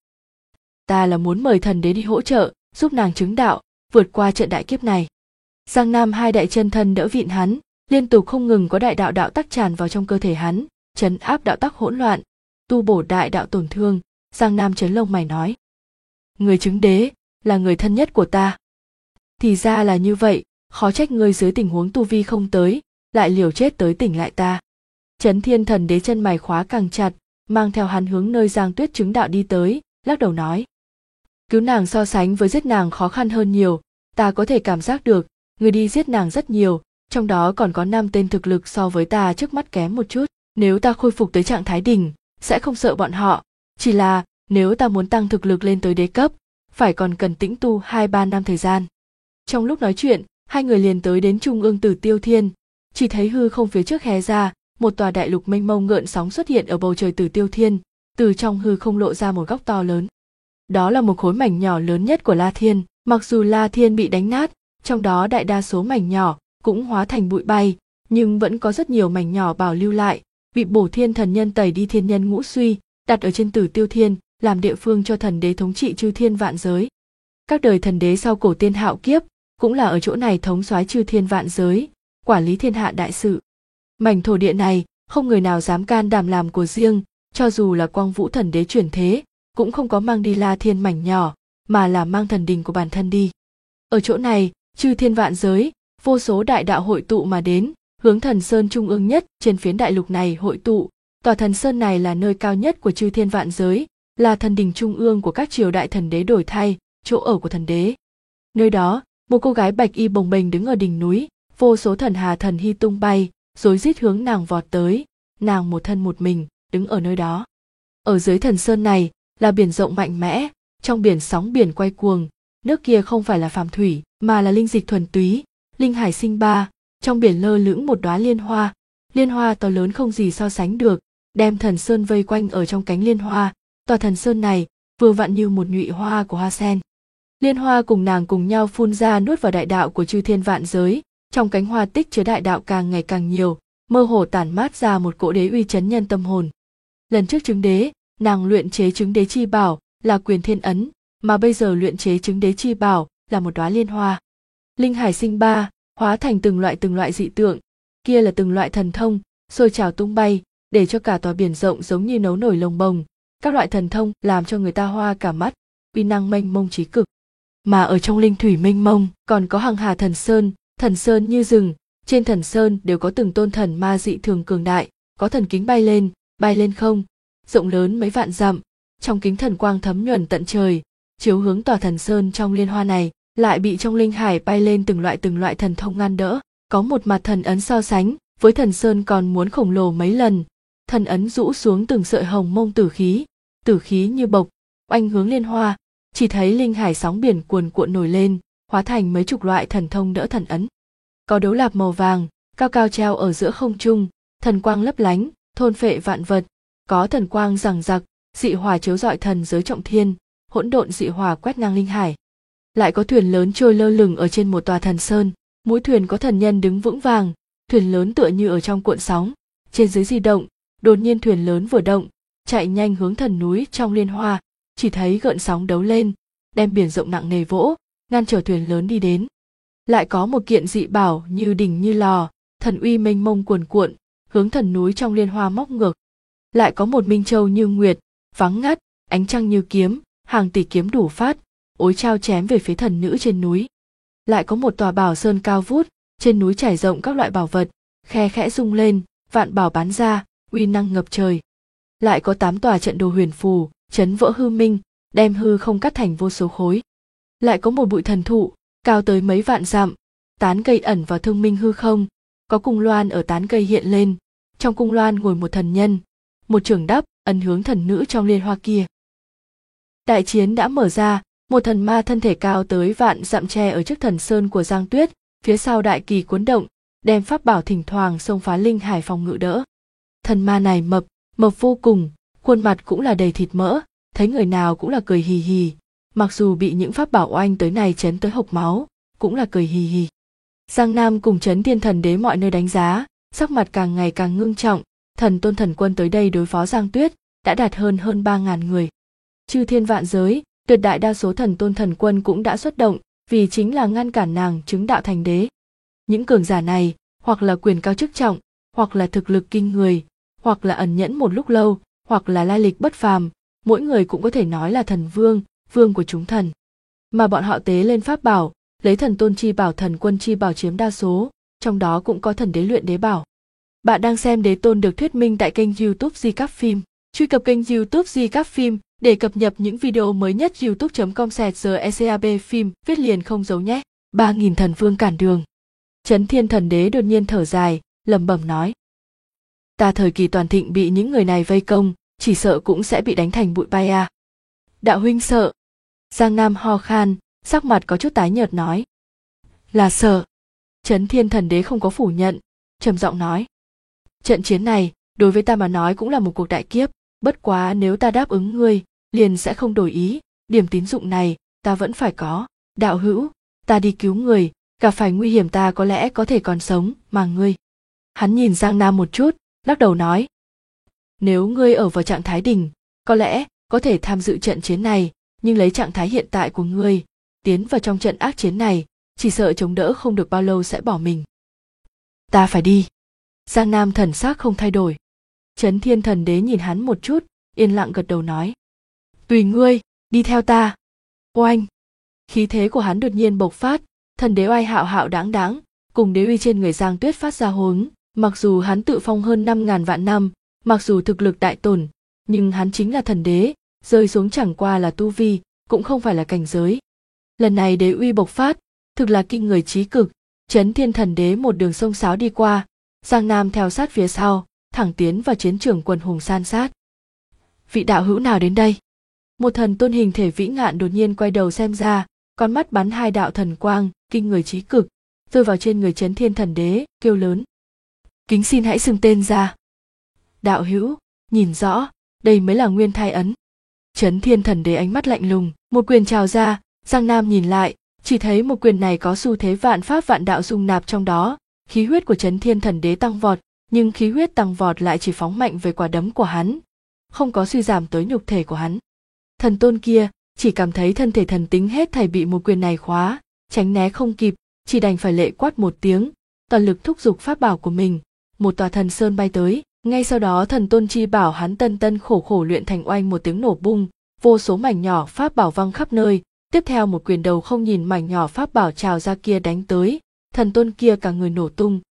Ta là muốn mời thần đế đi hỗ trợ, giúp nàng chứng đạo, vượt qua trận đại kiếp này. Giang Nam hai đại chân thân đỡ vịn hắn, liên tục không ngừng có đại đạo đạo tắc tràn vào trong cơ thể hắn, trấn áp đạo tắc hỗn loạn, tu bổ đại đạo tổn thương. Giang Nam chấn lông mày nói: người chứng đế là người thân nhất của ta. Thì ra là như vậy, khó trách ngươi dưới tình huống tu vi không tới, lại liều chết tới tỉnh lại ta. Chấn Thiên Thần Đế chân mày khóa càng chặt, mang theo hắn hướng nơi Giang Tuyết chứng đạo đi tới, lắc đầu nói: cứu nàng so sánh với giết nàng khó khăn hơn nhiều, ta có thể cảm giác được, người đi giết nàng rất nhiều, trong đó còn có 5 tên thực lực so với ta trước mắt kém một chút. Nếu ta khôi phục tới trạng thái đỉnh, sẽ không sợ bọn họ, chỉ là nếu ta muốn tăng thực lực lên tới đế cấp, phải còn cần tĩnh tu 2-3 năm thời gian. Trong lúc nói chuyện, hai người liền tới đến trung ương Tử Tiêu Thiên, chỉ thấy hư không phía trước hé ra, một tòa đại lục mênh mông gợn sóng xuất hiện ở bầu trời Tử Tiêu Thiên, từ trong hư không lộ ra một góc to lớn. Đó là một khối mảnh nhỏ lớn nhất của La Thiên, mặc dù La Thiên bị đánh nát, trong đó đại đa số mảnh nhỏ cũng hóa thành bụi bay, nhưng vẫn có rất nhiều mảnh nhỏ bảo lưu lại, bị Bổ Thiên Thần Nhân tẩy đi thiên nhân ngũ suy, đặt ở trên Tử Tiêu Thiên, làm địa phương cho thần đế thống trị chư thiên vạn giới. Các đời thần đế sau cổ tiên hạo kiếp cũng là ở chỗ này thống soái chư thiên vạn giới, quản lý thiên hạ đại sự. Mảnh thổ địa này không người nào dám can đảm làm của riêng, cho dù là Quang Vũ Thần Đế chuyển thế, cũng không có mang đi La Thiên mảnh nhỏ, mà là mang thần đình của bản thân đi. Ở chỗ này, chư thiên vạn giới, vô số đại đạo hội tụ mà đến, hướng Thần Sơn trung ương nhất trên phiến đại lục này hội tụ. Tòa Thần Sơn này là nơi cao nhất của chư thiên vạn giới, là thần đình trung ương của các triều đại thần đế đổi thay, chỗ ở của thần đế. Nơi đó, một cô gái bạch y bồng bềnh đứng ở đỉnh núi, vô số thần hà thần hy tung bay, rối rít hướng nàng vọt tới, nàng một thân một mình đứng ở nơi đó. Ở dưới Thần Sơn này là biển rộng mạnh mẽ, trong biển sóng biển quay cuồng, nước kia không phải là phàm thủy mà là linh dịch thuần túy, linh hải sinh ba, trong biển lơ lửng một đóa liên hoa to lớn không gì so sánh được, đem Thần Sơn vây quanh ở trong cánh liên hoa. Tòa Thần Sơn này vừa vặn như một nhụy hoa của hoa sen. Liên hoa cùng nàng cùng nhau phun ra nuốt vào đại đạo của chư thiên vạn giới, trong cánh hoa tích chứa đại đạo càng ngày càng nhiều, mơ hồ tản mát ra một cỗ đế uy chấn nhân tâm hồn. Lần trước chứng đế, nàng luyện chế chứng đế chi bảo là Quyền Thiên Ấn, mà bây giờ luyện chế chứng đế chi bảo là một đóa liên hoa. Linh hải sinh ba, hóa thành từng loại dị tượng, kia là từng loại thần thông, sôi trào tung bay, để cho cả tòa biển rộng giống như nấu nổi lồng bồng. Các loại thần thông làm cho người ta hoa cả mắt, uy năng mênh mông trí cực. Mà ở trong linh thủy mênh mông còn có hằng hà thần sơn như rừng, trên thần sơn đều có từng tôn thần ma dị thường cường đại, có thần kính bay lên không, rộng lớn mấy vạn dặm, trong kính thần quang thấm nhuần tận trời, chiếu hướng tòa thần sơn trong liên hoa này, lại bị trong linh hải bay lên từng loại thần thông ngăn đỡ, có một mặt thần ấn so sánh với thần sơn còn muốn khổng lồ mấy lần, thần ấn rũ xuống từng sợi hồng mông tử khí như bộc oanh hướng liên hoa, chỉ thấy linh hải sóng biển cuồn cuộn nổi lên, hóa thành mấy chục loại thần thông đỡ thần ấn. Có đấu lạp màu vàng cao cao treo ở giữa không trung, thần quang lấp lánh thôn phệ vạn vật, có thần quang giằng giặc dị hỏa chiếu rọi thần giới trọng thiên, hỗn độn dị hỏa quét ngang linh hải. Lại có thuyền lớn trôi lơ lửng ở trên một tòa thần sơn, mũi thuyền có thần nhân đứng vững vàng, thuyền lớn tựa như ở trong cuộn sóng, trên dưới di động, đột nhiên thuyền lớn vừa động, chạy nhanh hướng thần núi trong liên hoa, chỉ thấy gợn sóng đấu lên, đem biển rộng nặng nề vỗ, ngăn trở thuyền lớn đi đến. Lại có một kiện dị bảo như đỉnh như lò, thần uy mênh mông cuồn cuộn, hướng thần núi trong liên hoa móc ngược. Lại có một minh châu như nguyệt, vắng ngắt, ánh trăng như kiếm, hàng tỷ kiếm đủ phát, ối trao chém về phía thần nữ trên núi. Lại có một tòa bảo sơn cao vút, trên núi trải rộng các loại bảo vật, khe khẽ rung lên, vạn bảo bắn ra, uy năng ngập trời. Lại có 8 tòa trận đồ huyền phù, chấn vỡ hư minh, đem hư không cắt thành vô số khối. Lại có một bụi thần thụ, cao tới mấy vạn dặm, tán cây ẩn vào thương minh hư không, có cung loan ở tán cây hiện lên, trong cung loan ngồi một thần nhân, một trưởng đắp ấn hướng thần nữ trong liên hoa kia. Đại chiến đã mở ra, một thần ma thân thể cao tới vạn dặm tre ở trước thần sơn của Giang Tuyết, phía sau đại kỳ cuốn động, đem pháp bảo thỉnh thoảng xông phá linh hải phòng ngự đỡ. Thần ma này mập vô cùng, khuôn mặt cũng là đầy thịt mỡ, thấy người nào cũng là cười hì hì, mặc dù bị những pháp bảo oanh tới này chấn tới hộc máu, cũng là cười hì hì. Giang Nam cùng Trấn Thiên Thần Đế mọi nơi đánh giá, sắc mặt càng ngày càng ngưng trọng, thần tôn thần quân tới đây đối phó Giang Tuyết đã đạt hơn 3.000 người. Chư thiên vạn giới, tuyệt đại đa số thần tôn thần quân cũng đã xuất động, vì chính là ngăn cản nàng chứng đạo thành đế. Những cường giả này, hoặc là quyền cao chức trọng, hoặc là thực lực kinh người, hoặc là ẩn nhẫn một lúc lâu, hoặc là lai lịch bất phàm, mỗi người cũng có thể nói là thần vương, vương của chúng thần. Mà bọn họ tế lên pháp bảo, lấy thần tôn chi bảo thần quân chi bảo chiếm đa số, trong đó cũng có thần đế luyện đế bảo. Bạn đang xem Đế Tôn được thuyết minh tại kênh YouTube Di Các Phim. Truy cập kênh YouTube Di Các Phim để cập nhật những video mới nhất. youtube.com/GECAB phim viết liền không giấu nhé. 3.000 thần vương cản đường. Trấn Thiên Thần Đế đột nhiên thở dài, lẩm bẩm nói: Ta thời kỳ toàn thịnh bị những người này vây công, chỉ sợ cũng sẽ bị đánh thành bụi bay à. Đạo huynh sợ. Giang Nam ho khan, sắc mặt có chút tái nhợt nói: Là sợ. Trấn Thiên Thần Đế không có phủ nhận, trầm giọng nói: Trận chiến này, đối với ta mà nói cũng là một cuộc đại kiếp, bất quá nếu ta đáp ứng ngươi, liền sẽ không đổi ý, điểm tín dụng này, ta vẫn phải có. Đạo hữu, ta đi cứu người, gặp phải nguy hiểm ta có lẽ có thể còn sống, mà ngươi. Hắn nhìn Giang Nam một chút, lắc đầu nói: Nếu ngươi ở vào trạng thái đỉnh, có lẽ có thể tham dự trận chiến này, nhưng lấy trạng thái hiện tại của ngươi, tiến vào trong trận ác chiến này, chỉ sợ chống đỡ không được bao lâu sẽ bỏ mình. Ta phải đi. Giang Nam thần sắc không thay đổi. Trấn Thiên Thần Đế nhìn hắn một chút, yên lặng gật đầu nói: Tùy ngươi, đi theo ta. Oanh! Khí thế của hắn đột nhiên bộc phát, thần đế oai hạo hạo đáng đáng, cùng đế uy trên người Giang Tuyết phát ra hướng. Mặc dù hắn tự phong hơn 5.000 vạn năm, mặc dù thực lực đại tổn, nhưng hắn chính là thần đế, rơi xuống chẳng qua là tu vi, cũng không phải là cảnh giới. Lần này đế uy bộc phát, thực là kinh người chí cực. Trấn Thiên Thần Đế một đường sông sáo đi qua, Giang Nam theo sát phía sau, thẳng tiến vào chiến trường quần hùng san sát. Vị đạo hữu nào đến đây? Một thần tôn hình thể vĩ ngạn đột nhiên quay đầu xem ra, con mắt bắn 2 đạo thần quang, kinh người chí cực, rơi vào trên người Trấn Thiên Thần Đế, kêu lớn: Kính xin hãy xưng tên ra. Đạo hữu, nhìn rõ, đây mới là nguyên thai ấn. Trấn Thiên Thần Đế ánh mắt lạnh lùng, một quyền trào ra, Giang Nam nhìn lại, chỉ thấy một quyền này có xu thế vạn pháp vạn đạo dung nạp trong đó, khí huyết của Trấn Thiên Thần Đế tăng vọt, nhưng khí huyết tăng vọt lại chỉ phóng mạnh về quả đấm của hắn, không có suy giảm tới nhục thể của hắn. Thần tôn kia chỉ cảm thấy thân thể thần tính hết thảy bị một quyền này khóa, tránh né không kịp, chỉ đành phải lệ quát một tiếng, toàn lực thúc giục pháp bảo của mình, một tòa thần sơn bay tới, ngay sau đó thần tôn chi bảo hắn tân khổ luyện thành oanh một tiếng nổ bung, vô số mảnh nhỏ pháp bảo văng khắp nơi, tiếp theo một quyền đầu không nhìn mảnh nhỏ pháp bảo trào ra kia đánh tới, thần tôn kia cả người nổ tung,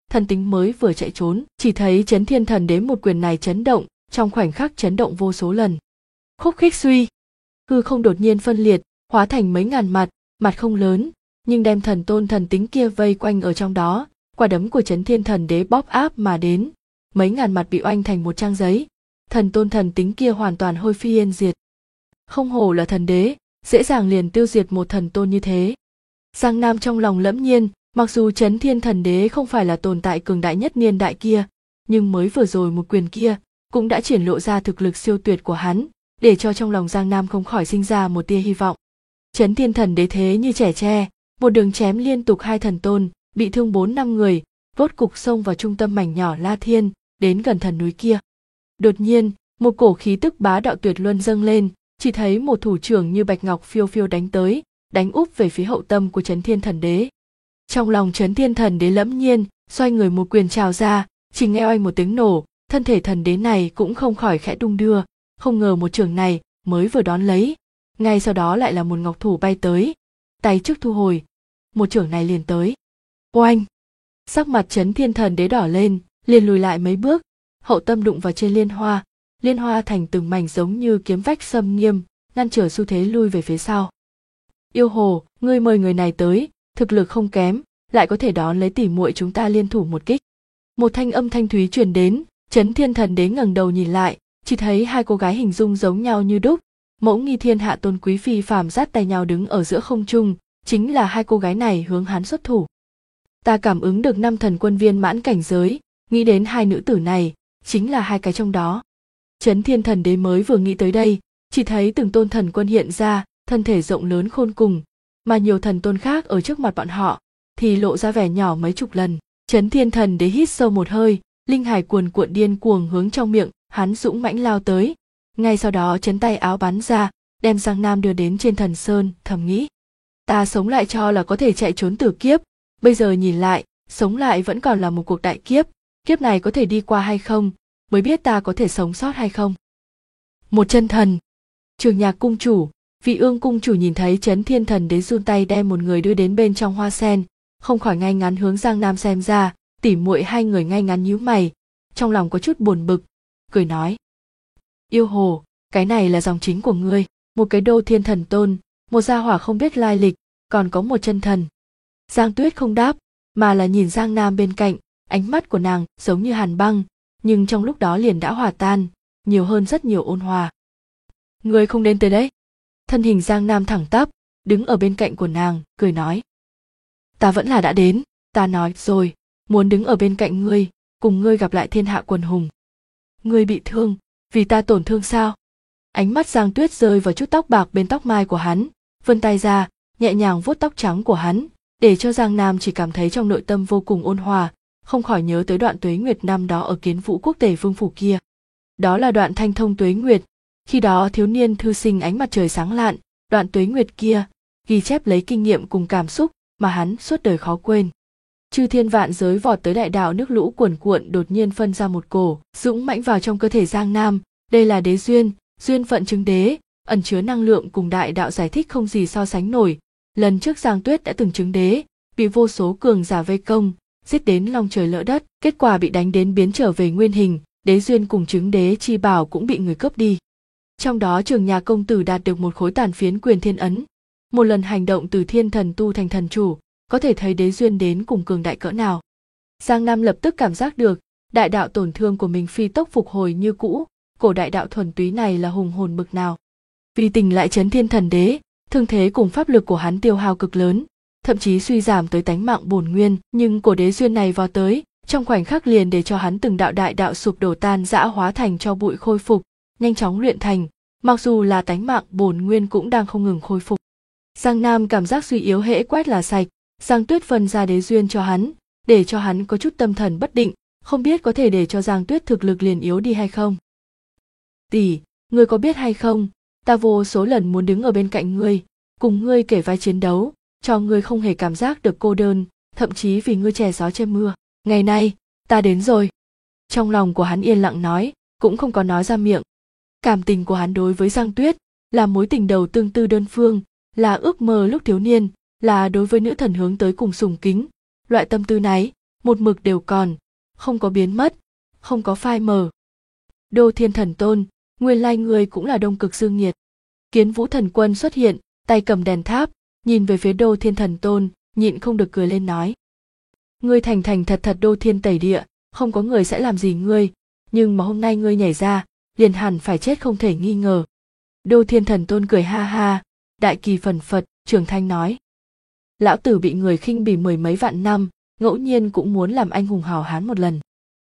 thần tính mới vừa chạy trốn, chỉ thấy Chấn Thiên Thần Đế một quyền này chấn động, trong khoảnh khắc chấn động vô số lần. Khúc khích suy, hư không đột nhiên phân liệt, hóa thành mấy ngàn mặt, mặt không lớn, nhưng đem thần tôn thần tính kia vây quanh ở trong đó, quả đấm của Chấn Thiên Thần Đế bóp áp mà đến, mấy ngàn mặt bị oanh thành một trang giấy, thần tôn thần tính kia hoàn toàn hôi phi yên diệt. Không hổ là thần đế, dễ dàng liền tiêu diệt một thần tôn như thế. Giang Nam trong lòng lẫm nhiên, mặc dù Chấn Thiên Thần Đế không phải là tồn tại cường đại nhất niên đại kia, nhưng mới vừa rồi một quyền kia cũng đã triển lộ ra thực lực siêu tuyệt của hắn, để cho trong lòng Giang Nam không khỏi sinh ra một tia hy vọng. Chấn Thiên Thần Đế thế như trẻ tre, một đường chém liên tục hai thần tôn, bị thương 4-5 người, rốt cục xông vào trung tâm mảnh nhỏ La Thiên, đến gần thần núi kia. Đột nhiên, một cổ khí tức bá đạo tuyệt luân dâng lên, chỉ thấy một thủ trưởng như bạch ngọc phiêu phiêu đánh tới, đánh úp về phía hậu tâm của Chấn Thiên Thần Đế. Trong lòng Chấn Thiên Thần Đế lẫm nhiên, xoay người một quyền trào ra, chỉ nghe oanh một tiếng nổ, thân thể thần đế này cũng không khỏi khẽ đung đưa, không ngờ một trường này mới vừa đón lấy, ngay sau đó lại là một ngọc thủ bay tới, tay trước thu hồi, một trường này liền tới. Oanh! Sắc mặt Chấn Thiên Thần Đế đỏ lên, liền lùi lại mấy bước, hậu tâm đụng vào trên liên hoa thành từng mảnh giống như kiếm vách xâm nghiêm, ngăn trở xu thế lui về phía sau. Yêu hồ, ngươi mời người này tới, thực lực không kém, lại có thể đón lấy tỉ muội chúng ta liên thủ một kích. Một thanh âm thanh thúy truyền đến, Chấn Thiên Thần Đế ngẩng đầu nhìn lại, chỉ thấy hai cô gái hình dung giống nhau như đúc, mẫu nghi thiên hạ tôn quý phi phàm dắt tay nhau đứng ở giữa không trung, chính là hai cô gái này hướng hắn xuất thủ. Ta cảm ứng được 5 thần quân viên mãn cảnh giới, nghĩ đến hai nữ tử này, chính là hai cái trong đó. Chấn Thiên Thần Đế mới vừa nghĩ tới đây, chỉ thấy từng tôn thần quân hiện ra, thân thể rộng lớn khôn cùng, mà nhiều thần tôn khác ở trước mặt bọn họ, thì lộ ra vẻ nhỏ mấy chục lần. Chấn Thiên Thần Đế hít sâu một hơi, linh hải cuồn cuộn điên cuồng hướng trong miệng, hắn dũng mãnh lao tới. Ngay sau đó chấn tay áo bắn ra, đem Giang Nam đưa đến trên thần sơn, thầm nghĩ. Ta sống lại cho là có thể chạy trốn tử kiếp, bây giờ nhìn lại, sống lại vẫn còn là một cuộc đại kiếp, kiếp này có thể đi qua hay không, mới biết ta có thể sống sót hay không. Một chân thần. Trường Nhạc cung chủ, Vị Ương cung chủ nhìn thấy Chấn Thiên Thần Đế run tay đem một người đưa đến bên trong hoa sen, không khỏi ngay ngắn hướng Giang Nam xem ra, tỉ muội hai người ngay ngắn nhíu mày, trong lòng có chút buồn bực, cười nói: Yêu hồ, cái này là dòng chính của ngươi, một cái đô thiên thần tôn, một gia hỏa không biết lai lịch, còn có một chân thần. Giang Tuyết không đáp, mà là nhìn Giang Nam bên cạnh, ánh mắt của nàng giống như hàn băng, nhưng trong lúc đó liền đã hòa tan, nhiều hơn rất nhiều ôn hòa. Ngươi không đến tới đấy. Thân hình Giang Nam thẳng tắp, đứng ở bên cạnh của nàng, cười nói: Ta vẫn là đã đến, ta nói rồi, muốn đứng ở bên cạnh ngươi, cùng ngươi gặp lại thiên hạ quần hùng. Ngươi bị thương, vì ta tổn thương sao? Ánh mắt Giang Tuyết rơi vào chút tóc bạc bên tóc mai của hắn, vươn tay ra, nhẹ nhàng vuốt tóc trắng của hắn, để cho Giang Nam chỉ cảm thấy trong nội tâm vô cùng ôn hòa, không khỏi nhớ tới đoạn Tuế Nguyệt năm đó ở Kiến Vũ Quốc Tề Vương phủ kia. Đó là đoạn Thanh Thông Tuế Nguyệt, khi đó thiếu niên thư sinh ánh mặt trời sáng lạn, đoạn Tuế Nguyệt kia ghi chép lấy kinh nghiệm cùng cảm xúc mà hắn suốt đời khó quên. Chư thiên vạn giới vọt tới đại đạo, nước lũ cuồn cuộn đột nhiên phân ra một cổ, dũng mãnh vào trong cơ thể Giang Nam. Đây là đế duyên, duyên phận chứng đế, ẩn chứa năng lượng cùng đại đạo giải thích không gì so sánh nổi. Lần trước Giang Tuyết đã từng chứng đế, bị vô số cường giả vây công, giết đến long trời lỡ đất, kết quả bị đánh đến biến trở về nguyên hình, đế duyên cùng chứng đế chi bảo cũng bị người cướp đi. Trong đó Trường Nhạc công tử đạt được một khối tàn phiến quyền thiên ấn, một lần hành động từ thiên thần tu thành thần chủ, có thể thấy đế duyên đến cùng cường đại cỡ nào. Giang Nam lập tức cảm giác được đại đạo tổn thương của mình phi tốc phục hồi như cũ, cổ đại đạo thuần túy này là hùng hồn bực nào. Vì tỉnh lại Chấn Thiên Thần Đế, thương thế cùng pháp lực của hắn tiêu hao cực lớn, thậm chí suy giảm tới tánh mạng bổn nguyên, nhưng cổ đế duyên này vào tới, trong khoảnh khắc liền để cho hắn từng đạo đại đạo sụp đổ tan rã hóa thành cho bụi khôi phục, nhanh chóng luyện thành, mặc dù là tánh mạng bổn nguyên cũng đang không ngừng khôi phục. Giang Nam cảm giác suy yếu hễ quét là sạch, Giang Tuyết phân ra đế duyên cho hắn, để cho hắn có chút tâm thần bất định, không biết có thể để cho Giang Tuyết thực lực liền yếu đi hay không. Tỷ, ngươi có biết hay không, ta vô số lần muốn đứng ở bên cạnh ngươi, cùng ngươi kể vai chiến đấu, cho ngươi không hề cảm giác được cô đơn, thậm chí vì ngươi che gió che mưa. Ngày nay, ta đến rồi. Trong lòng của hắn yên lặng nói, cũng không có nói ra miệng. Cảm tình của hắn đối với Giang Tuyết là mối tình đầu tương tư đơn phương, là ước mơ lúc thiếu niên, là đối với nữ thần hướng tới cùng sùng kính. Loại tâm tư này, một mực đều còn, không có biến mất, không có phai mờ. Đô Thiên Thần Tôn, nguyên lai ngươi cũng là Đông Cực Dương Nhiệt. Kiến Vũ Thần Quân xuất hiện, tay cầm đèn tháp, nhìn về phía Đô Thiên Thần Tôn, nhịn không được cười lên nói: ngươi thành thành thật thật Đô Thiên Tẩy Địa, không có người sẽ làm gì ngươi, nhưng mà hôm nay ngươi nhảy ra, liền hẳn phải chết không thể nghi ngờ. Đô Thiên Thần Tôn cười ha ha, đại kỳ phần phật, trường thanh nói: lão tử bị người khinh bỉ mười mấy vạn năm, ngẫu nhiên cũng muốn làm anh hùng hào hán một lần.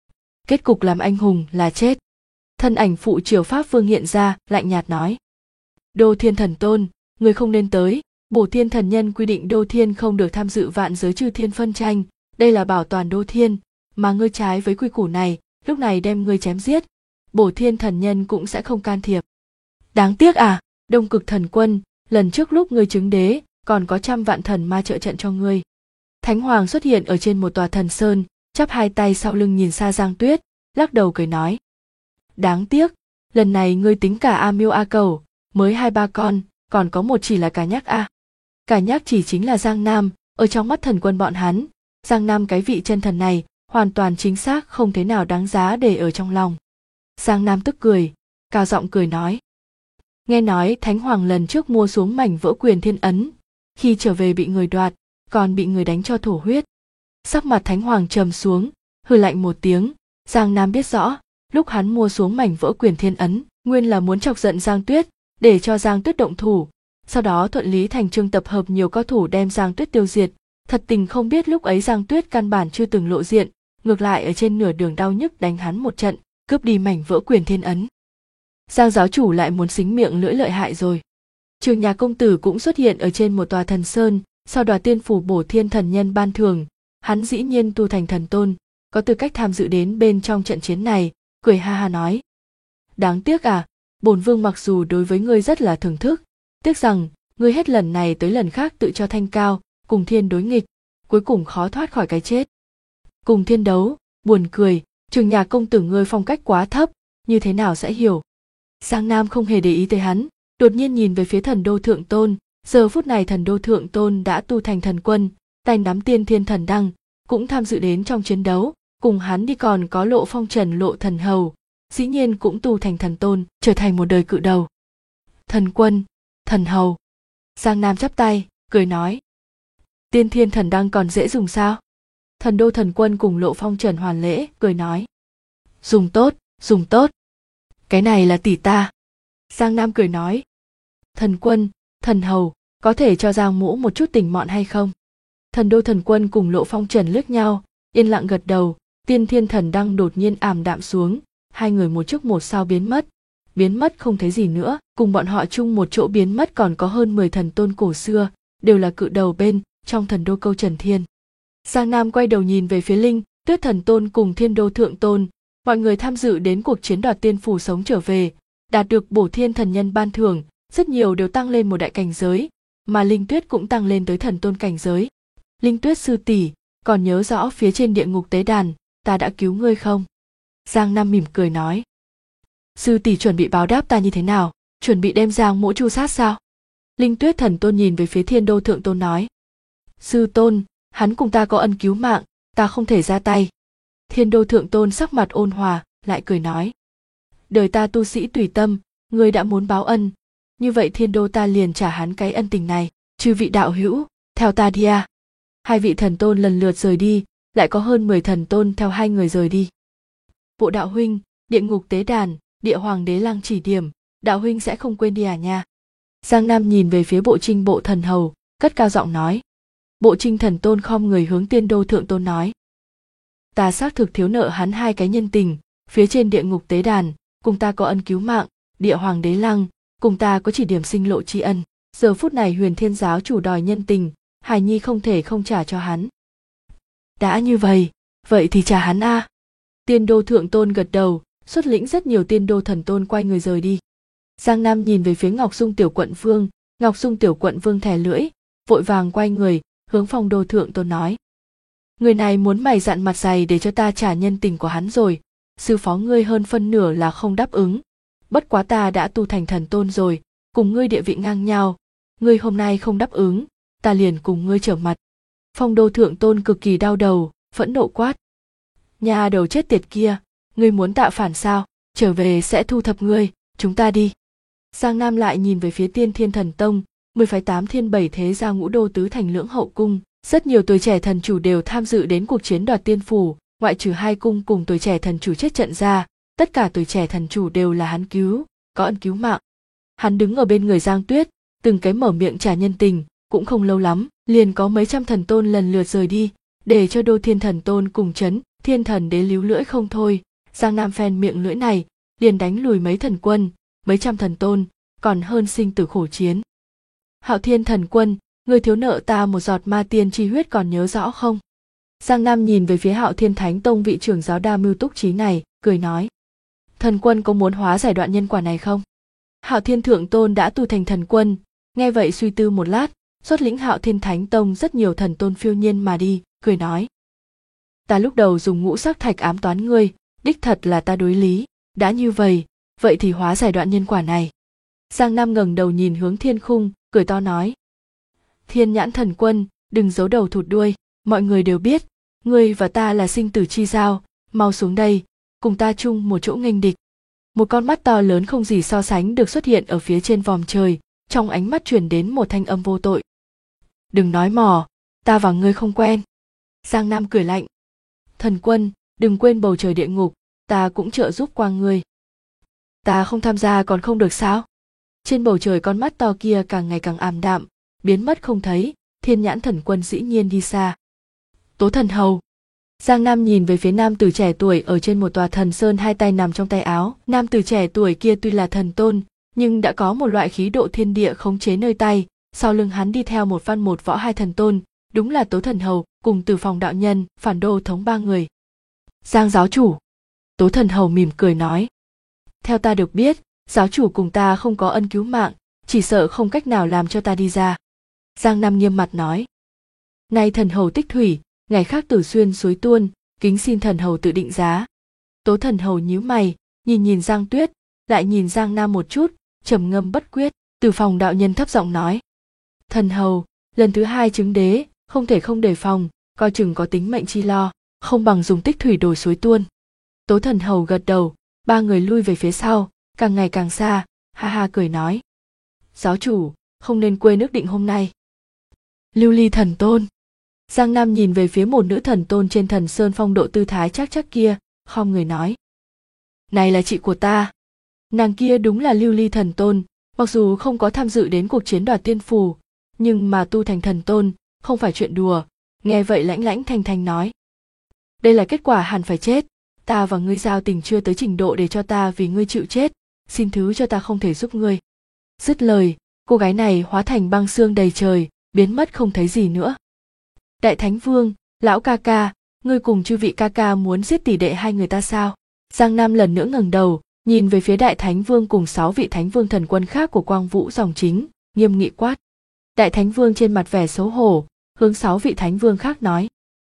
Kết cục làm anh hùng là chết. Thân ảnh phụ triều Pháp Vương hiện ra, lạnh nhạt nói: Đô Thiên Thần Tôn, người không nên tới, Bổ Thiên Thần Nhân quy định Đô Thiên không được tham dự vạn giới chư thiên phân tranh, đây là bảo toàn Đô Thiên, mà ngươi trái với quy củ này, lúc này đem ngươi chém giết, Bổ Thiên Thần Nhân cũng sẽ không can thiệp. Đáng tiếc à, Đông Cực Thần Quân, lần trước lúc ngươi chứng đế, còn có 100 vạn thần ma trợ trận cho ngươi. Thánh Hoàng xuất hiện ở trên một tòa thần sơn, chắp hai tay sau lưng nhìn xa Giang Tuyết, lắc đầu cười nói: đáng tiếc, lần này ngươi tính cả A Miêu A Cầu, mới 2-3 con, còn có một chỉ là Cả Nhác A. Cả Nhác chỉ chính là Giang Nam, ở trong mắt thần quân bọn hắn, Giang Nam cái vị chân thần này, hoàn toàn chính xác không thế nào đáng giá để ở trong lòng. Giang Nam tức cười, cao giọng cười nói: nghe nói Thánh Hoàng lần trước mua xuống mảnh vỡ Quyền Thiên Ấn, khi trở về bị người đoạt, còn bị người đánh cho thổ huyết. Sắc mặt Thánh Hoàng trầm xuống, hừ lạnh một tiếng. Giang Nam biết rõ, lúc hắn mua xuống mảnh vỡ Quyền Thiên Ấn, nguyên là muốn chọc giận Giang Tuyết, để cho Giang Tuyết động thủ, sau đó thuận lý thành chương tập hợp nhiều cao thủ đem Giang Tuyết tiêu diệt. Thật tình không biết lúc ấy Giang Tuyết căn bản chưa từng lộ diện, ngược lại ở trên nửa đường đau nhức đánh hắn một trận, cướp đi mảnh vỡ Quyền Thiên Ấn. Giang giáo chủ lại muốn xính miệng lưỡi lợi hại rồi. Trường Nhà công tử cũng xuất hiện ở trên một tòa thần sơn, sau đoạt tiên phủ Bổ Thiên Thần Nhân ban thưởng, hắn dĩ nhiên tu thành thần tôn, có tư cách tham dự đến bên trong trận chiến này, cười ha ha nói: đáng tiếc à, bổn vương mặc dù đối với ngươi rất là thưởng thức, tiếc rằng ngươi hết lần này tới lần khác tự cho thanh cao, cùng thiên đối nghịch, cuối cùng khó thoát khỏi cái chết. Cùng thiên đấu, buồn cười, Trường Nhà công tử ngươi phong cách quá thấp, như thế nào sẽ hiểu. Giang Nam không hề để ý tới hắn, đột nhiên nhìn về phía Thần Đô Thượng Tôn. Giờ phút này Thần Đô Thượng Tôn đã tu thành thần quân, tay nắm tiên thiên thần đăng, cũng tham dự đến trong chiến đấu, cùng hắn đi còn có Lộ Phong Trần Lộ Thần Hầu, dĩ nhiên cũng tu thành thần tôn, trở thành một đời cự đầu. Thần quân, thần hầu. Giang Nam chắp tay, cười nói: tiên thiên thần đăng còn dễ dùng sao? Thần Đô Thần Quân cùng Lộ Phong Trần hoàn lễ, cười nói: dùng tốt, dùng tốt. Cái này là tỷ ta. Giang Nam cười nói: thần quân, thần hầu, có thể cho Giang mỗ một chút tình mọn hay không? Thần Đô Thần Quân cùng Lộ Phong Trần liếc nhau, yên lặng gật đầu. Tiên thiên thần đăng đột nhiên ảm đạm xuống, hai người một trước một sau biến mất không thấy gì nữa. Cùng bọn họ chung một chỗ biến mất còn có hơn 10 thần tôn cổ xưa, đều là cự đầu bên trong Thần Đô Câu Trần Thiên. Giang Nam quay đầu nhìn về phía Linh Tuyết Thần Tôn cùng Thiên Đô Thượng Tôn, mọi người tham dự đến cuộc chiến đoạt tiên phủ sống trở về, đạt được Bổ Thiên Thần Nhân ban thưởng, rất nhiều đều tăng lên một đại cảnh giới, mà Linh Tuyết cũng tăng lên tới thần tôn cảnh giới. Linh Tuyết sư tỷ, còn nhớ rõ phía trên địa ngục tế đàn, ta đã cứu ngươi không? Giang Nam mỉm cười nói: sư tỷ chuẩn bị báo đáp ta như thế nào, chuẩn bị đem Giang mỗ tru sát sao? Linh Tuyết Thần Tôn nhìn về phía Thiên Đô Thượng Tôn nói: sư tôn, hắn cùng ta có ân cứu mạng, ta không thể ra tay. Thiên Đô Thượng Tôn sắc mặt ôn hòa, lại cười nói: đời ta tu sĩ tùy tâm, ngươi đã muốn báo ân, như vậy Thiên Đô ta liền trả hắn cái ân tình này. Chư vị đạo hữu, theo ta đi à. Hai vị thần tôn lần lượt rời đi, lại có hơn 10 thần tôn theo hai người rời đi. Bộ đạo huynh, địa ngục tế đàn, địa hoàng đế lăng chỉ điểm, đạo huynh sẽ không quên đi à nha. Giang Nam nhìn về phía Bộ Trinh Bộ Thần Hầu, cất cao giọng nói. Bộ Trinh Thần Tôn khom người hướng Tiên Đô Thượng Tôn nói: ta xác thực thiếu nợ hắn hai cái nhân tình, phía trên địa ngục tế đàn, cùng ta có ân cứu mạng, địa hoàng đế lăng, cùng ta có chỉ điểm sinh lộ tri ân. Giờ phút này Huyền Thiên giáo chủ đòi nhân tình, Hải Nhi không thể không trả cho hắn. Đã như vậy thì trả hắn a. Tiên Đô Thượng Tôn gật đầu, xuất lĩnh rất nhiều Tiên Đô Thần Tôn quay người rời đi. Giang Nam nhìn về phía Ngọc Dung Tiểu Quận Vương, Ngọc Dung Tiểu Quận Vương thè lưỡi, vội vàng quay người, hướng Phong Đô Thượng Tôn nói: người này muốn mày dặn mặt dày để cho ta trả nhân tình của hắn rồi, sư phó ngươi hơn phân nửa là không đáp ứng. Bất quá ta đã tu thành thần tôn rồi, cùng ngươi địa vị ngang nhau, ngươi hôm nay không đáp ứng, ta liền cùng ngươi trở mặt. Phong Đô Thượng Tôn cực kỳ đau đầu, phẫn nộ quát. Nhà đầu chết tiệt kia, ngươi muốn tạo phản sao? Trở về sẽ thu thập ngươi, chúng ta đi. Giang Nam lại nhìn về phía Tiên Thiên Thần Tông, 10 phái 8 thiên 7 thế gia ngũ đô tứ thành lưỡng hậu cung, rất nhiều tuổi trẻ thần chủ đều tham dự đến cuộc chiến đoạt tiên phủ, ngoại trừ 2 cung cùng tuổi trẻ thần chủ chết trận ra, tất cả tuổi trẻ thần chủ đều là hắn cứu, có ân cứu mạng. Hắn đứng ở bên người Giang Tuyết, từng cái mở miệng trả nhân tình, cũng không lâu lắm, liền có mấy trăm thần tôn lần lượt rời đi, để cho Đô Thiên Thần Tôn cùng chấn Thiên Thần Đế líu lưỡi không thôi. Giang Nam phen miệng lưỡi này, liền đánh lùi mấy thần quân, mấy trăm thần tôn, còn hơn sinh tử khổ chiến. Hạo Thiên Thần Quân, người thiếu nợ ta một giọt ma tiên chi huyết còn nhớ rõ không? Giang Nam nhìn về phía Hạo Thiên Thánh Tông vị trưởng giáo đa mưu túc trí này, cười nói. Thần quân có muốn hóa giải đoạn nhân quả này không? Hạo Thiên Thượng Tôn đã tu thành thần quân, nghe vậy suy tư một lát, xuất lĩnh Hạo Thiên Thánh Tông rất nhiều thần tôn phiêu nhiên mà đi, cười nói. Ta lúc đầu dùng ngũ sắc thạch ám toán ngươi, đích thật là ta đối lý, đã như vậy thì hóa giải đoạn nhân quả này. Giang Nam ngẩng đầu nhìn hướng thiên khung, cười to nói. Thiên Nhãn Thần Quân, đừng giấu đầu thụt đuôi, mọi người đều biết, ngươi và ta là sinh tử chi giao, mau xuống đây, cùng ta chung một chỗ nghênh địch. Một con mắt to lớn không gì so sánh được xuất hiện ở phía trên vòm trời, trong ánh mắt truyền đến một thanh âm vô tội. Đừng nói mò, ta và ngươi không quen. Giang Nam cười lạnh. Thần Quân, đừng quên bầu trời địa ngục, ta cũng trợ giúp qua ngươi. Ta không tham gia còn không được sao? Trên bầu trời con mắt to kia càng ngày càng ảm đạm, biến mất không thấy, Thiên Nhãn Thần Quân dĩ nhiên đi xa. Tố Thần Hầu. Giang Nam nhìn về phía nam tử trẻ tuổi ở trên một tòa thần sơn, hai tay nằm trong tay áo. Nam tử trẻ tuổi kia tuy là thần tôn, nhưng đã có một loại khí độ thiên địa khống chế nơi tay, sau lưng hắn đi theo một văn một võ hai thần tôn, đúng là Tố Thần Hầu cùng Từ Phòng đạo nhân, Phản Đô thống ba người. Giang giáo chủ. Tố Thần Hầu mỉm cười nói. Theo ta được biết, giáo chủ cùng ta không có ân cứu mạng, chỉ sợ không cách nào làm cho ta đi ra. Giang Nam nghiêm mặt nói. Nay thần hầu tích thủy, ngày khác tử xuyên suối tuôn, kính xin thần hầu tự định giá. Tố Thần Hầu nhíu mày, nhìn Giang Tuyết, lại nhìn Giang Nam một chút, trầm ngâm bất quyết. Từ Phòng đạo nhân thấp giọng nói. Thần hầu, lần thứ 2 chứng đế, không thể không đề phòng, coi chừng có tính mệnh chi lo, không bằng dùng tích thủy đổi suối tuôn. Tố Thần Hầu gật đầu, ba người lui về phía sau, càng ngày càng xa, ha ha cười nói. Giáo chủ, không nên quên ước định hôm nay. Lưu Ly Thần Tôn. Giang Nam nhìn về phía một nữ thần tôn trên thần sơn, phong độ tư thái chắc chắc kia, khom người nói. Này là chị của ta. Nàng kia đúng là Lưu Ly Thần Tôn, mặc dù không có tham dự đến cuộc chiến đoạt tiên phù, nhưng mà tu thành thần tôn, không phải chuyện đùa. Nghe vậy lãnh lãnh thanh thanh nói. Đây là kết quả hẳn phải chết, ta và ngươi giao tình chưa tới trình độ để cho ta vì ngươi chịu chết, xin thứ cho ta không thể giúp ngươi. Dứt lời, cô gái này hóa thành băng xương đầy trời, biến mất không thấy gì nữa. Đại Thánh Vương, lão ca ca, ngươi cùng chư vị ca ca muốn giết tỷ đệ hai người ta sao? Giang Nam lần nữa ngẩng đầu, nhìn về phía Đại Thánh Vương cùng 6 vị Thánh Vương thần quân khác của Quang Vũ dòng chính, nghiêm nghị quát. Đại Thánh Vương trên mặt vẻ xấu hổ, hướng 6 vị Thánh Vương khác nói.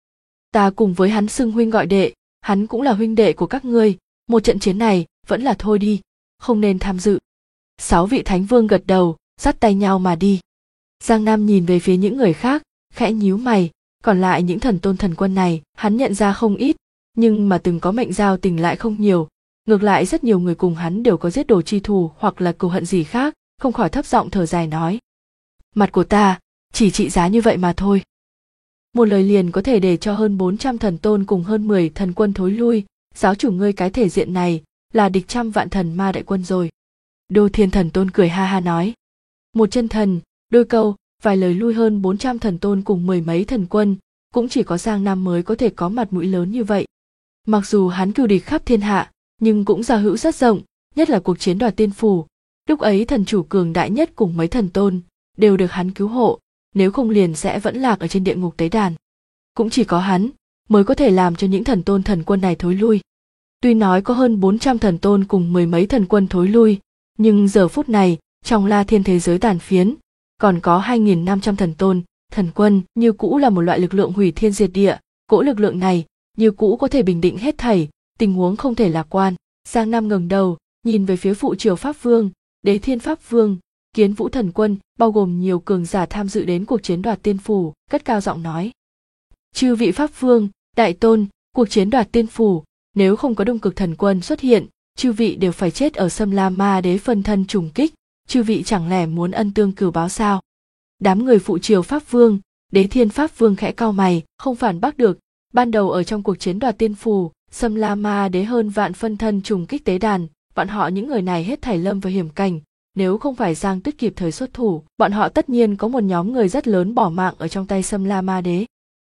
Ta cùng với hắn xưng huynh gọi đệ, hắn cũng là huynh đệ của các ngươi, một trận chiến này vẫn là thôi đi, không nên tham dự. 6 vị Thánh Vương gật đầu, dắt tay nhau mà đi. Giang Nam nhìn về phía những người khác, khẽ nhíu mày, còn lại những thần tôn thần quân này, hắn nhận ra không ít, nhưng mà từng có mệnh giao tình lại không nhiều, ngược lại rất nhiều người cùng hắn đều có giết đồ chi thù hoặc là cừu hận gì khác, không khỏi thấp giọng thở dài nói. Mặt của ta, chỉ trị giá như vậy mà thôi. Một lời liền có thể để cho hơn 400 thần tôn cùng hơn 10 thần quân thối lui, giáo chủ ngươi cái thể diện này, là địch trăm vạn thần ma đại quân rồi. Đô Thiên Thần Tôn cười ha ha nói. Một chân thần, đôi câu, vài lời lui hơn 400 thần tôn cùng 10 mấy thần quân, cũng chỉ có Giang Nam mới có thể có mặt mũi lớn như vậy. Mặc dù hắn cừu địch khắp thiên hạ, nhưng cũng giao hữu rất rộng, nhất là cuộc chiến đoạt tiên phủ. Lúc ấy thần chủ cường đại nhất cùng mấy thần tôn, đều được hắn cứu hộ, nếu không liền sẽ vẫn lạc ở trên địa ngục tế đàn. Cũng chỉ có hắn, mới có thể làm cho những thần tôn thần quân này thối lui. Tuy nói có hơn 400 thần tôn cùng 10 mấy thần quân thối lui, nhưng giờ phút này, trong La Thiên thế giới tàn phiến, còn có 2.500 thần tôn, thần quân như cũ là một loại lực lượng hủy thiên diệt địa, cỗ lực lượng này như cũ có thể bình định hết thảy, tình huống không thể lạc quan. Giang Nam ngẩng đầu, nhìn về phía Phụ Triều Pháp Vương, Đế Thiên Pháp Vương, Kiến Vũ Thần Quân, bao gồm nhiều cường giả tham dự đến cuộc chiến đoạt tiên phủ, cất cao giọng nói. Chư vị Pháp Vương, Đại tôn, cuộc chiến đoạt tiên phủ, nếu không có Đông Cực Thần Quân xuất hiện, chư vị đều phải chết ở Sâm La Ma Đế phân thân trùng kích, chư vị chẳng lẽ muốn ân tương cửu báo sao? Đám người phụ triều Pháp Vương, Đế Thiên Pháp Vương khẽ cau mày, không phản bác được. Ban đầu ở trong cuộc chiến đoạt tiên phù, Sâm La Ma Đế hơn vạn phân thân trùng kích tế đàn, bọn họ những người này hết thảy lâm vào hiểm cảnh. Nếu không phải Giang Tuyết kịp thời xuất thủ, bọn họ tất nhiên có một nhóm người rất lớn bỏ mạng ở trong tay Sâm La Ma Đế.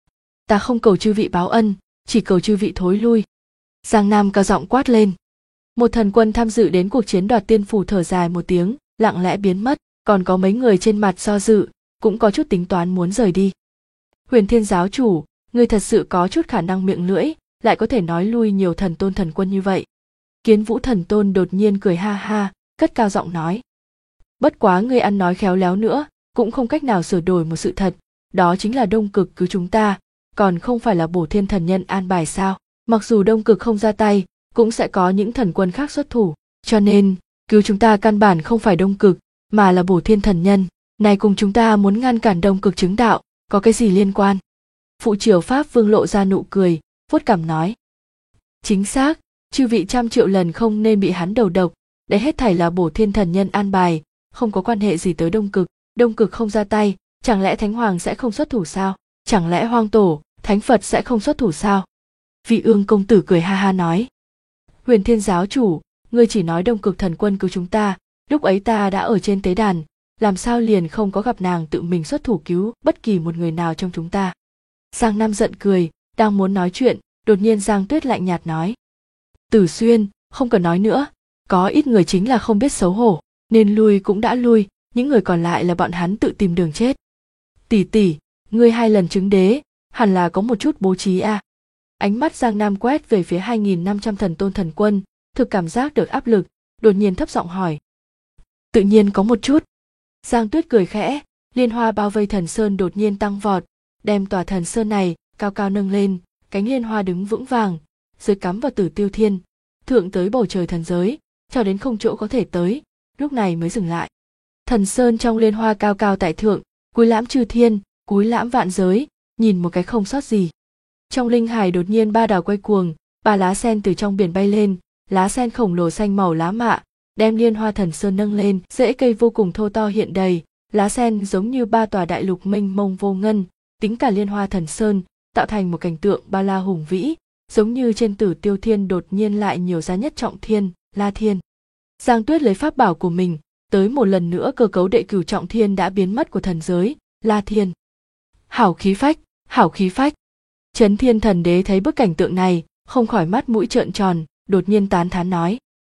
Ta không cầu chư vị báo ân, chỉ cầu chư vị thối lui. Giang Nam cao giọng quát lên. Một thần quân tham dự đến cuộc chiến đoạt tiên phù thở dài một tiếng, lặng lẽ biến mất, còn có mấy người trên mặt do dự, cũng có chút tính toán muốn rời đi. Huyền Thiên giáo chủ, ngươi thật sự có chút khả năng miệng lưỡi, lại có thể nói lui nhiều thần tôn thần quân như vậy. Kiến Vũ thần tôn đột nhiên cười ha ha, cất cao giọng nói. Bất quá ngươi ăn nói khéo léo nữa, cũng không cách nào sửa đổi một sự thật, đó chính là Đông Cực cứu chúng ta, còn không phải là Bổ Thiên thần nhân an bài sao? Mặc dù Đông Cực không ra tay, cũng sẽ có những thần quân khác xuất thủ, cho nên cứu chúng ta căn bản không phải Đông Cực, mà là Bổ Thiên thần nhân. Này cùng chúng ta muốn ngăn cản Đông Cực chứng đạo, có cái gì liên quan? Phụ triều Pháp Vương lộ ra nụ cười, vuốt cằm nói. Chính xác, chư vị trăm triệu lần không nên bị hắn đầu độc, đấy hết thảy là Bổ Thiên thần nhân an bài, không có quan hệ gì tới Đông Cực. Đông Cực không ra tay, chẳng lẽ Thánh Hoàng sẽ không xuất thủ sao? Chẳng lẽ Hoang Tổ, Thánh Phật sẽ không xuất thủ sao? Vị Ương công tử cười ha ha nói. Huyền Thiên giáo chủ, ngươi chỉ nói Đông Cực thần quân cứu chúng ta, lúc ấy ta đã ở trên tế đàn, làm sao liền không có gặp nàng tự mình xuất thủ cứu bất kỳ một người nào trong chúng ta? Giang Nam giận cười, đang muốn nói chuyện, đột nhiên Giang Tuyết lạnh nhạt nói. Tử Xuyên, không cần nói nữa, có ít người chính là không biết xấu hổ, nên lui cũng đã lui, những người còn lại là bọn hắn tự tìm đường chết. Tỷ tỷ, ngươi 2 lần chứng đế, hẳn là có một chút bố trí à? Ánh mắt Giang Nam quét về phía 2.500 thần tôn thần quân, thực cảm giác được áp lực, đột nhiên thấp giọng hỏi. Tự nhiên có một chút. Giang Tuyết cười khẽ, liên hoa bao vây thần sơn đột nhiên tăng vọt, đem tòa thần sơn này cao cao nâng lên, cánh liên hoa đứng vững vàng, dưới cắm vào Tử Tiêu Thiên, thượng tới bầu trời thần giới, cho đến không chỗ có thể tới, lúc này mới dừng lại. Thần sơn trong liên hoa cao cao tại thượng, cúi lãm chư thiên, cúi lãm vạn giới, nhìn một cái không sót gì. Trong linh hải đột nhiên 3 đảo quay cuồng, 3 lá sen từ trong biển bay lên, lá sen khổng lồ xanh màu lá mạ, đem liên hoa thần sơn nâng lên, rễ cây vô cùng thô to hiện đầy, lá sen giống như 3 tòa đại lục mênh mông vô ngân, tính cả liên hoa thần sơn, tạo thành một cảnh tượng bao la hùng vĩ, giống như trên Tử Tiêu Thiên đột nhiên lại nhiều ra nhất trọng thiên, La Thiên. Giang Tuyết lấy pháp bảo của mình, tới một lần nữa cơ cấu đệ cửu trọng thiên đã biến mất của thần giới, La Thiên. Hảo khí phách, hảo khí phách. Chấn Thiên Thần Đế thấy bức cảnh tượng này, không khỏi mắt mũi trợn tròn, đột nhiên tán thán nói.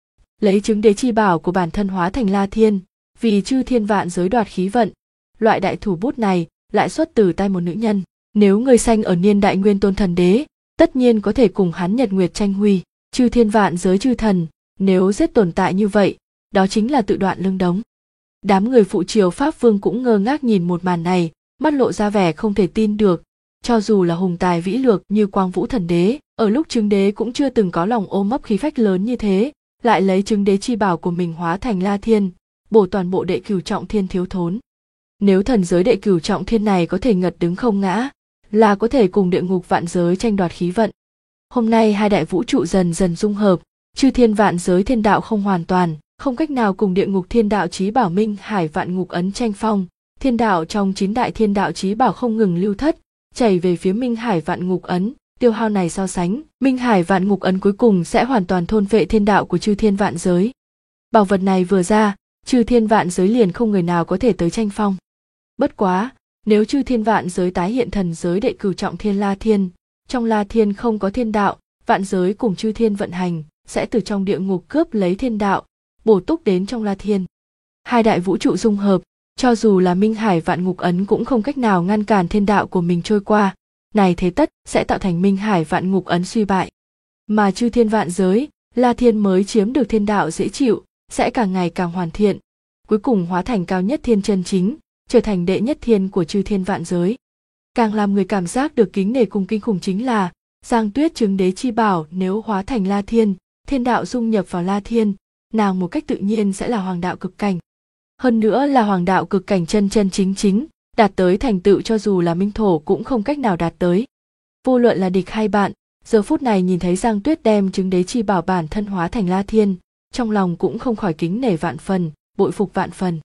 Lấy chứng đế chi bảo của bản thân hóa thành La Thiên, vì chư thiên vạn giới đoạt khí vận, loại đại thủ bút này lại xuất từ tay một nữ nhân. Nếu người sanh ở niên đại Nguyên Tôn Thần Đế, tất nhiên có thể cùng hắn nhật nguyệt tranh huy, chư thiên vạn giới chư thần, nếu giết tồn tại như vậy, đó chính là tự đoạn lưng đống. Đám người phụ triều Pháp Vương cũng ngơ ngác nhìn một màn này, mắt lộ ra vẻ không thể tin được, cho dù là hùng tài vĩ lược như Quang Vũ Thần Đế, ở lúc chứng đế cũng chưa từng có lòng ôm ấp khí phách lớn như thế, lại lấy chứng đế chi bảo của mình hóa thành La Thiên, bổ toàn bộ đệ cửu trọng thiên thiếu thốn. Nếu thần giới đệ cửu trọng thiên này có thể ngật đứng không ngã, là có thể cùng địa ngục vạn giới tranh đoạt khí vận. Hôm nay 2 đại vũ trụ dần dần dung hợp, chư thiên vạn giới thiên đạo không hoàn toàn, không cách nào cùng địa ngục thiên đạo chí bảo Minh Hải vạn ngục ấn tranh phong, thiên đạo trong 9 đại thiên đạo chí bảo không ngừng lưu thất, chảy về phía Minh Hải vạn ngục ấn, tiêu hao này so sánh, Minh Hải vạn ngục ấn cuối cùng sẽ hoàn toàn thôn phệ thiên đạo của chư thiên vạn giới. Bảo vật này vừa ra, chư thiên vạn giới liền không người nào có thể tới tranh phong. Bất quá, nếu chư thiên vạn giới tái hiện thần giới đệ cửu trọng thiên La Thiên, trong La Thiên không có thiên đạo, vạn giới cùng chư thiên vận hành, sẽ từ trong địa ngục cướp lấy thiên đạo, bổ túc đến trong La Thiên. 2 đại vũ trụ dung hợp, cho dù là Minh Hải vạn ngục ấn cũng không cách nào ngăn cản thiên đạo của mình trôi qua, này thế tất sẽ tạo thành Minh Hải vạn ngục ấn suy bại. Mà chư thiên vạn giới, La Thiên mới chiếm được thiên đạo dễ chịu, sẽ càng ngày càng hoàn thiện, cuối cùng hóa thành cao nhất thiên chân chính, trở thành đệ nhất thiên của chư thiên vạn giới. Càng làm người cảm giác được kính nể cùng kinh khủng chính là, Giang Tuyết chứng đế chi bảo nếu hóa thành La Thiên, thiên đạo dung nhập vào La Thiên, nàng một cách tự nhiên sẽ là hoàng đạo cực cảnh. Hơn nữa là hoàng đạo cực cảnh chân chân chính chính, đạt tới thành tựu cho dù là minh thổ cũng không cách nào đạt tới. Vô luận là địch hay bạn, giờ phút này nhìn thấy Giang Tuyết đem chứng đế chi bảo bản thân hóa thành La Thiên, trong lòng cũng không khỏi kính nể vạn phần, bội phục vạn phần.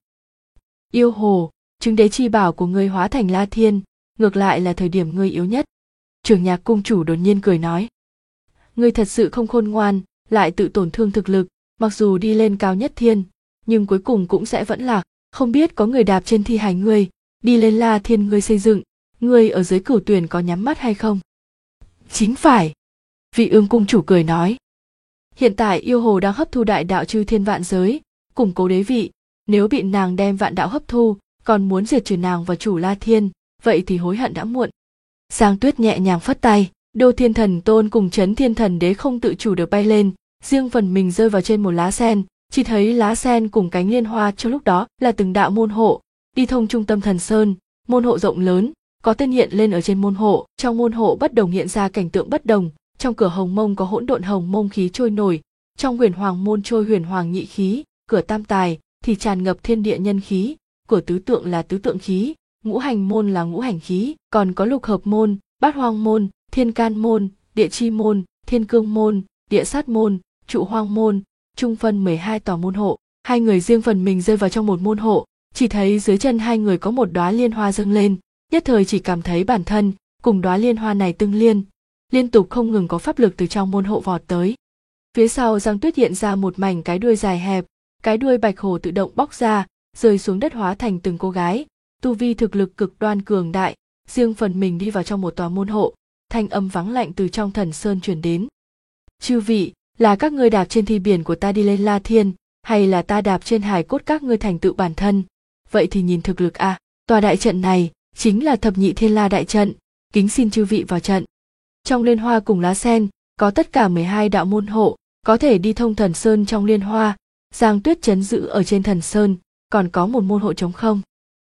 Yêu hồ, chứng đế chi bảo của ngươi hóa thành La Thiên, ngược lại là thời điểm ngươi yếu nhất. Trường Nhạc cung chủ đột nhiên cười nói. Ngươi thật sự không khôn ngoan, lại tự tổn thương thực lực, mặc dù đi lên cao nhất thiên, nhưng cuối cùng cũng sẽ vẫn lạc. Không biết có người đạp trên thi hài ngươi, đi lên La Thiên ngươi xây dựng, ngươi ở dưới Cửu Tuyển có nhắm mắt hay không? Chính phải. Vị Ương cung chủ cười nói. Hiện tại yêu hồ đang hấp thu đại đạo chư thiên vạn giới, củng cố đế vị, nếu bị nàng đem vạn đạo hấp thu, còn muốn diệt trừ nàng và chủ La Thiên, vậy thì hối hận đã muộn. Giang Tuyết nhẹ nhàng phất tay, Đô Thiên Thần Tôn cùng Chấn Thiên Thần Đế không tự chủ được bay lên, riêng phần mình rơi vào trên một lá sen, chỉ thấy lá sen cùng cánh liên hoa trong lúc đó là từng đạo môn hộ, đi thông trung tâm Thần Sơn, môn hộ rộng lớn, có tên hiện lên ở trên môn hộ, trong môn hộ bất đồng hiện ra cảnh tượng bất đồng, trong cửa Hồng Mông có hỗn độn hồng mông khí trôi nổi, trong Huyền Hoàng môn trôi huyền hoàng nhị khí, cửa Tam Tài thì tràn ngập thiên địa nhân khí, cửa tứ tượng là tứ tượng khí, ngũ hành môn là ngũ hành khí, còn có lục hợp môn, bát hoang môn, thiên can môn, địa chi môn, thiên cương môn, địa sát môn, trụ hoang môn, chung phân 12 tòa môn hộ. Hai người riêng phần mình rơi vào trong một môn hộ, chỉ thấy dưới chân hai người có một đóa liên hoa dâng lên, nhất thời chỉ cảm thấy bản thân cùng đóa liên hoa này tương liên, liên tục không ngừng có pháp lực từ trong môn hộ vọt tới. Phía sau Giang Tuyết hiện ra một mảnh cái đuôi dài hẹp, cái đuôi bạch hổ tự động bóc ra, rơi xuống đất hóa thành từng cô gái, tu vi thực lực cực đoan cường đại, riêng phần mình đi vào trong một tòa môn hộ, thanh âm vắng lạnh từ trong Thần Sơn truyền đến. Chư vị, là các ngươi đạp trên thi biển của ta đi lên La Thiên, hay là ta đạp trên hài cốt các ngươi thành tựu bản thân? Vậy thì nhìn thực lực a. Tòa đại trận này chính là thập nhị thiên la đại trận, kính xin chư vị vào trận. Trong liên hoa cùng lá sen có tất cả 12 đạo môn hộ, có thể đi thông Thần Sơn trong liên hoa. Giang Tuyết trấn giữ ở trên Thần Sơn, còn có một môn hộ trống không.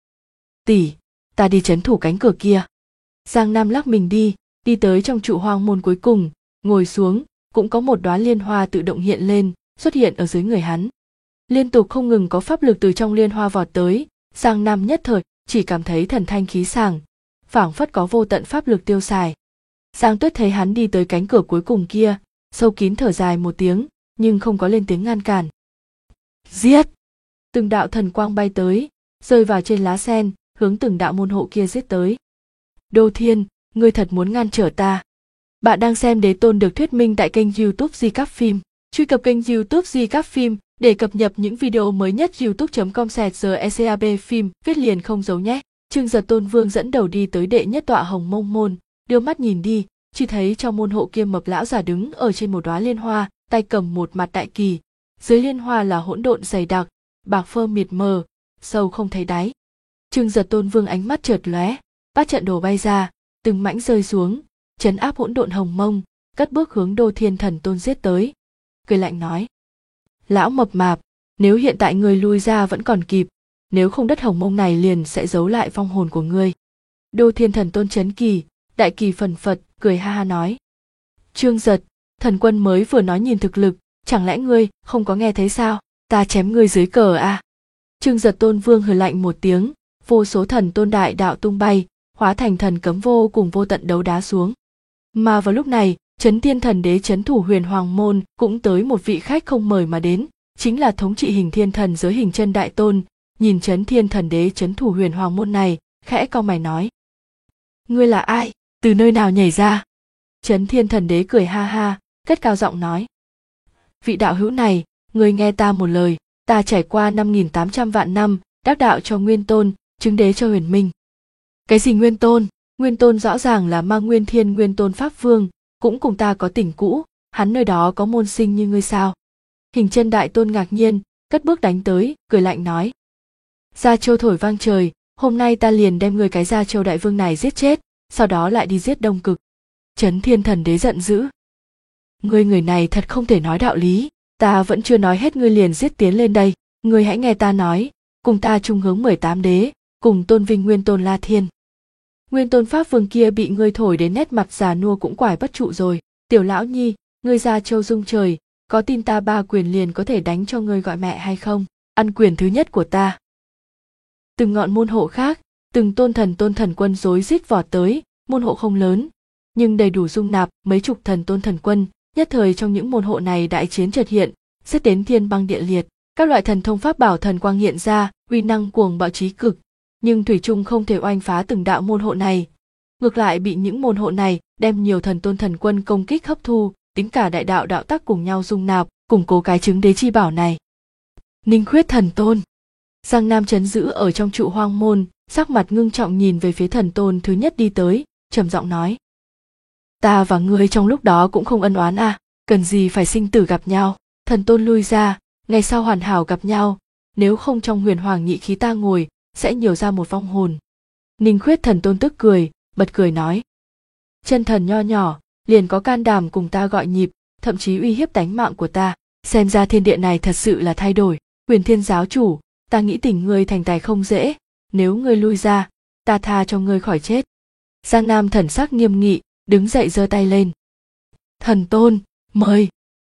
Tỷ, ta đi trấn thủ cánh cửa kia. Giang Nam lắc mình đi tới trong trụ hoang môn cuối cùng, ngồi xuống, cũng có một đóa liên hoa tự động hiện lên, xuất hiện ở dưới người hắn. Liên tục không ngừng có pháp lực từ trong liên hoa vọt tới, Giang Nam nhất thời chỉ cảm thấy thần thanh khí sảng, phảng phất có vô tận pháp lực tiêu xài. Giang Tuyết thấy hắn đi tới cánh cửa cuối cùng kia, sâu kín thở dài một tiếng, nhưng không có lên tiếng ngăn cản. Giết! Từng đạo thần quang bay tới, rơi vào trên lá sen, hướng từng đạo môn hộ kia giết tới. Đô Thiên, ngươi thật muốn ngăn trở ta. Bạn đang xem Đế Tôn được thuyết minh tại kênh YouTube Di Cáp Phim. Truy cập kênh YouTube Di Cáp Phim để cập nhật những video mới nhất. youtube.com/GECAB phim viết liền không giấu nhé. Trương Giật Tôn Vương dẫn đầu đi tới đệ nhất tọa Hồng Mông môn, đưa mắt nhìn đi, chỉ thấy trong môn hộ kia mập lão già đứng ở trên một đóa liên hoa, tay cầm một mặt đại kỳ. Dưới liên hoa là hỗn độn dày đặc, bạc phơ mịt mờ, sâu không thấy đáy. Trương Giật Tôn Vương ánh mắt chợt lóe, bát trận đồ bay ra, từng mảnh rơi xuống, trấn áp hỗn độn hồng mông, cất bước hướng Đô Thiên Thần Tôn giết tới. Cười lạnh nói: Lão mập mạp, nếu hiện tại ngươi lui ra vẫn còn kịp, nếu không đất hồng mông này liền sẽ giấu lại vong hồn của ngươi. Đô Thiên Thần Tôn chấn kỳ, đại kỳ phần phật, cười ha ha nói: Trương Giật, thần quân mới vừa nói nhìn thực lực, chẳng lẽ ngươi không có nghe thấy sao? Ta chém ngươi dưới cờ à? Trương Giật Tôn Vương hừ lạnh một tiếng, vô số thần tôn đại đạo tung bay, hóa thành thần cấm vô cùng vô tận đấu đá xuống. Mà vào lúc này, Chấn Thiên Thần Đế trấn thủ Huyền Hoàng môn cũng tới một vị khách không mời mà đến, chính là thống trị Hình Thiên Thần giới Hình Chân Đại Tôn. Nhìn Chấn Thiên Thần Đế trấn thủ Huyền Hoàng môn này, khẽ cau mày nói: Ngươi là ai? Từ nơi nào nhảy ra? Chấn Thiên Thần Đế cười ha ha, cất cao giọng nói: Vị đạo hữu này, ngươi nghe ta một lời, ta trải qua 5.800 vạn năm, đắc đạo cho Nguyên Tôn, chứng đế cho Huyền Minh. Cái gì Nguyên Tôn? Nguyên Tôn rõ ràng là Ma Nguyên Thiên Nguyên Tôn Pháp Vương, cũng cùng ta có tình cũ, hắn nơi đó có môn sinh như ngươi sao? Hình Chân Đại Tôn ngạc nhiên, cất bước đánh tới, cười lạnh nói: Gia Châu thổi vang trời, hôm nay ta liền đem ngươi cái Gia Châu Đại Vương này giết chết, sau đó lại đi giết Đông Cực. Chấn Thiên Thần Đế giận dữ: Ngươi người này thật không thể nói đạo lý, ta vẫn chưa nói hết ngươi liền giết tiến lên đây, ngươi hãy nghe ta nói, cùng ta chung hướng 18 đế, cùng tôn vinh Nguyên Tôn La Thiên. Nguyên Tôn Pháp Vương kia bị ngươi thổi đến nét mặt già nua cũng quải bất trụ rồi. Tiểu lão nhi, ngươi Gia Châu rung trời, có tin ta 3 quyền liền có thể đánh cho ngươi gọi mẹ hay không? Ăn quyền thứ nhất của ta. Từng ngọn môn hộ khác, từng tôn thần quân rối rít vọt tới, môn hộ không lớn, nhưng đầy đủ dung nạp mấy chục thần tôn thần quân. Nhất thời trong những môn hộ này đại chiến chợt hiện, xét đến thiên băng địa liệt, các loại thần thông pháp bảo thần quang hiện ra, uy năng cuồng bạo chí cực, nhưng thủy chung không thể oanh phá từng đạo môn hộ này. Ngược lại bị những môn hộ này đem nhiều thần tôn thần quân công kích hấp thu, tính cả đại đạo đạo tắc cùng nhau dung nạp, củng cố cái trứng đế chi bảo này. Ninh Khuyết thần tôn. Giang Nam trấn giữ ở trong trụ hoang môn, sắc mặt ngưng trọng nhìn về phía thần tôn thứ nhất đi tới, trầm giọng nói: ta và ngươi trong lúc đó cũng không ân oán à, cần gì phải sinh tử gặp nhau. Thần tôn lui ra, ngày sau hoàn hảo gặp nhau, nếu không trong huyền hoàng nhị khí ta ngồi sẽ nhiều ra một vong hồn. Ninh Khuyết thần tôn tức cười, bật cười nói: chân thần nho nhỏ liền có can đảm cùng ta gọi nhịp, thậm chí uy hiếp tánh mạng của ta, xem ra thiên địa này thật sự là thay đổi. Huyền Thiên giáo chủ, ta nghĩ tình ngươi thành tài không dễ, nếu ngươi lui ra, ta tha cho ngươi khỏi chết. Giang Nam thần sắc nghiêm nghị, đứng dậy giơ tay lên: thần tôn, mời.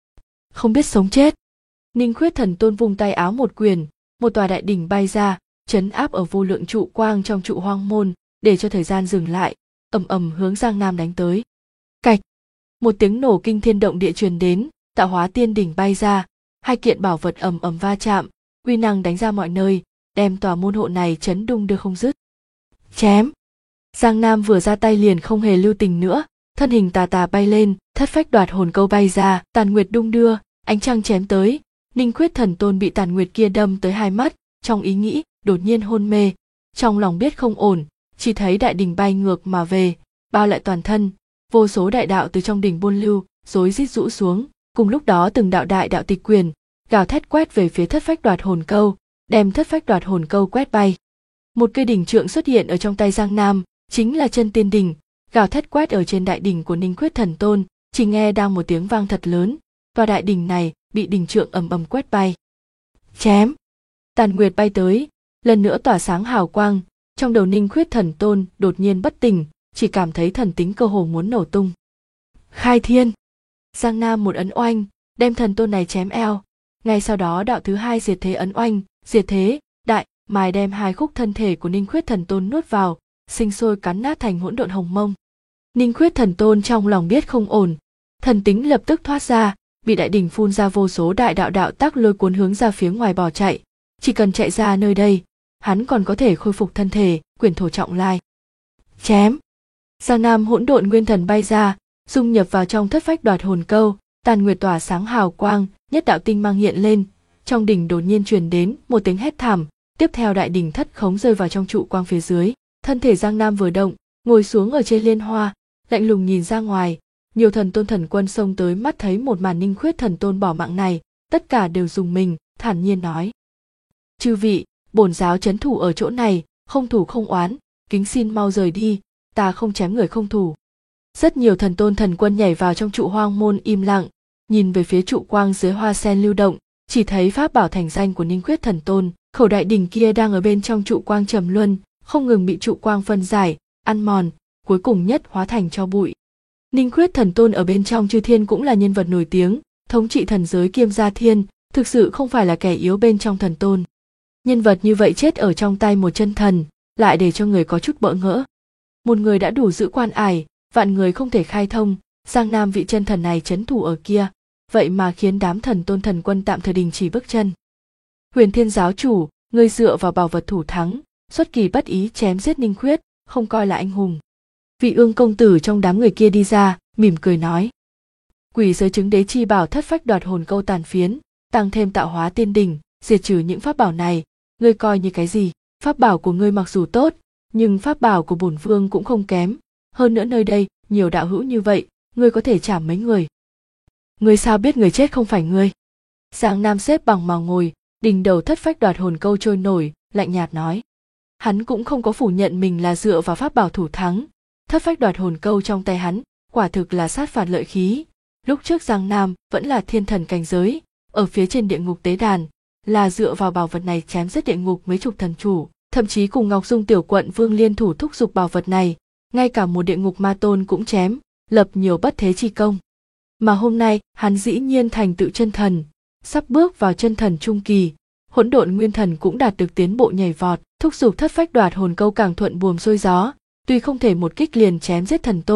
Không biết sống chết. Ninh Khuyết thần tôn vung tay áo một quyền, một tòa đại đỉnh bay ra, trấn áp ở vô lượng trụ quang trong trụ hoang môn, để cho thời gian dừng lại, ầm ầm hướng Giang Nam đánh tới. Cạch, một tiếng nổ kinh thiên động địa truyền đến, tạo hóa tiên đỉnh bay ra, hai kiện bảo vật ầm ầm va chạm, uy năng đánh ra mọi nơi, đem tòa môn hộ này chấn đung đưa không dứt. Chém. Giang Nam vừa ra tay liền không hề lưu tình nữa, thân hình tà tà bay lên, thất phách đoạt hồn câu bay ra, tàn nguyệt đung đưa, ánh trăng chém tới. Ninh Khuyết thần tôn bị tàn nguyệt kia đâm tới hai mắt, trong ý nghĩ đột nhiên hôn mê, trong lòng biết không ổn, chỉ thấy đại đỉnh bay ngược mà về, bao lại toàn thân, vô số đại đạo từ trong đỉnh buôn lưu, rối rít rũ xuống. Cùng lúc đó từng đạo đại đạo tịch quyền gào thét quét về phía thất phách đoạt hồn câu, đem thất phách đoạt hồn câu quét bay. Một cây đỉnh trượng xuất hiện ở trong tay Giang Nam, chính là chân tiên đỉnh, gào thét quét ở trên đại đỉnh của Ninh Khuyết thần tôn, chỉ nghe đang một tiếng vang thật lớn, và đại đỉnh này bị đỉnh trượng ầm ầm quét bay. Chém. Tàn nguyệt bay tới, lần nữa tỏa sáng hào quang, trong đầu Ninh Khuyết thần tôn đột nhiên bất tỉnh, chỉ cảm thấy thần tính cơ hồ muốn nổ tung. Khai thiên. Giang Nam một ấn oanh, đem thần tôn này chém eo. Ngay sau đó đạo thứ hai diệt thế ấn oanh, diệt thế, đại, mài đem hai khúc thân thể của Ninh Khuyết thần tôn nuốt vào, sinh sôi cắn nát thành hỗn độn hồng mông. Ninh Khuyết thần tôn trong lòng biết không ổn, thần tính lập tức thoát ra, bị đại đỉnh phun ra vô số đại đạo đạo tắc lôi cuốn hướng ra phía ngoài bỏ chạy. Chỉ cần chạy ra nơi đây, hắn còn có thể khôi phục thân thể, quyển thổ trọng lai. Chém. Giang Nam hỗn độn nguyên thần bay ra, dung nhập vào trong thất phách đoạt hồn câu, tàn nguyệt tỏa sáng hào quang, nhất đạo tinh mang hiện lên, trong đỉnh đột nhiên truyền đến một tiếng hét thảm, tiếp theo đại đỉnh thất khống rơi vào trong trụ quang phía dưới. Thân thể Giang Nam vừa động, ngồi xuống ở trên liên hoa, lạnh lùng nhìn ra ngoài. Nhiều thần tôn thần quân xông tới, mắt thấy một màn Ninh Khuyết thần tôn bỏ mạng này, tất cả đều rùng mình, thản nhiên nói: chư vị, bổn giáo trấn thủ ở chỗ này, không thủ không oán, kính xin mau rời đi, ta không chém người không thủ. Rất nhiều thần tôn thần quân nhảy vào trong trụ hoang môn im lặng, nhìn về phía trụ quang dưới hoa sen lưu động, chỉ thấy pháp bảo thành danh của Ninh Khuyết thần tôn, khẩu đại đỉnh kia đang ở bên trong trụ quang trầm luân, không ngừng bị trụ quang phân giải, ăn mòn, cuối cùng nhất hóa thành tro bụi. Ninh Khuyết thần tôn ở bên trong chư thiên cũng là nhân vật nổi tiếng, thống trị thần giới kiêm gia thiên, thực sự không phải là kẻ yếu bên trong thần tôn. Nhân vật như vậy chết ở trong tay một chân thần, lại để cho người có chút bỡ ngỡ. Một người đã đủ giữ quan ải, vạn người không thể khai thông. Giang Nam vị chân thần này trấn thủ ở kia, vậy mà khiến đám thần tôn thần quân tạm thời đình chỉ bước chân. Huyền Thiên giáo chủ, ngươi dựa vào bảo vật thủ thắng, xuất kỳ bất ý chém giết Ninh Khuyết, không coi là anh hùng. Vị Ương công tử trong đám người kia đi ra, mỉm cười nói: quỷ giới chứng đế chi bảo thất phách đoạt hồn câu tàn phiến, tăng thêm tạo hóa tiên đỉnh, diệt trừ những pháp bảo này, ngươi coi như cái gì? Pháp bảo của ngươi mặc dù tốt, nhưng pháp bảo của bổn vương cũng không kém. Hơn nữa nơi đây nhiều đạo hữu như vậy, ngươi có thể chảm mấy người? Ngươi sao biết người chết không phải ngươi? Giang Nam xếp bằng mà ngồi, đỉnh đầu thất phách đoạt hồn câu trôi nổi, lạnh nhạt nói. Hắn cũng không có phủ nhận mình là dựa vào pháp bảo thủ thắng. Thất phách đoạt hồn câu trong tay hắn, quả thực là sát phạt lợi khí. Lúc trước Giang Nam vẫn là thiên thần cảnh giới, ở phía trên địa ngục tế đàn, là dựa vào bảo vật này chém giết địa ngục mấy chục thần chủ, thậm chí cùng Ngọc Dung tiểu quận vương liên thủ thúc giục bảo vật này, ngay cả một địa ngục ma tôn cũng chém, lập nhiều bất thế chi công. Mà hôm nay hắn dĩ nhiên thành tựu chân thần, sắp bước vào chân thần trung kỳ, hỗn độn nguyên thần cũng đạt được tiến bộ nhảy vọt, thúc giục thất phách đoạt hồn câu càng thuận buồm xuôi gió. Tuy không thể một kích liền chém giết thần tôn,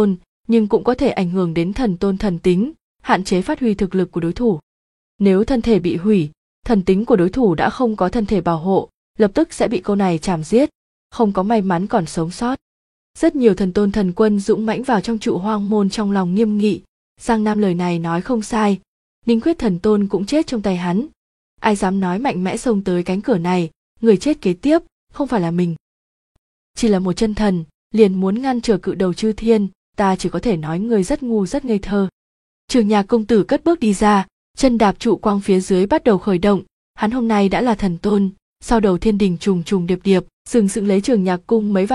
nhưng cũng có thể ảnh hưởng đến thần tôn thần tính, hạn chế phát huy thực lực của đối thủ. Nếu thân thể bị hủy, thần tính của đối thủ đã không có thân thể bảo hộ, lập tức sẽ bị câu này chảm giết, không có may mắn còn sống sót. Rất nhiều thần tôn thần quân dũng mãnh vào trong trụ hoang môn trong lòng nghiêm nghị, Giang Nam lời này nói không sai, Ninh Khuyết thần tôn cũng chết trong tay hắn. Ai dám nói mạnh mẽ xông tới cánh cửa này, người chết kế tiếp không phải là mình. Chỉ là một chân thần, liền muốn ngăn trở cự đầu chư thiên, ta chỉ có thể nói người rất ngu rất ngây thơ. Trường Nhạc công tử cất bước đi ra, chân đạp trụ quang phía dưới bắt đầu khởi động, hắn hôm nay đã là thần tôn, sau đầu thiên đình trùng trùng điệp điệp, sừng sững lấy Trường Nhạc cung mấy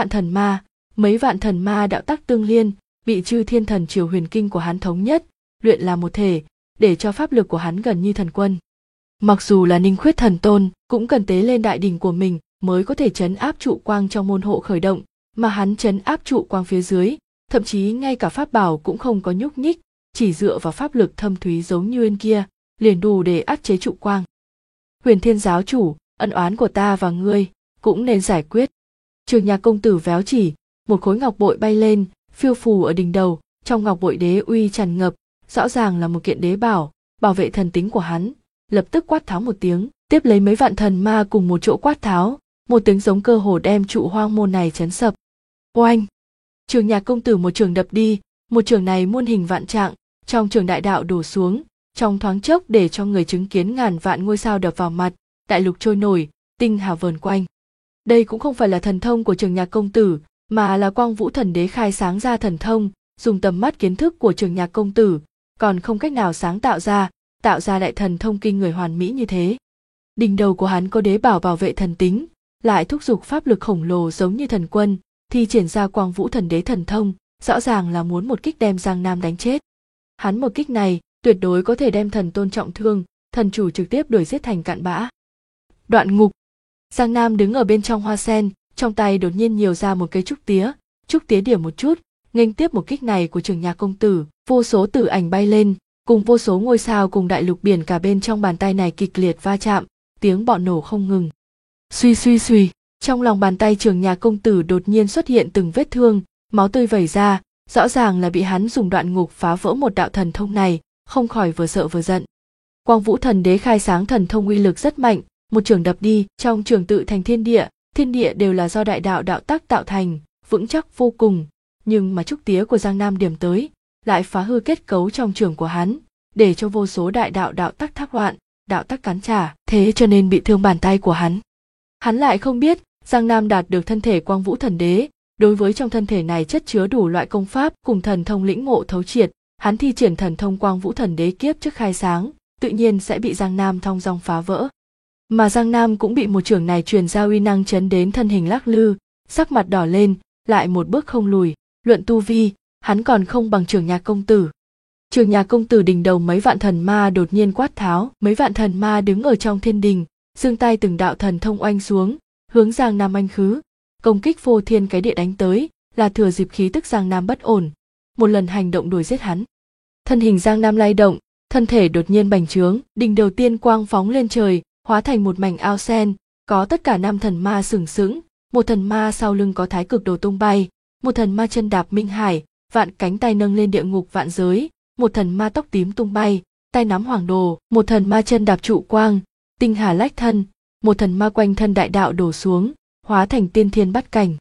vạn thần ma đạo tắc tương liên, bị chư thiên thần triều huyền kinh của hắn thống nhất, luyện làm một thể, để cho pháp lực của hắn gần như thần quân. Mặc dù là Ninh Khuyết thần tôn, cũng cần tế lên đại đỉnh của mình mới có thể trấn áp trụ quang trong môn hộ khởi động, mà hắn trấn áp trụ quang phía dưới, thậm chí ngay cả pháp bảo cũng không có nhúc nhích, chỉ dựa vào pháp lực thâm thúy giống như bên kia, liền đủ để áp chế trụ quang. Huyền Thiên giáo chủ, ân oán của ta và ngươi cũng nên giải quyết. Trường Nhạc công tử véo chỉ, một khối ngọc bội bay lên, phiêu phù ở đỉnh đầu, trong ngọc bội đế uy tràn ngập, rõ ràng là một kiện đế bảo, bảo vệ thần tính của hắn. Lập tức quát tháo một tiếng, tiếp lấy mấy vạn thần ma cùng một chỗ quát tháo, một tiếng giống cơ hồ đem trụ hoang môn này chấn sập. Oanh! Trường Nhạc công tử một trường đập đi, một trường này muôn hình vạn trạng, trong trường đại đạo đổ xuống, trong thoáng chốc để cho người chứng kiến ngàn vạn ngôi sao đập vào mặt, đại lục trôi nổi, tinh hà vờn quanh. Đây cũng không phải là thần thông của Trường Nhạc công tử, mà là Quang Vũ thần đế khai sáng ra thần thông, dùng tầm mắt kiến thức của Trường Nhạc công tử, còn không cách nào sáng tạo ra đại thần thông kinh người hoàn mỹ như thế. Đỉnh đầu của hắn có đế bảo bảo vệ thần tính, lại thúc giục pháp lực khổng lồ giống như thần quân, thi triển ra Quang Vũ thần đế thần thông, rõ ràng là muốn một kích đem Giang Nam đánh chết. Hắn một kích này tuyệt đối có thể đem thần tôn trọng thương, thần chủ trực tiếp đuổi giết thành cạn bã. Đoạn ngục. Giang Nam đứng ở bên trong hoa sen, trong tay đột nhiên nhiều ra một cây trúc tía điểm một chút, nghênh tiếp một kích này của Trường Nhạc công tử, vô số tử ảnh bay lên, cùng vô số ngôi sao cùng đại lục biển cả bên trong bàn tay này kịch liệt va chạm, tiếng bạo nổ không ngừng. Suy suy suy, trong lòng bàn tay Trường Nhạc công tử đột nhiên xuất hiện từng vết thương, máu tươi vẩy ra, rõ ràng là bị hắn dùng đoạn ngục phá vỡ một đạo thần thông này, không khỏi vừa sợ vừa giận. Quang Vũ thần đế khai sáng thần thông uy lực rất mạnh, một trường đập đi, trong trường tự thành thiên địa đều là do đại đạo đạo tắc tạo thành, vững chắc vô cùng, nhưng mà trúc tía của Giang Nam điểm tới, lại phá hư kết cấu trong trường của hắn, để cho vô số đại đạo đạo tắc thác loạn, đạo tắc cắn trả, thế cho nên bị thương bàn tay của hắn. Hắn lại không biết, Giang Nam đạt được thân thể Quang Vũ thần đế, đối với trong thân thể này chất chứa đủ loại công pháp cùng thần thông lĩnh ngộ thấu triệt, hắn thi triển thần thông Quang Vũ thần đế kiếp trước khai sáng, tự nhiên sẽ bị Giang Nam thong dong phá vỡ. Mà Giang Nam cũng bị một trường này truyền ra uy năng chấn đến thân hình lắc lư, sắc mặt đỏ lên, lại một bước không lùi, luận tu vi, hắn còn không bằng Trường Nhạc công tử. Trường Nhạc công tử đỉnh đầu mấy vạn thần ma đột nhiên quát tháo, mấy vạn thần ma đứng ở trong thiên đình, giương tay từng đạo thần thông oanh xuống, hướng Giang Nam anh khứ, công kích phô thiên cái địa đánh tới, là thừa dịp khí tức Giang Nam bất ổn, một lần hành động đuổi giết hắn. Thân hình Giang Nam lay động, thân thể đột nhiên bành trướng, đỉnh đầu tiên quang phóng lên trời, hóa thành một mảnh ao sen, có tất cả 5 thần ma sừng sững, một thần ma sau lưng có thái cực đồ tung bay, một thần ma chân đạp minh hải, vạn cánh tay nâng lên địa ngục vạn giới, một thần ma tóc tím tung bay, tay nắm hoàng đồ, một thần ma chân đạp trụ quang, tinh hà lách thân, một thần ma quanh thân đại đạo đổ xuống, hóa thành tiên thiên bát cảnh.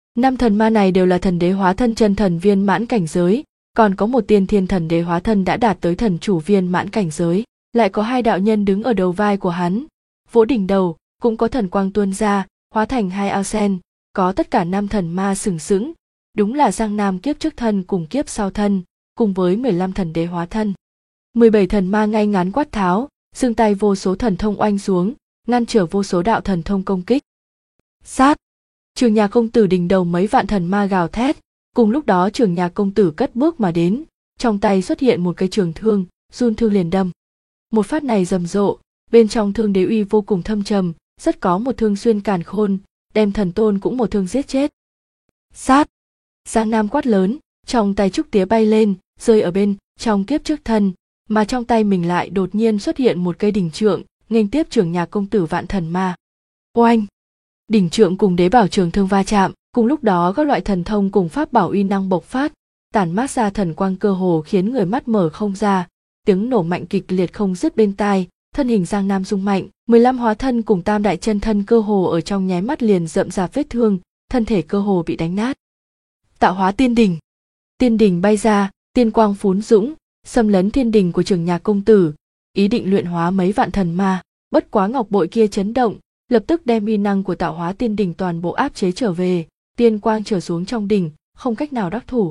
5 thần ma này đều là thần đế hóa thân chân thần viên mãn cảnh giới, còn có một tiên thiên thần đế hóa thân đã đạt tới thần chủ viên mãn cảnh giới, lại có 2 đạo nhân đứng ở đầu vai của hắn, vỗ đỉnh đầu, cũng có thần quang tuôn ra, hóa thành 2 ao sen, có tất cả 5 thần ma sừng sững, đúng là Giang Nam kiếp trước thân cùng kiếp sau thân, cùng với 15 thần đế hóa thân. 17 thần ma ngay ngắn quát tháo, giương tay vô số thần thông oanh xuống, ngăn trở vô số đạo thần thông công kích. Sát! Trường Nhạc công tử đỉnh đầu mấy vạn thần ma gào thét, cùng lúc đó Trường Nhạc công tử cất bước mà đến, trong tay xuất hiện một cây trường thương, run thương liền đâm. Một phát này rầm rộ, bên trong thương đế uy vô cùng thâm trầm, rất có một thương xuyên càn khôn, đem thần tôn cũng một thương giết chết. Sát! Giang Nam quát lớn, trong tay trúc tía bay lên, rơi ở bên trong kiếp trước thân, mà trong tay mình lại đột nhiên xuất hiện một cây đỉnh trượng, nghênh tiếp Trường Nhạc công tử vạn thần ma. Oanh! Đỉnh trượng cùng đế bảo trường thương va chạm, cùng lúc đó các loại thần thông cùng pháp bảo uy năng bộc phát, tản mát ra thần quang cơ hồ khiến người mắt mở không ra, tiếng nổ mạnh kịch liệt không dứt bên tai, thân hình Giang Nam rung mạnh, 15 hóa thân cùng tam đại chân thân cơ hồ ở trong nháy mắt liền rậm rạp vết thương, thân thể cơ hồ bị đánh nát. Tạo hóa tiên đỉnh. Tiên đỉnh bay ra, tiên quang phún dũng, xâm lấn thiên đình của Trường Nhạc công tử, ý định luyện hóa mấy vạn thần ma, bất quá ngọc bội kia chấn động, lập tức đem uy năng của tạo hóa tiên đỉnh toàn bộ áp chế trở về, tiên quang trở xuống trong đỉnh, không cách nào đắc thủ.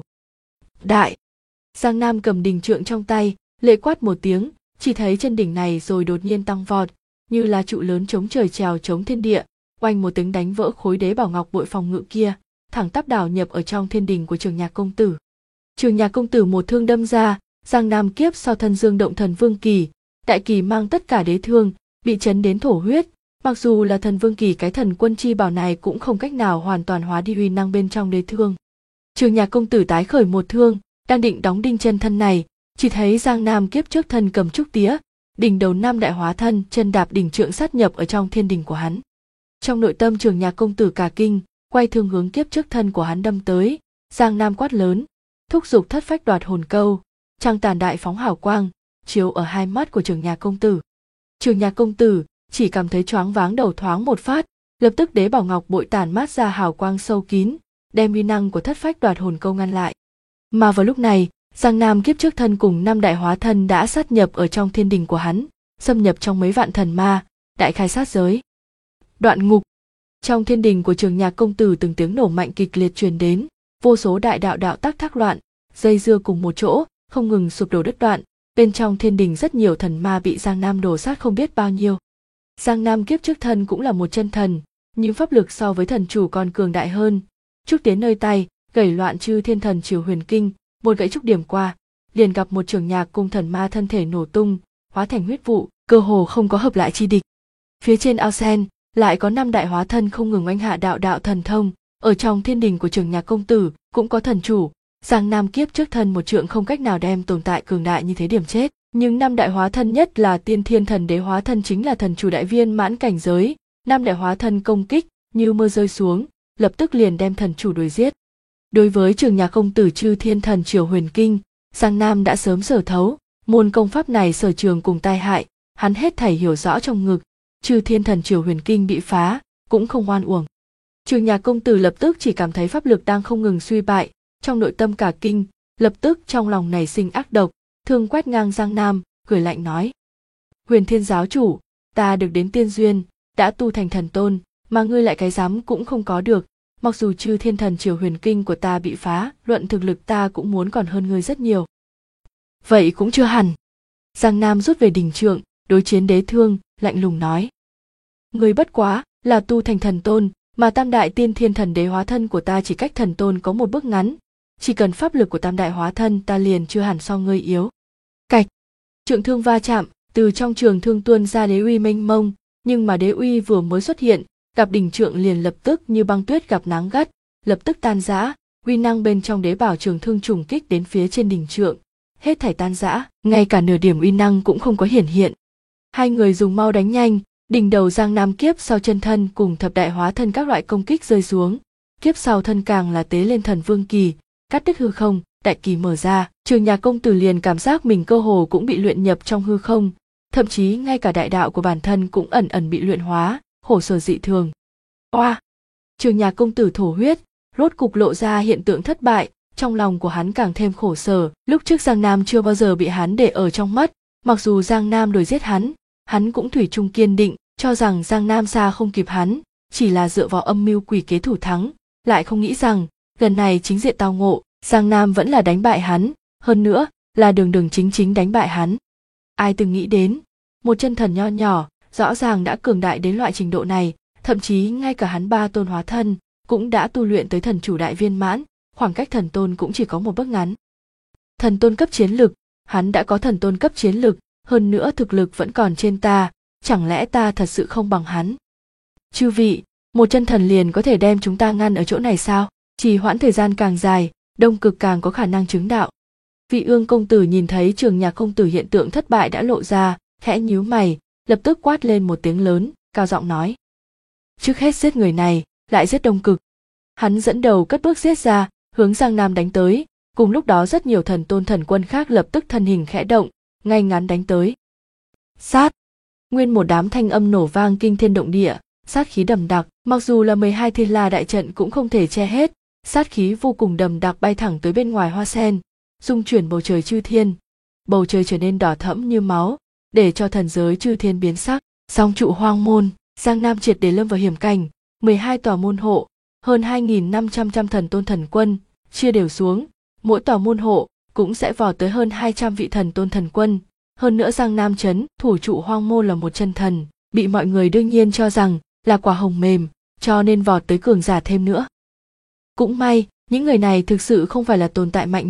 Đại! Giang Nam cầm đỉnh trượng trong tay, lệ quát một tiếng, chỉ thấy chân đỉnh này rồi đột nhiên tăng vọt, như là trụ lớn chống trời trèo chống thiên địa, oanh một tiếng đánh vỡ khối đế bảo ngọc bội phòng ngự kia, thẳng tắp đảo nhập ở trong thiên đình của Trường Nhạc công tử. Trường Nhạc công tử một thương đâm ra, Giang Nam kiếp sau thân dương động thần vương kỳ, đại kỳ mang tất cả đế thương, bị chấn đến thổ huyết, mặc dù là thần vương kỳ cái thần quân chi bảo này cũng không cách nào hoàn toàn hóa đi uy năng bên trong đế thương. Trường Nhạc công tử tái khởi một thương, đang định đóng đinh chân thân này, chỉ thấy Giang Nam kiếp trước thân cầm trúc tía, đỉnh đầu năm đại hóa thân chân đạp đỉnh trượng sát nhập ở trong thiên đình của hắn. Trong nội tâm Trường Nhạc công tử cả kinh, quay thương hướng kiếp trước thân của hắn đâm tới, Giang Nam quát lớn, thúc giục thất phách đoạt hồn câu, trăng tàn đại phóng hào quang, chiếu ở hai mắt của Trường Nhạc công tử. Trường Nhạc công tử chỉ cảm thấy choáng váng đầu thoáng một phát, lập tức đế bảo ngọc bội tản mát ra hào quang sâu kín, đem uy năng của thất phách đoạt hồn câu ngăn lại. Mà vào lúc này, Giang Nam kiếp trước thân cùng năm đại hóa thân đã sát nhập ở trong thiên đình của hắn, xâm nhập trong mấy vạn thần ma, đại khai sát giới. Đoạn ngục. Trong thiên đình của Trường Nhạc công tử từng tiếng nổ mạnh kịch liệt truyền đến, vô số đại đạo đạo tác thác loạn, dây dưa cùng một chỗ, không ngừng sụp đổ đứt đoạn, bên trong thiên đình rất nhiều thần ma bị Giang Nam đổ sát không biết bao nhiêu. Giang Nam kiếp trước thân cũng là một chân thần, nhưng pháp lực so với thần chủ còn cường đại hơn. Trúc tiến nơi tay, gẩy loạn chư thiên thần triều huyền kinh, một gãy trúc điểm qua, liền gặp một Trường Nhạc cung thần ma thân thể nổ tung, hóa thành huyết vụ, cơ hồ không có hợp lại chi địch. Phía trên ao sen lại có năm đại hóa thân không ngừng oanh hạ đạo đạo thần thông, ở trong thiên đình của Trường Nhạc công tử cũng có thần chủ. Giang Nam kiếp trước thân một trượng không cách nào đem tồn tại cường đại như thế điểm chết, nhưng năm đại hóa thân nhất là tiên thiên thần đế hóa thân chính là thần chủ đại viên mãn cảnh giới, năm đại hóa thân công kích như mưa rơi xuống, lập tức liền đem thần chủ đuổi giết. Đối với Trường Nhạc công tử chư thiên thần triều huyền kinh, Giang Nam đã sớm sở thấu, môn công pháp này sở trường cùng tai hại, hắn hết thảy hiểu rõ trong ngực, chư thiên thần triều huyền kinh bị phá, cũng không oan uổng. Trường Nhạc công tử lập tức chỉ cảm thấy pháp lực đang không ngừng suy bại, trong nội tâm cả kinh, lập tức trong lòng nảy sinh ác độc, thương quét ngang Giang Nam, cười lạnh nói: Huyền Thiên giáo chủ, ta được đến tiên duyên, đã tu thành thần tôn, mà ngươi lại cái dám cũng không có được, mặc dù chư thiên thần triều huyền kinh của ta bị phá, luận thực lực ta cũng muốn còn hơn ngươi rất nhiều. Vậy cũng chưa hẳn. Giang Nam rút về đỉnh trượng, đối chiến đế thương, lạnh lùng nói: Ngươi bất quá là tu thành thần tôn, mà tam đại tiên thiên thần đế hóa thân của ta chỉ cách thần tôn có một bước ngắn, chỉ cần pháp lực của tam đại hóa thân ta liền chưa hẳn so ngươi yếu. Cạch, trượng thương va chạm, từ trong trường thương tuôn ra đế uy mênh mông, nhưng mà đế uy vừa mới xuất hiện, gặp đỉnh trượng liền lập tức như băng tuyết gặp nắng gắt, lập tức tan rã, uy năng bên trong đế bảo trường thương trùng kích đến phía trên đỉnh trượng, hết thảy tan rã, ngay cả nửa điểm uy năng cũng không có hiển hiện. Hai người dùng mau đánh nhanh, đỉnh đầu Giang Nam kiếp sau chân thân cùng thập đại hóa thân các loại công kích rơi xuống, kiếp sau thân càng là tế lên thần vương kỳ, cắt đứt hư không, đại kỳ mở ra, Trường Nhạc công tử liền cảm giác mình cơ hồ cũng bị luyện nhập trong hư không, thậm chí ngay cả đại đạo của bản thân cũng ẩn ẩn bị luyện hóa, khổ sở dị thường. Oa! Trường Nhạc công tử thổ huyết, rốt cục lộ ra hiện tượng thất bại, trong lòng của hắn càng thêm khổ sở, lúc trước Giang Nam chưa bao giờ bị hắn để ở trong mắt, mặc dù Giang Nam đuổi giết hắn cũng thủy chung kiên định, cho rằng Giang Nam xa không kịp hắn, chỉ là dựa vào âm mưu quỷ kế thủ thắng, lại không nghĩ rằng, lần này chính diện tao ngộ, Giang Nam vẫn là đánh bại hắn, hơn nữa, là đường đường chính chính đánh bại hắn. Ai từng nghĩ đến, một chân thần nho nhỏ, rõ ràng đã cường đại đến loại trình độ này, thậm chí ngay cả hắn ba tôn hóa thân, cũng đã tu luyện tới thần chủ đại viên mãn, khoảng cách thần tôn cũng chỉ có một bước ngắn. Thần tôn cấp chiến lực, hắn đã có thần tôn cấp chiến lực, hơn nữa thực lực vẫn còn trên ta, chẳng lẽ ta thật sự không bằng hắn? Chư vị, một chân thần liền có thể đem chúng ta ngăn ở chỗ này sao? Trì hoãn thời gian càng dài, Đông Cực càng có khả năng chứng đạo. Vị Ương công tử nhìn thấy Trường Nhạc công tử hiện tượng thất bại đã lộ ra, khẽ nhíu mày, lập tức quát lên một tiếng lớn, cao giọng nói: Trước hết giết người này, lại giết Đông Cực. Hắn dẫn đầu cất bước giết ra, hướng Giang Nam đánh tới, Cùng lúc đó rất nhiều thần tôn thần quân khác lập tức thân hình khẽ động, ngay ngắn đánh tới. Sát! Nguyên một đám thanh âm nổ vang kinh thiên động địa, sát khí đậm đặc, mặc dù là 12 thiên la đại trận cũng không thể che hết, sát khí vô cùng đậm đặc bay thẳng tới bên ngoài hoa sen, dung chuyển bầu trời chư thiên. Bầu trời trở nên đỏ thẫm như máu, để cho thần giới chư thiên biến sắc. Song trụ hoang môn, Giang Nam triệt để lâm vào hiểm cảnh, 12 tòa môn hộ, hơn 2.500 thần tôn thần quân, chia đều xuống, mỗi tòa môn hộ cũng sẽ vò tới hơn 200 vị thần tôn thần quân. Hơn nữa Giang Nam trấn thủ trụ hoang môn là một chân thần, bị mọi người đương nhiên cho rằng là quả hồng mềm, cho nên vọt tới cường giả thêm nữa. Cũng may, những người này thực sự không phải là tồn tại mạnh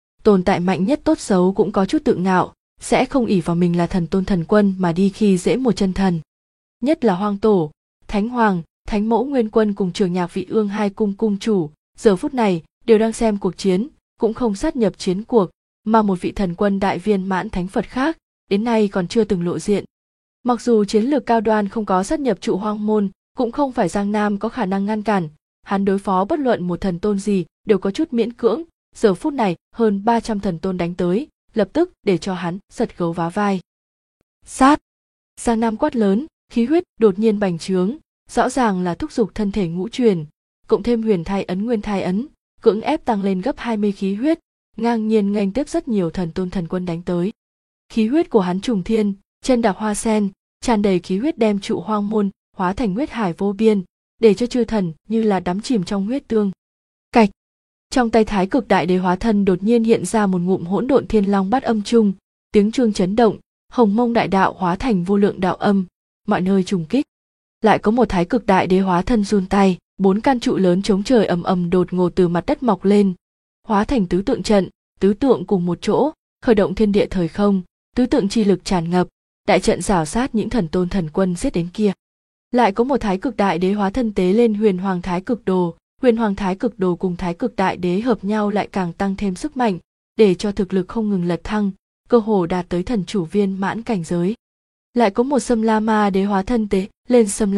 nhất tốt xấu cũng có chút tự ngạo, sẽ không ỷ vào mình là thần tôn thần quân mà đi khi dễ một chân thần. Nhất là Hoang Tổ, Thánh Hoàng, Thánh Mẫu Nguyên Quân cùng Trường Nhạc Vị Ương hai cung cung chủ, giờ phút này đều đang xem cuộc chiến, cũng không sát nhập chiến cuộc, mà một vị thần quân đại viên mãn thánh Phật khác, đến nay còn chưa từng lộ diện. Mặc dù chiến lược cao đoan không có sát nhập trụ hoang môn, cũng không phải Giang Nam có khả năng ngăn cản, hắn đối phó bất luận một thần tôn gì đều có chút miễn cưỡng, giờ phút này hơn 300 thần tôn đánh tới, lập tức để cho hắn giật gấu vá vai. Sát! Giang Nam quát lớn, khí huyết đột nhiên bành trướng, rõ ràng là thúc giục thân thể ngũ truyền, cộng thêm huyền thai ấn nguyên thai ấn, cưỡng ép tăng lên gấp 20 khí huyết, ngang nhiên nghênh tiếp rất nhiều thần tôn thần quân đánh tới. Khí huyết của hắn trùng thiên, chân đạp hoa sen, tràn đầy khí huyết đem trụ hoang môn hóa thành huyết hải vô biên, để cho chư thần như là đắm chìm trong huyết tương. Cạch! Trong tay Thái Cực Đại Đế hóa thân đột nhiên hiện ra một ngụm hỗn độn thiên long bát âm trung, tiếng chuông chấn động, hồng mông đại đạo hóa thành vô lượng đạo âm, mọi nơi trùng kích. Lại có một Thái Cực Đại Đế hóa thân run tay, 4 căn trụ lớn chống trời ầm ầm đột ngột từ mặt đất mọc lên, hóa thành tứ tượng trận, tứ tượng cùng một chỗ, khởi động thiên địa thời không, tứ tượng chi lực tràn ngập, đại trận rảo sát những thần tôn thần quân giết đến kia. Lại có một Thái Cực Đại Đế hóa thân tế lên Huyền Hoàng Thái Cực Đồ, Huyền Hoàng Thái Cực Đồ cùng Thái Cực Đại Đế hợp nhau lại càng tăng thêm sức mạnh, để cho thực lực không ngừng lật thăng, cơ hồ đạt tới thần chủ viên mãn cảnh giới. Lại có một Sâm La Ma Đế hóa thân tế lên Sâm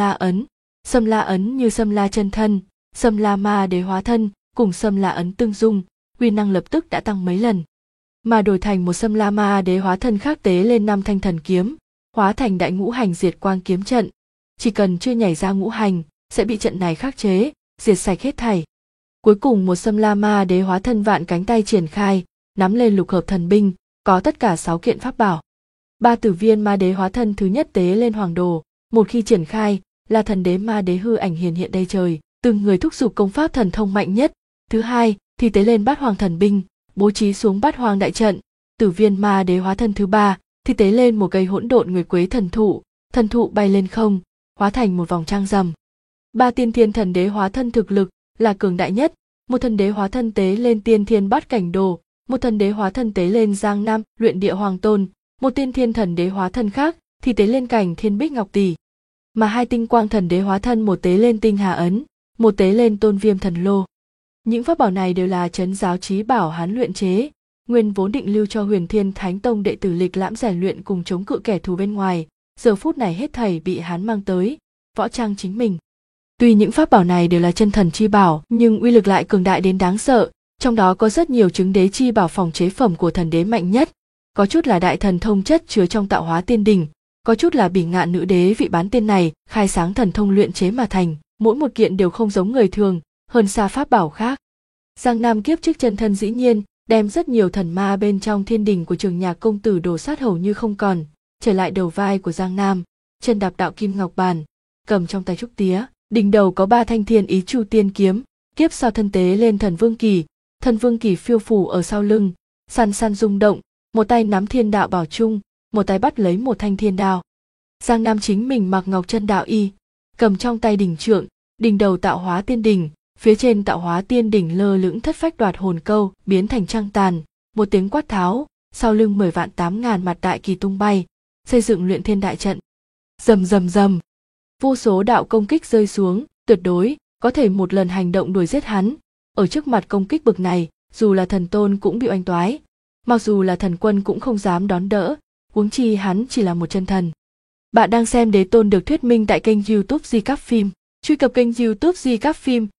La ấn như Sâm La chân thân, Sâm La Ma Đế hóa thân cùng Sâm La ấn tương dung, uy năng lập tức đã tăng mấy lần. Mà đổi thành một Sâm La Ma Đế hóa thân khác tế lên 5 thanh thần kiếm, hóa thành đại ngũ hành diệt quang kiếm trận. Chỉ cần chưa nhảy ra ngũ hành, sẽ bị trận này khắc chế, diệt sạch hết thảy. Cuối cùng một Sâm La Ma Đế hóa thân vạn cánh tay triển khai, nắm lên lục hợp thần binh, có tất cả 6 kiện pháp bảo. Ba Tử Viên Ma Đế hóa thân thứ nhất tế lên Hoàng Đồ, một khi triển khai, là thần đế ma đế hư ảnh hiện đây trời, từng người thúc giục công pháp thần thông mạnh nhất. Thứ hai thì tế lên Bát Hoàng thần binh, bố trí xuống Bát Hoàng đại trận. Tử Viên Ma Đế hóa thân thứ ba thì tế lên một cây hỗn độn người quế thần thụ bay lên không, hóa thành một vòng trăng rằm. Ba Tiên Thiên thần đế hóa thân thực lực là cường đại nhất, một thần đế hóa thân tế lên Tiên Thiên Bát Cảnh Đồ, một thần đế hóa thân tế lên Giang Nam Luyện Địa Hoàng Tôn, một Tiên Thiên thần đế hóa thân khác thì tế lên Cảnh Thiên Bích Ngọc Tỷ. Mà 2 Tinh Quang thần đế hóa thân một tế lên Tinh Hà ấn, một tế lên Tôn Viêm thần lô. Những pháp bảo này đều là trấn giáo chí bảo hắn luyện chế, nguyên vốn định lưu cho Huyền Thiên Thánh Tông đệ tử lịch lãm rèn luyện cùng chống cự kẻ thù bên ngoài, giờ phút này hết thảy bị hắn mang tới, võ trang chính mình. Tuy những pháp bảo này đều là chân thần chi bảo, nhưng uy lực lại cường đại đến đáng sợ, trong đó có rất nhiều chứng đế chi bảo phòng chế phẩm của thần đế mạnh nhất, có chút là đại thần thông chất chứa trong Tạo Hóa Tiên Đỉnh, có chút là Bỉ Ngạn nữ đế vị bán tiên này khai sáng thần thông luyện chế mà thành, mỗi một kiện đều không giống người thường, hơn xa pháp bảo khác. Giang Nam kiếp trước chân thân dĩ nhiên đem rất nhiều thần ma bên trong thiên đình của Trường Nhạc công tử đổ sát hầu như không còn, trở lại đầu vai của Giang Nam, chân đạp đạo kim ngọc bàn, cầm trong tay trúc tía, đỉnh đầu có 3 thanh thiên ý chu tiên kiếm, kiếp sau thân tế lên thần vương kỳ phiêu phù ở sau lưng, săn săn rung động, một tay nắm thiên đạo bảo chung, một tay bắt lấy một thanh thiên đao. Giang Nam chính mình mặc ngọc chân đạo y, cầm trong tay đỉnh trượng, đỉnh đầu Tạo Hóa Tiên Đỉnh, phía trên Tạo Hóa Tiên Đỉnh lơ lửng thất phách đoạt hồn câu biến thành trăng tàn, một tiếng quát tháo, sau lưng 10 vạn 8.000 mặt đại kỳ tung bay, xây dựng luyện thiên đại trận. Rầm rầm rầm, vô số đạo công kích rơi xuống, tuyệt đối có thể một lần hành động đuổi giết hắn. Ở trước mặt công kích bực này, dù là thần tôn cũng bị oanh toái, mặc dù là thần quân cũng không dám đón đỡ, huống chi hắn chỉ là một chân thần. Bạn đang xem Đế Tôn được thuyết minh tại kênh YouTube Di Cáp Phim. Truy cập kênh YouTube Di Cáp Phim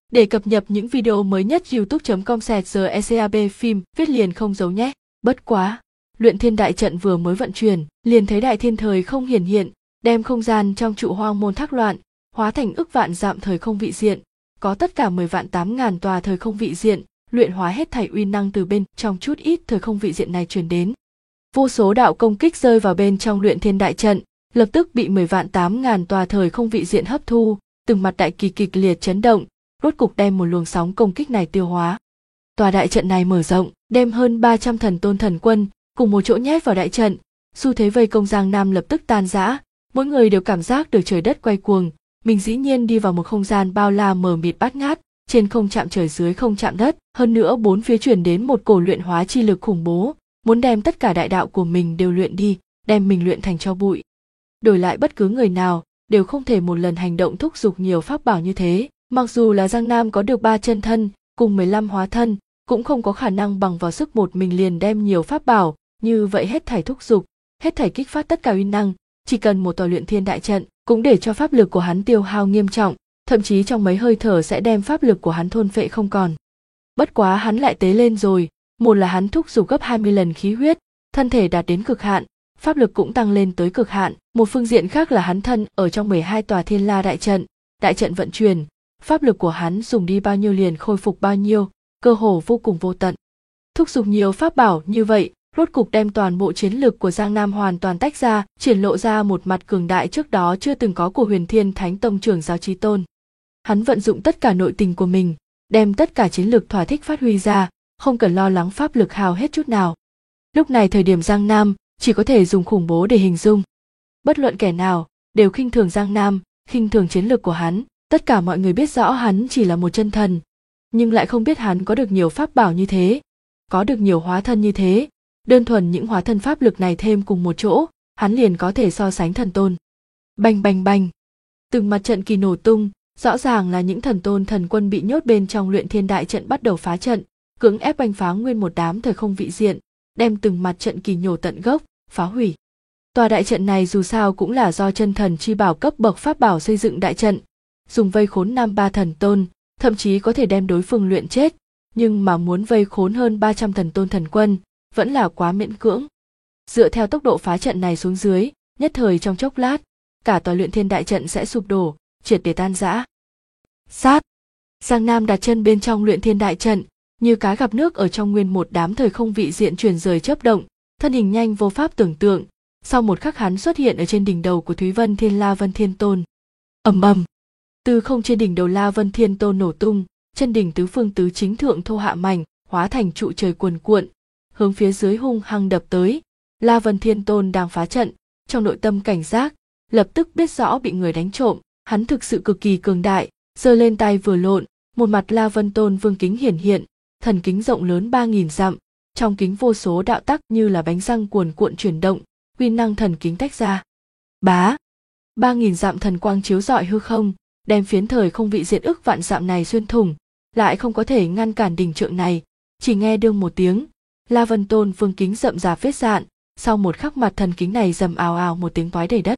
Để cập nhật những video mới nhất youtube.com/GECAB phim viết liền không giấu nhé. Bất quá, luyện thiên đại trận vừa mới vận chuyển, liền thấy đại thiên thời không hiển hiện, đem không gian trong trụ hoang môn thác loạn, hóa thành ức vạn dặm thời không vị diện, có tất cả 10 vạn 8 ngàn tòa thời không vị diện, luyện hóa hết thảy uy năng từ bên trong chút ít thời không vị diện này truyền đến. Vô số đạo công kích rơi vào bên trong luyện thiên đại trận, lập tức bị 10 vạn 8 ngàn tòa thời không vị diện hấp thu, từng mặt đại kỳ kịch liệt chấn động, rốt cục đem một luồng sóng công kích này tiêu hóa. Tòa đại trận này mở rộng, đem hơn 300 thần tôn thần quân cùng một chỗ nhét vào đại trận, xu thế vây công Giang Nam lập tức tan rã, mỗi người đều cảm giác được trời đất quay cuồng, mình dĩ nhiên đi vào một không gian bao la mờ mịt bát ngát, trên không chạm trời dưới không chạm đất, hơn nữa bốn phía truyền đến một cổ luyện hóa chi lực khủng bố, muốn đem tất cả đại đạo của mình đều luyện đi, đem mình luyện thành tro bụi. Đổi lại bất cứ người nào đều không thể một lần hành động thúc giục nhiều pháp bảo như thế, mặc dù là Giang Nam có được 3 chân thân cùng 15 hóa thân, cũng không có khả năng bằng vào sức một mình liền đem nhiều pháp bảo như vậy hết thảy thúc giục, hết thảy kích phát tất cả uy năng, chỉ cần một tòa luyện thiên đại trận cũng để cho pháp lực của hắn tiêu hao nghiêm trọng, thậm chí trong mấy hơi thở sẽ đem pháp lực của hắn thôn phệ không còn. Bất quá hắn lại tế lên rồi, một là hắn thúc giục gấp 20 lần khí huyết, thân thể đạt đến cực hạn, pháp lực cũng tăng lên tới cực hạn, một phương diện khác là hắn thân ở trong 12 tòa thiên la đại trận vận chuyển, pháp lực của hắn dùng đi bao nhiêu liền khôi phục bao nhiêu, cơ hồ vô cùng vô tận. Thúc giục nhiều pháp bảo như vậy, rốt cục đem toàn bộ chiến lực của Giang Nam hoàn toàn tách ra, triển lộ ra một mặt cường đại trước đó chưa từng có của Huyền Thiên Thánh Tông trưởng giáo Chí Tôn. Hắn vận dụng tất cả nội tình của mình, đem tất cả chiến lực thỏa thích phát huy ra, không cần lo lắng pháp lực hao hết chút nào. Lúc này thời điểm Giang Nam chỉ có thể dùng khủng bố để hình dung. Bất luận kẻ nào đều khinh thường Giang Nam, khinh thường chiến lực của hắn, tất cả mọi người biết rõ hắn chỉ là một chân thần, nhưng lại không biết hắn có được nhiều pháp bảo như thế, có được nhiều hóa thân như thế, đơn thuần những hóa thân pháp lực này thêm cùng một chỗ, hắn liền có thể so sánh thần tôn. Bành bành bành, từng mặt trận kỳ nổ tung, rõ ràng là những thần tôn thần quân bị nhốt bên trong luyện thiên đại trận bắt đầu phá trận, cưỡng ép bành phá nguyên một đám thời không vị diện, đem từng mặt trận kỳ nhổ tận gốc, phá hủy. Tòa đại trận này dù sao cũng là do chân thần chi bảo cấp bậc pháp bảo xây dựng đại trận, dùng vây khốn năm ba thần tôn, thậm chí có thể đem đối phương luyện chết, nhưng mà muốn vây khốn hơn 300 thần tôn thần quân, vẫn là quá miễn cưỡng. Dựa theo tốc độ phá trận này xuống dưới, nhất thời trong chốc lát, cả tòa luyện thiên đại trận sẽ sụp đổ, triệt để tan rã. Sát! Giang Nam đặt chân bên trong luyện thiên đại trận, như cá gặp nước ở trong nguyên một đám thời không vị diện chuyển rời chớp động, thân hình nhanh vô pháp tưởng tượng, sau một khắc hắn xuất hiện ở trên đỉnh đầu của Thúy Vân Thiên La Vân Thiên Tôn. Ầm ầm! Từ không trên đỉnh đầu La Vân Thiên Tôn nổ tung, chân đỉnh tứ phương tứ chính thượng thô hạ mảnh, hóa thành trụ trời cuồn cuộn, hướng phía dưới hung hăng đập tới. La Vân Thiên Tôn đang phá trận, trong nội tâm cảnh giác, lập tức biết rõ bị người đánh trộm, hắn thực sự cực kỳ cường đại, giơ lên tay vừa lộn, một mặt La Vân Tôn vương kính hiển hiện, thần kính rộng lớn 3000 dặm, trong kính vô số đạo tắc như là bánh răng cuồn cuộn chuyển động, uy năng thần kính tách ra. Bá, 3000 dặm thần quang chiếu rọi hư không, đem phiến thời không vị diện ức vạn dặm này xuyên thủng, lại không có thể ngăn cản đỉnh trượng này, chỉ nghe đương một tiếng, La Vân Tôn vương kính rậm rạp vết dạn, sau một khắc mặt thần kính này rầm ào ào một tiếng toái đầy đất.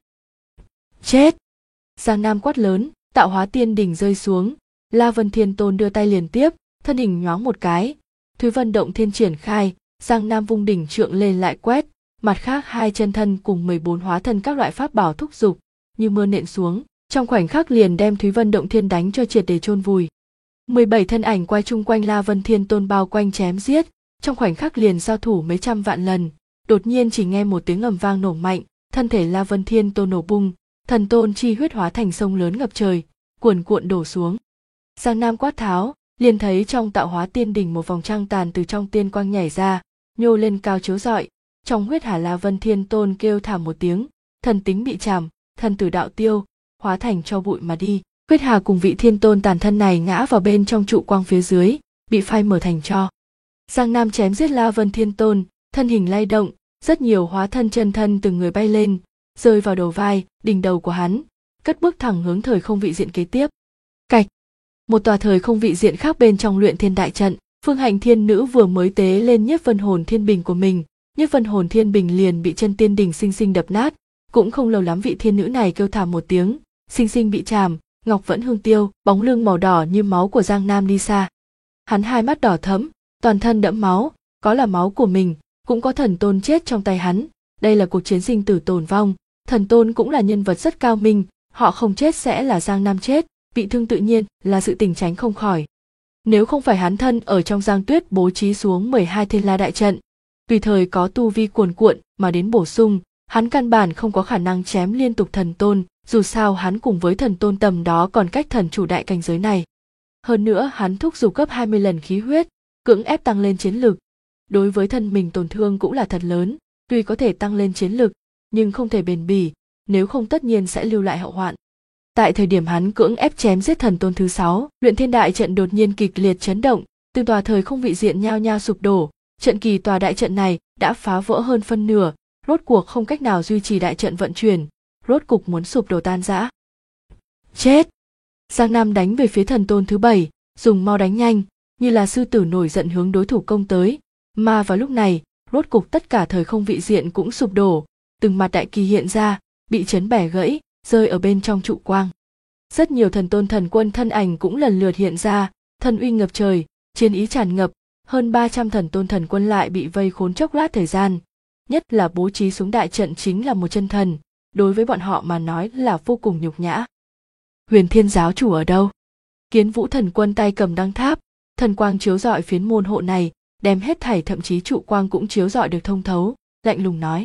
Chết! Giang Nam quát lớn, tạo hóa tiên đỉnh rơi xuống, La Vân Thiên Tôn đưa tay liền tiếp, thân hình nhoáng một cái, Thúy Vân động thiên triển khai, Giang Nam vung đỉnh trượng lên lại quét, mặt khác hai chân thân cùng 14 hóa thân các loại pháp bảo thúc giục, như mưa nện xuống, trong khoảnh khắc liền đem Thúy Vân động thiên đánh cho triệt để chôn vùi. 17 thân ảnh quay chung quanh La Vân Thiên Tôn bao quanh chém giết, trong khoảnh khắc liền giao thủ mấy trăm vạn lần, đột nhiên chỉ nghe một tiếng ầm vang nổ mạnh, thân thể La Vân Thiên Tôn nổ bung, thần tôn chi huyết hóa thành sông lớn ngập trời, cuồn cuộn đổ xuống. Giang Nam quát tháo, liền thấy trong tạo hóa tiên đỉnh một vòng trăng tàn từ trong tiên quang nhảy ra, nhô lên cao chiếu rọi, trong huyết hà La Vân Thiên Tôn kêu thảm một tiếng, thần tính bị chảm, thần tử đạo tiêu, hóa thành tro bụi mà đi. Huyết hà cùng vị thiên tôn tàn thân này ngã vào bên trong trụ quang phía dưới, bị phai mở thành tro. Giang Nam chém giết La Vân Thiên Tôn, thân hình lay động, rất nhiều hóa thân chân thân từng người bay lên, rơi vào đầu vai, đỉnh đầu của hắn, cất bước thẳng hướng thời không vị diện kế tiếp. Cạch! Một tòa thời không vị diện khác bên trong luyện thiên đại trận, Phương Hạnh Thiên Nữ vừa mới tế lên Nhiếp Vân Hồn Thiên Bình của mình, Nhiếp Vân Hồn Thiên Bình liền bị chân tiên đỉnh sinh sinh đập nát, cũng không lâu lắm vị thiên nữ này kêu thảm một tiếng, sinh sinh bị chàm, Ngọc vẫn hương tiêu, bóng lưng màu đỏ như máu của Giang Nam đi xa. Hắn hai mắt đỏ thẫm, toàn thân đẫm máu, có là máu của mình, cũng có thần tôn chết trong tay hắn. Đây là cuộc chiến sinh tử tồn vong, thần tôn cũng là nhân vật rất cao minh, họ không chết sẽ là Giang Nam chết, bị thương tự nhiên là sự tình tránh không khỏi. Nếu không phải hắn thân ở trong Giang Tuyết bố trí xuống 12 thiên la đại trận, tùy thời có tu vi cuồn cuộn mà đến bổ sung, hắn căn bản không có khả năng chém liên tục thần tôn, dù sao hắn cùng với thần tôn tầm đó còn cách thần chủ đại cảnh giới này. Hơn nữa hắn thúc giục gấp 20 lần khí huyết, cưỡng ép tăng lên chiến lực. Đối với thân mình tổn thương cũng là thật lớn, tuy có thể tăng lên chiến lực, nhưng không thể bền bỉ, nếu không tất nhiên sẽ lưu lại hậu hoạn. Tại thời điểm hắn cưỡng ép chém giết thần tôn thứ 6, Luyện Thiên đại trận đột nhiên kịch liệt chấn động, từng tòa thời không vị diện nhao nhao sụp đổ, trận kỳ tòa đại trận này đã phá vỡ hơn phân nửa, rốt cuộc không cách nào duy trì đại trận vận chuyển, rốt cục muốn sụp đổ tan rã. Chết! Giang Nam đánh về phía thần tôn thứ 7, dùng mau đánh nhanh, như là sư tử nổi giận hướng đối thủ công tới, mà vào lúc này, rốt cục tất cả thời không vị diện cũng sụp đổ, từng mặt đại kỳ hiện ra, bị chấn bẻ gãy, rơi ở bên trong trụ quang. Rất nhiều thần tôn thần quân thân ảnh cũng lần lượt hiện ra, thần uy ngập trời, chiến ý tràn ngập, hơn 300 thần tôn thần quân lại bị vây khốn chốc lát thời gian. Nhất là bố trí xuống đại trận chính là một chân thần, đối với bọn họ mà nói là vô cùng nhục nhã. Huyền Thiên giáo chủ ở đâu? Kiến Vũ thần quân tay cầm đăng tháp, thần quang chiếu rọi phiến môn hộ này, đem hết thảy thậm chí trụ quang cũng chiếu rọi được thông thấu, lạnh lùng nói: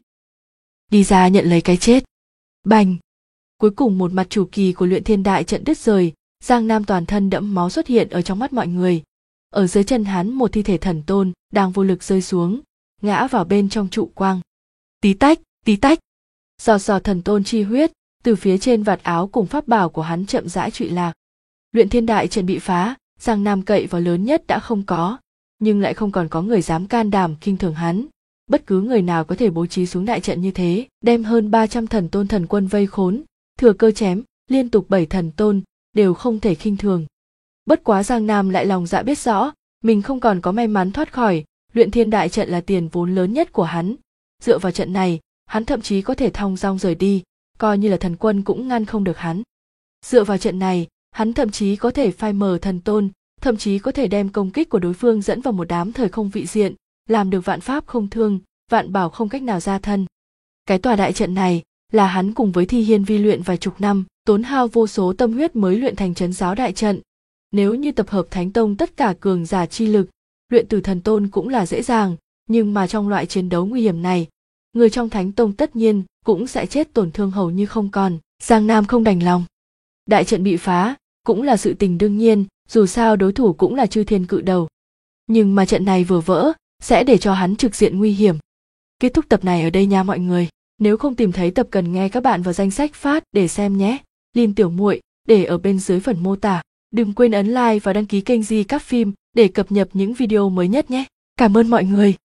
đi ra nhận lấy cái chết. Bành! Cuối cùng một mặt chủ kỳ của Luyện Thiên đại trận đứt rời, Giang Nam toàn thân đẫm máu xuất hiện ở trong mắt mọi người. Ở dưới chân hắn một thi thể thần tôn đang vô lực rơi xuống, ngã vào bên trong trụ quang. Tí tách, tí tách. Giọt giọt thần tôn chi huyết từ phía trên vạt áo cùng pháp bảo của hắn chậm rãi trụy lạc. Luyện Thiên đại trận bị phá, Giang Nam cậy vào lớn nhất đã không có, nhưng lại không còn có người dám can đảm khinh thường hắn. Bất cứ người nào có thể bố trí xuống đại trận như thế, đem hơn 300 thần tôn thần quân vây khốn, thừa cơ chém liên tục 7 thần tôn, đều không thể khinh thường. Bất quá Giang Nam lại lòng dạ biết rõ, mình không còn có may mắn thoát khỏi, Luyện Thiên đại trận là tiền vốn lớn nhất của hắn. Dựa vào trận này, hắn thậm chí có thể thong dong rời đi, coi như là thần quân cũng ngăn không được hắn. Dựa vào trận này, hắn thậm chí có thể phai mờ thần tôn, thậm chí có thể đem công kích của đối phương dẫn vào một đám thời không vị diện, làm được vạn pháp không thương, vạn bảo không cách nào ra thân. Cái tòa đại trận này là hắn cùng với Thi Hiên vi luyện vài chục năm, tốn hao vô số tâm huyết mới luyện thành trấn giáo đại trận. Nếu như tập hợp Thánh Tông tất cả cường giả chi lực, luyện từ thần tôn cũng là dễ dàng, nhưng mà trong loại chiến đấu nguy hiểm này, người trong Thánh Tông tất nhiên cũng sẽ chết tổn thương hầu như không còn. Giang Nam không đành lòng. Đại trận bị phá cũng là sự tình đương nhiên, dù sao đối thủ cũng là chư thiên cự đầu. Nhưng mà trận này vừa vỡ, sẽ để cho hắn trực diện nguy hiểm. Kết thúc tập này ở đây nha mọi người. Nếu không tìm thấy tập cần nghe các bạn vào danh sách phát để xem nhé. Link tiểu muội để ở bên dưới phần mô tả. Đừng quên ấn like và đăng ký kênh Di Các Phim để cập nhật những video mới nhất nhé. Cảm ơn mọi người.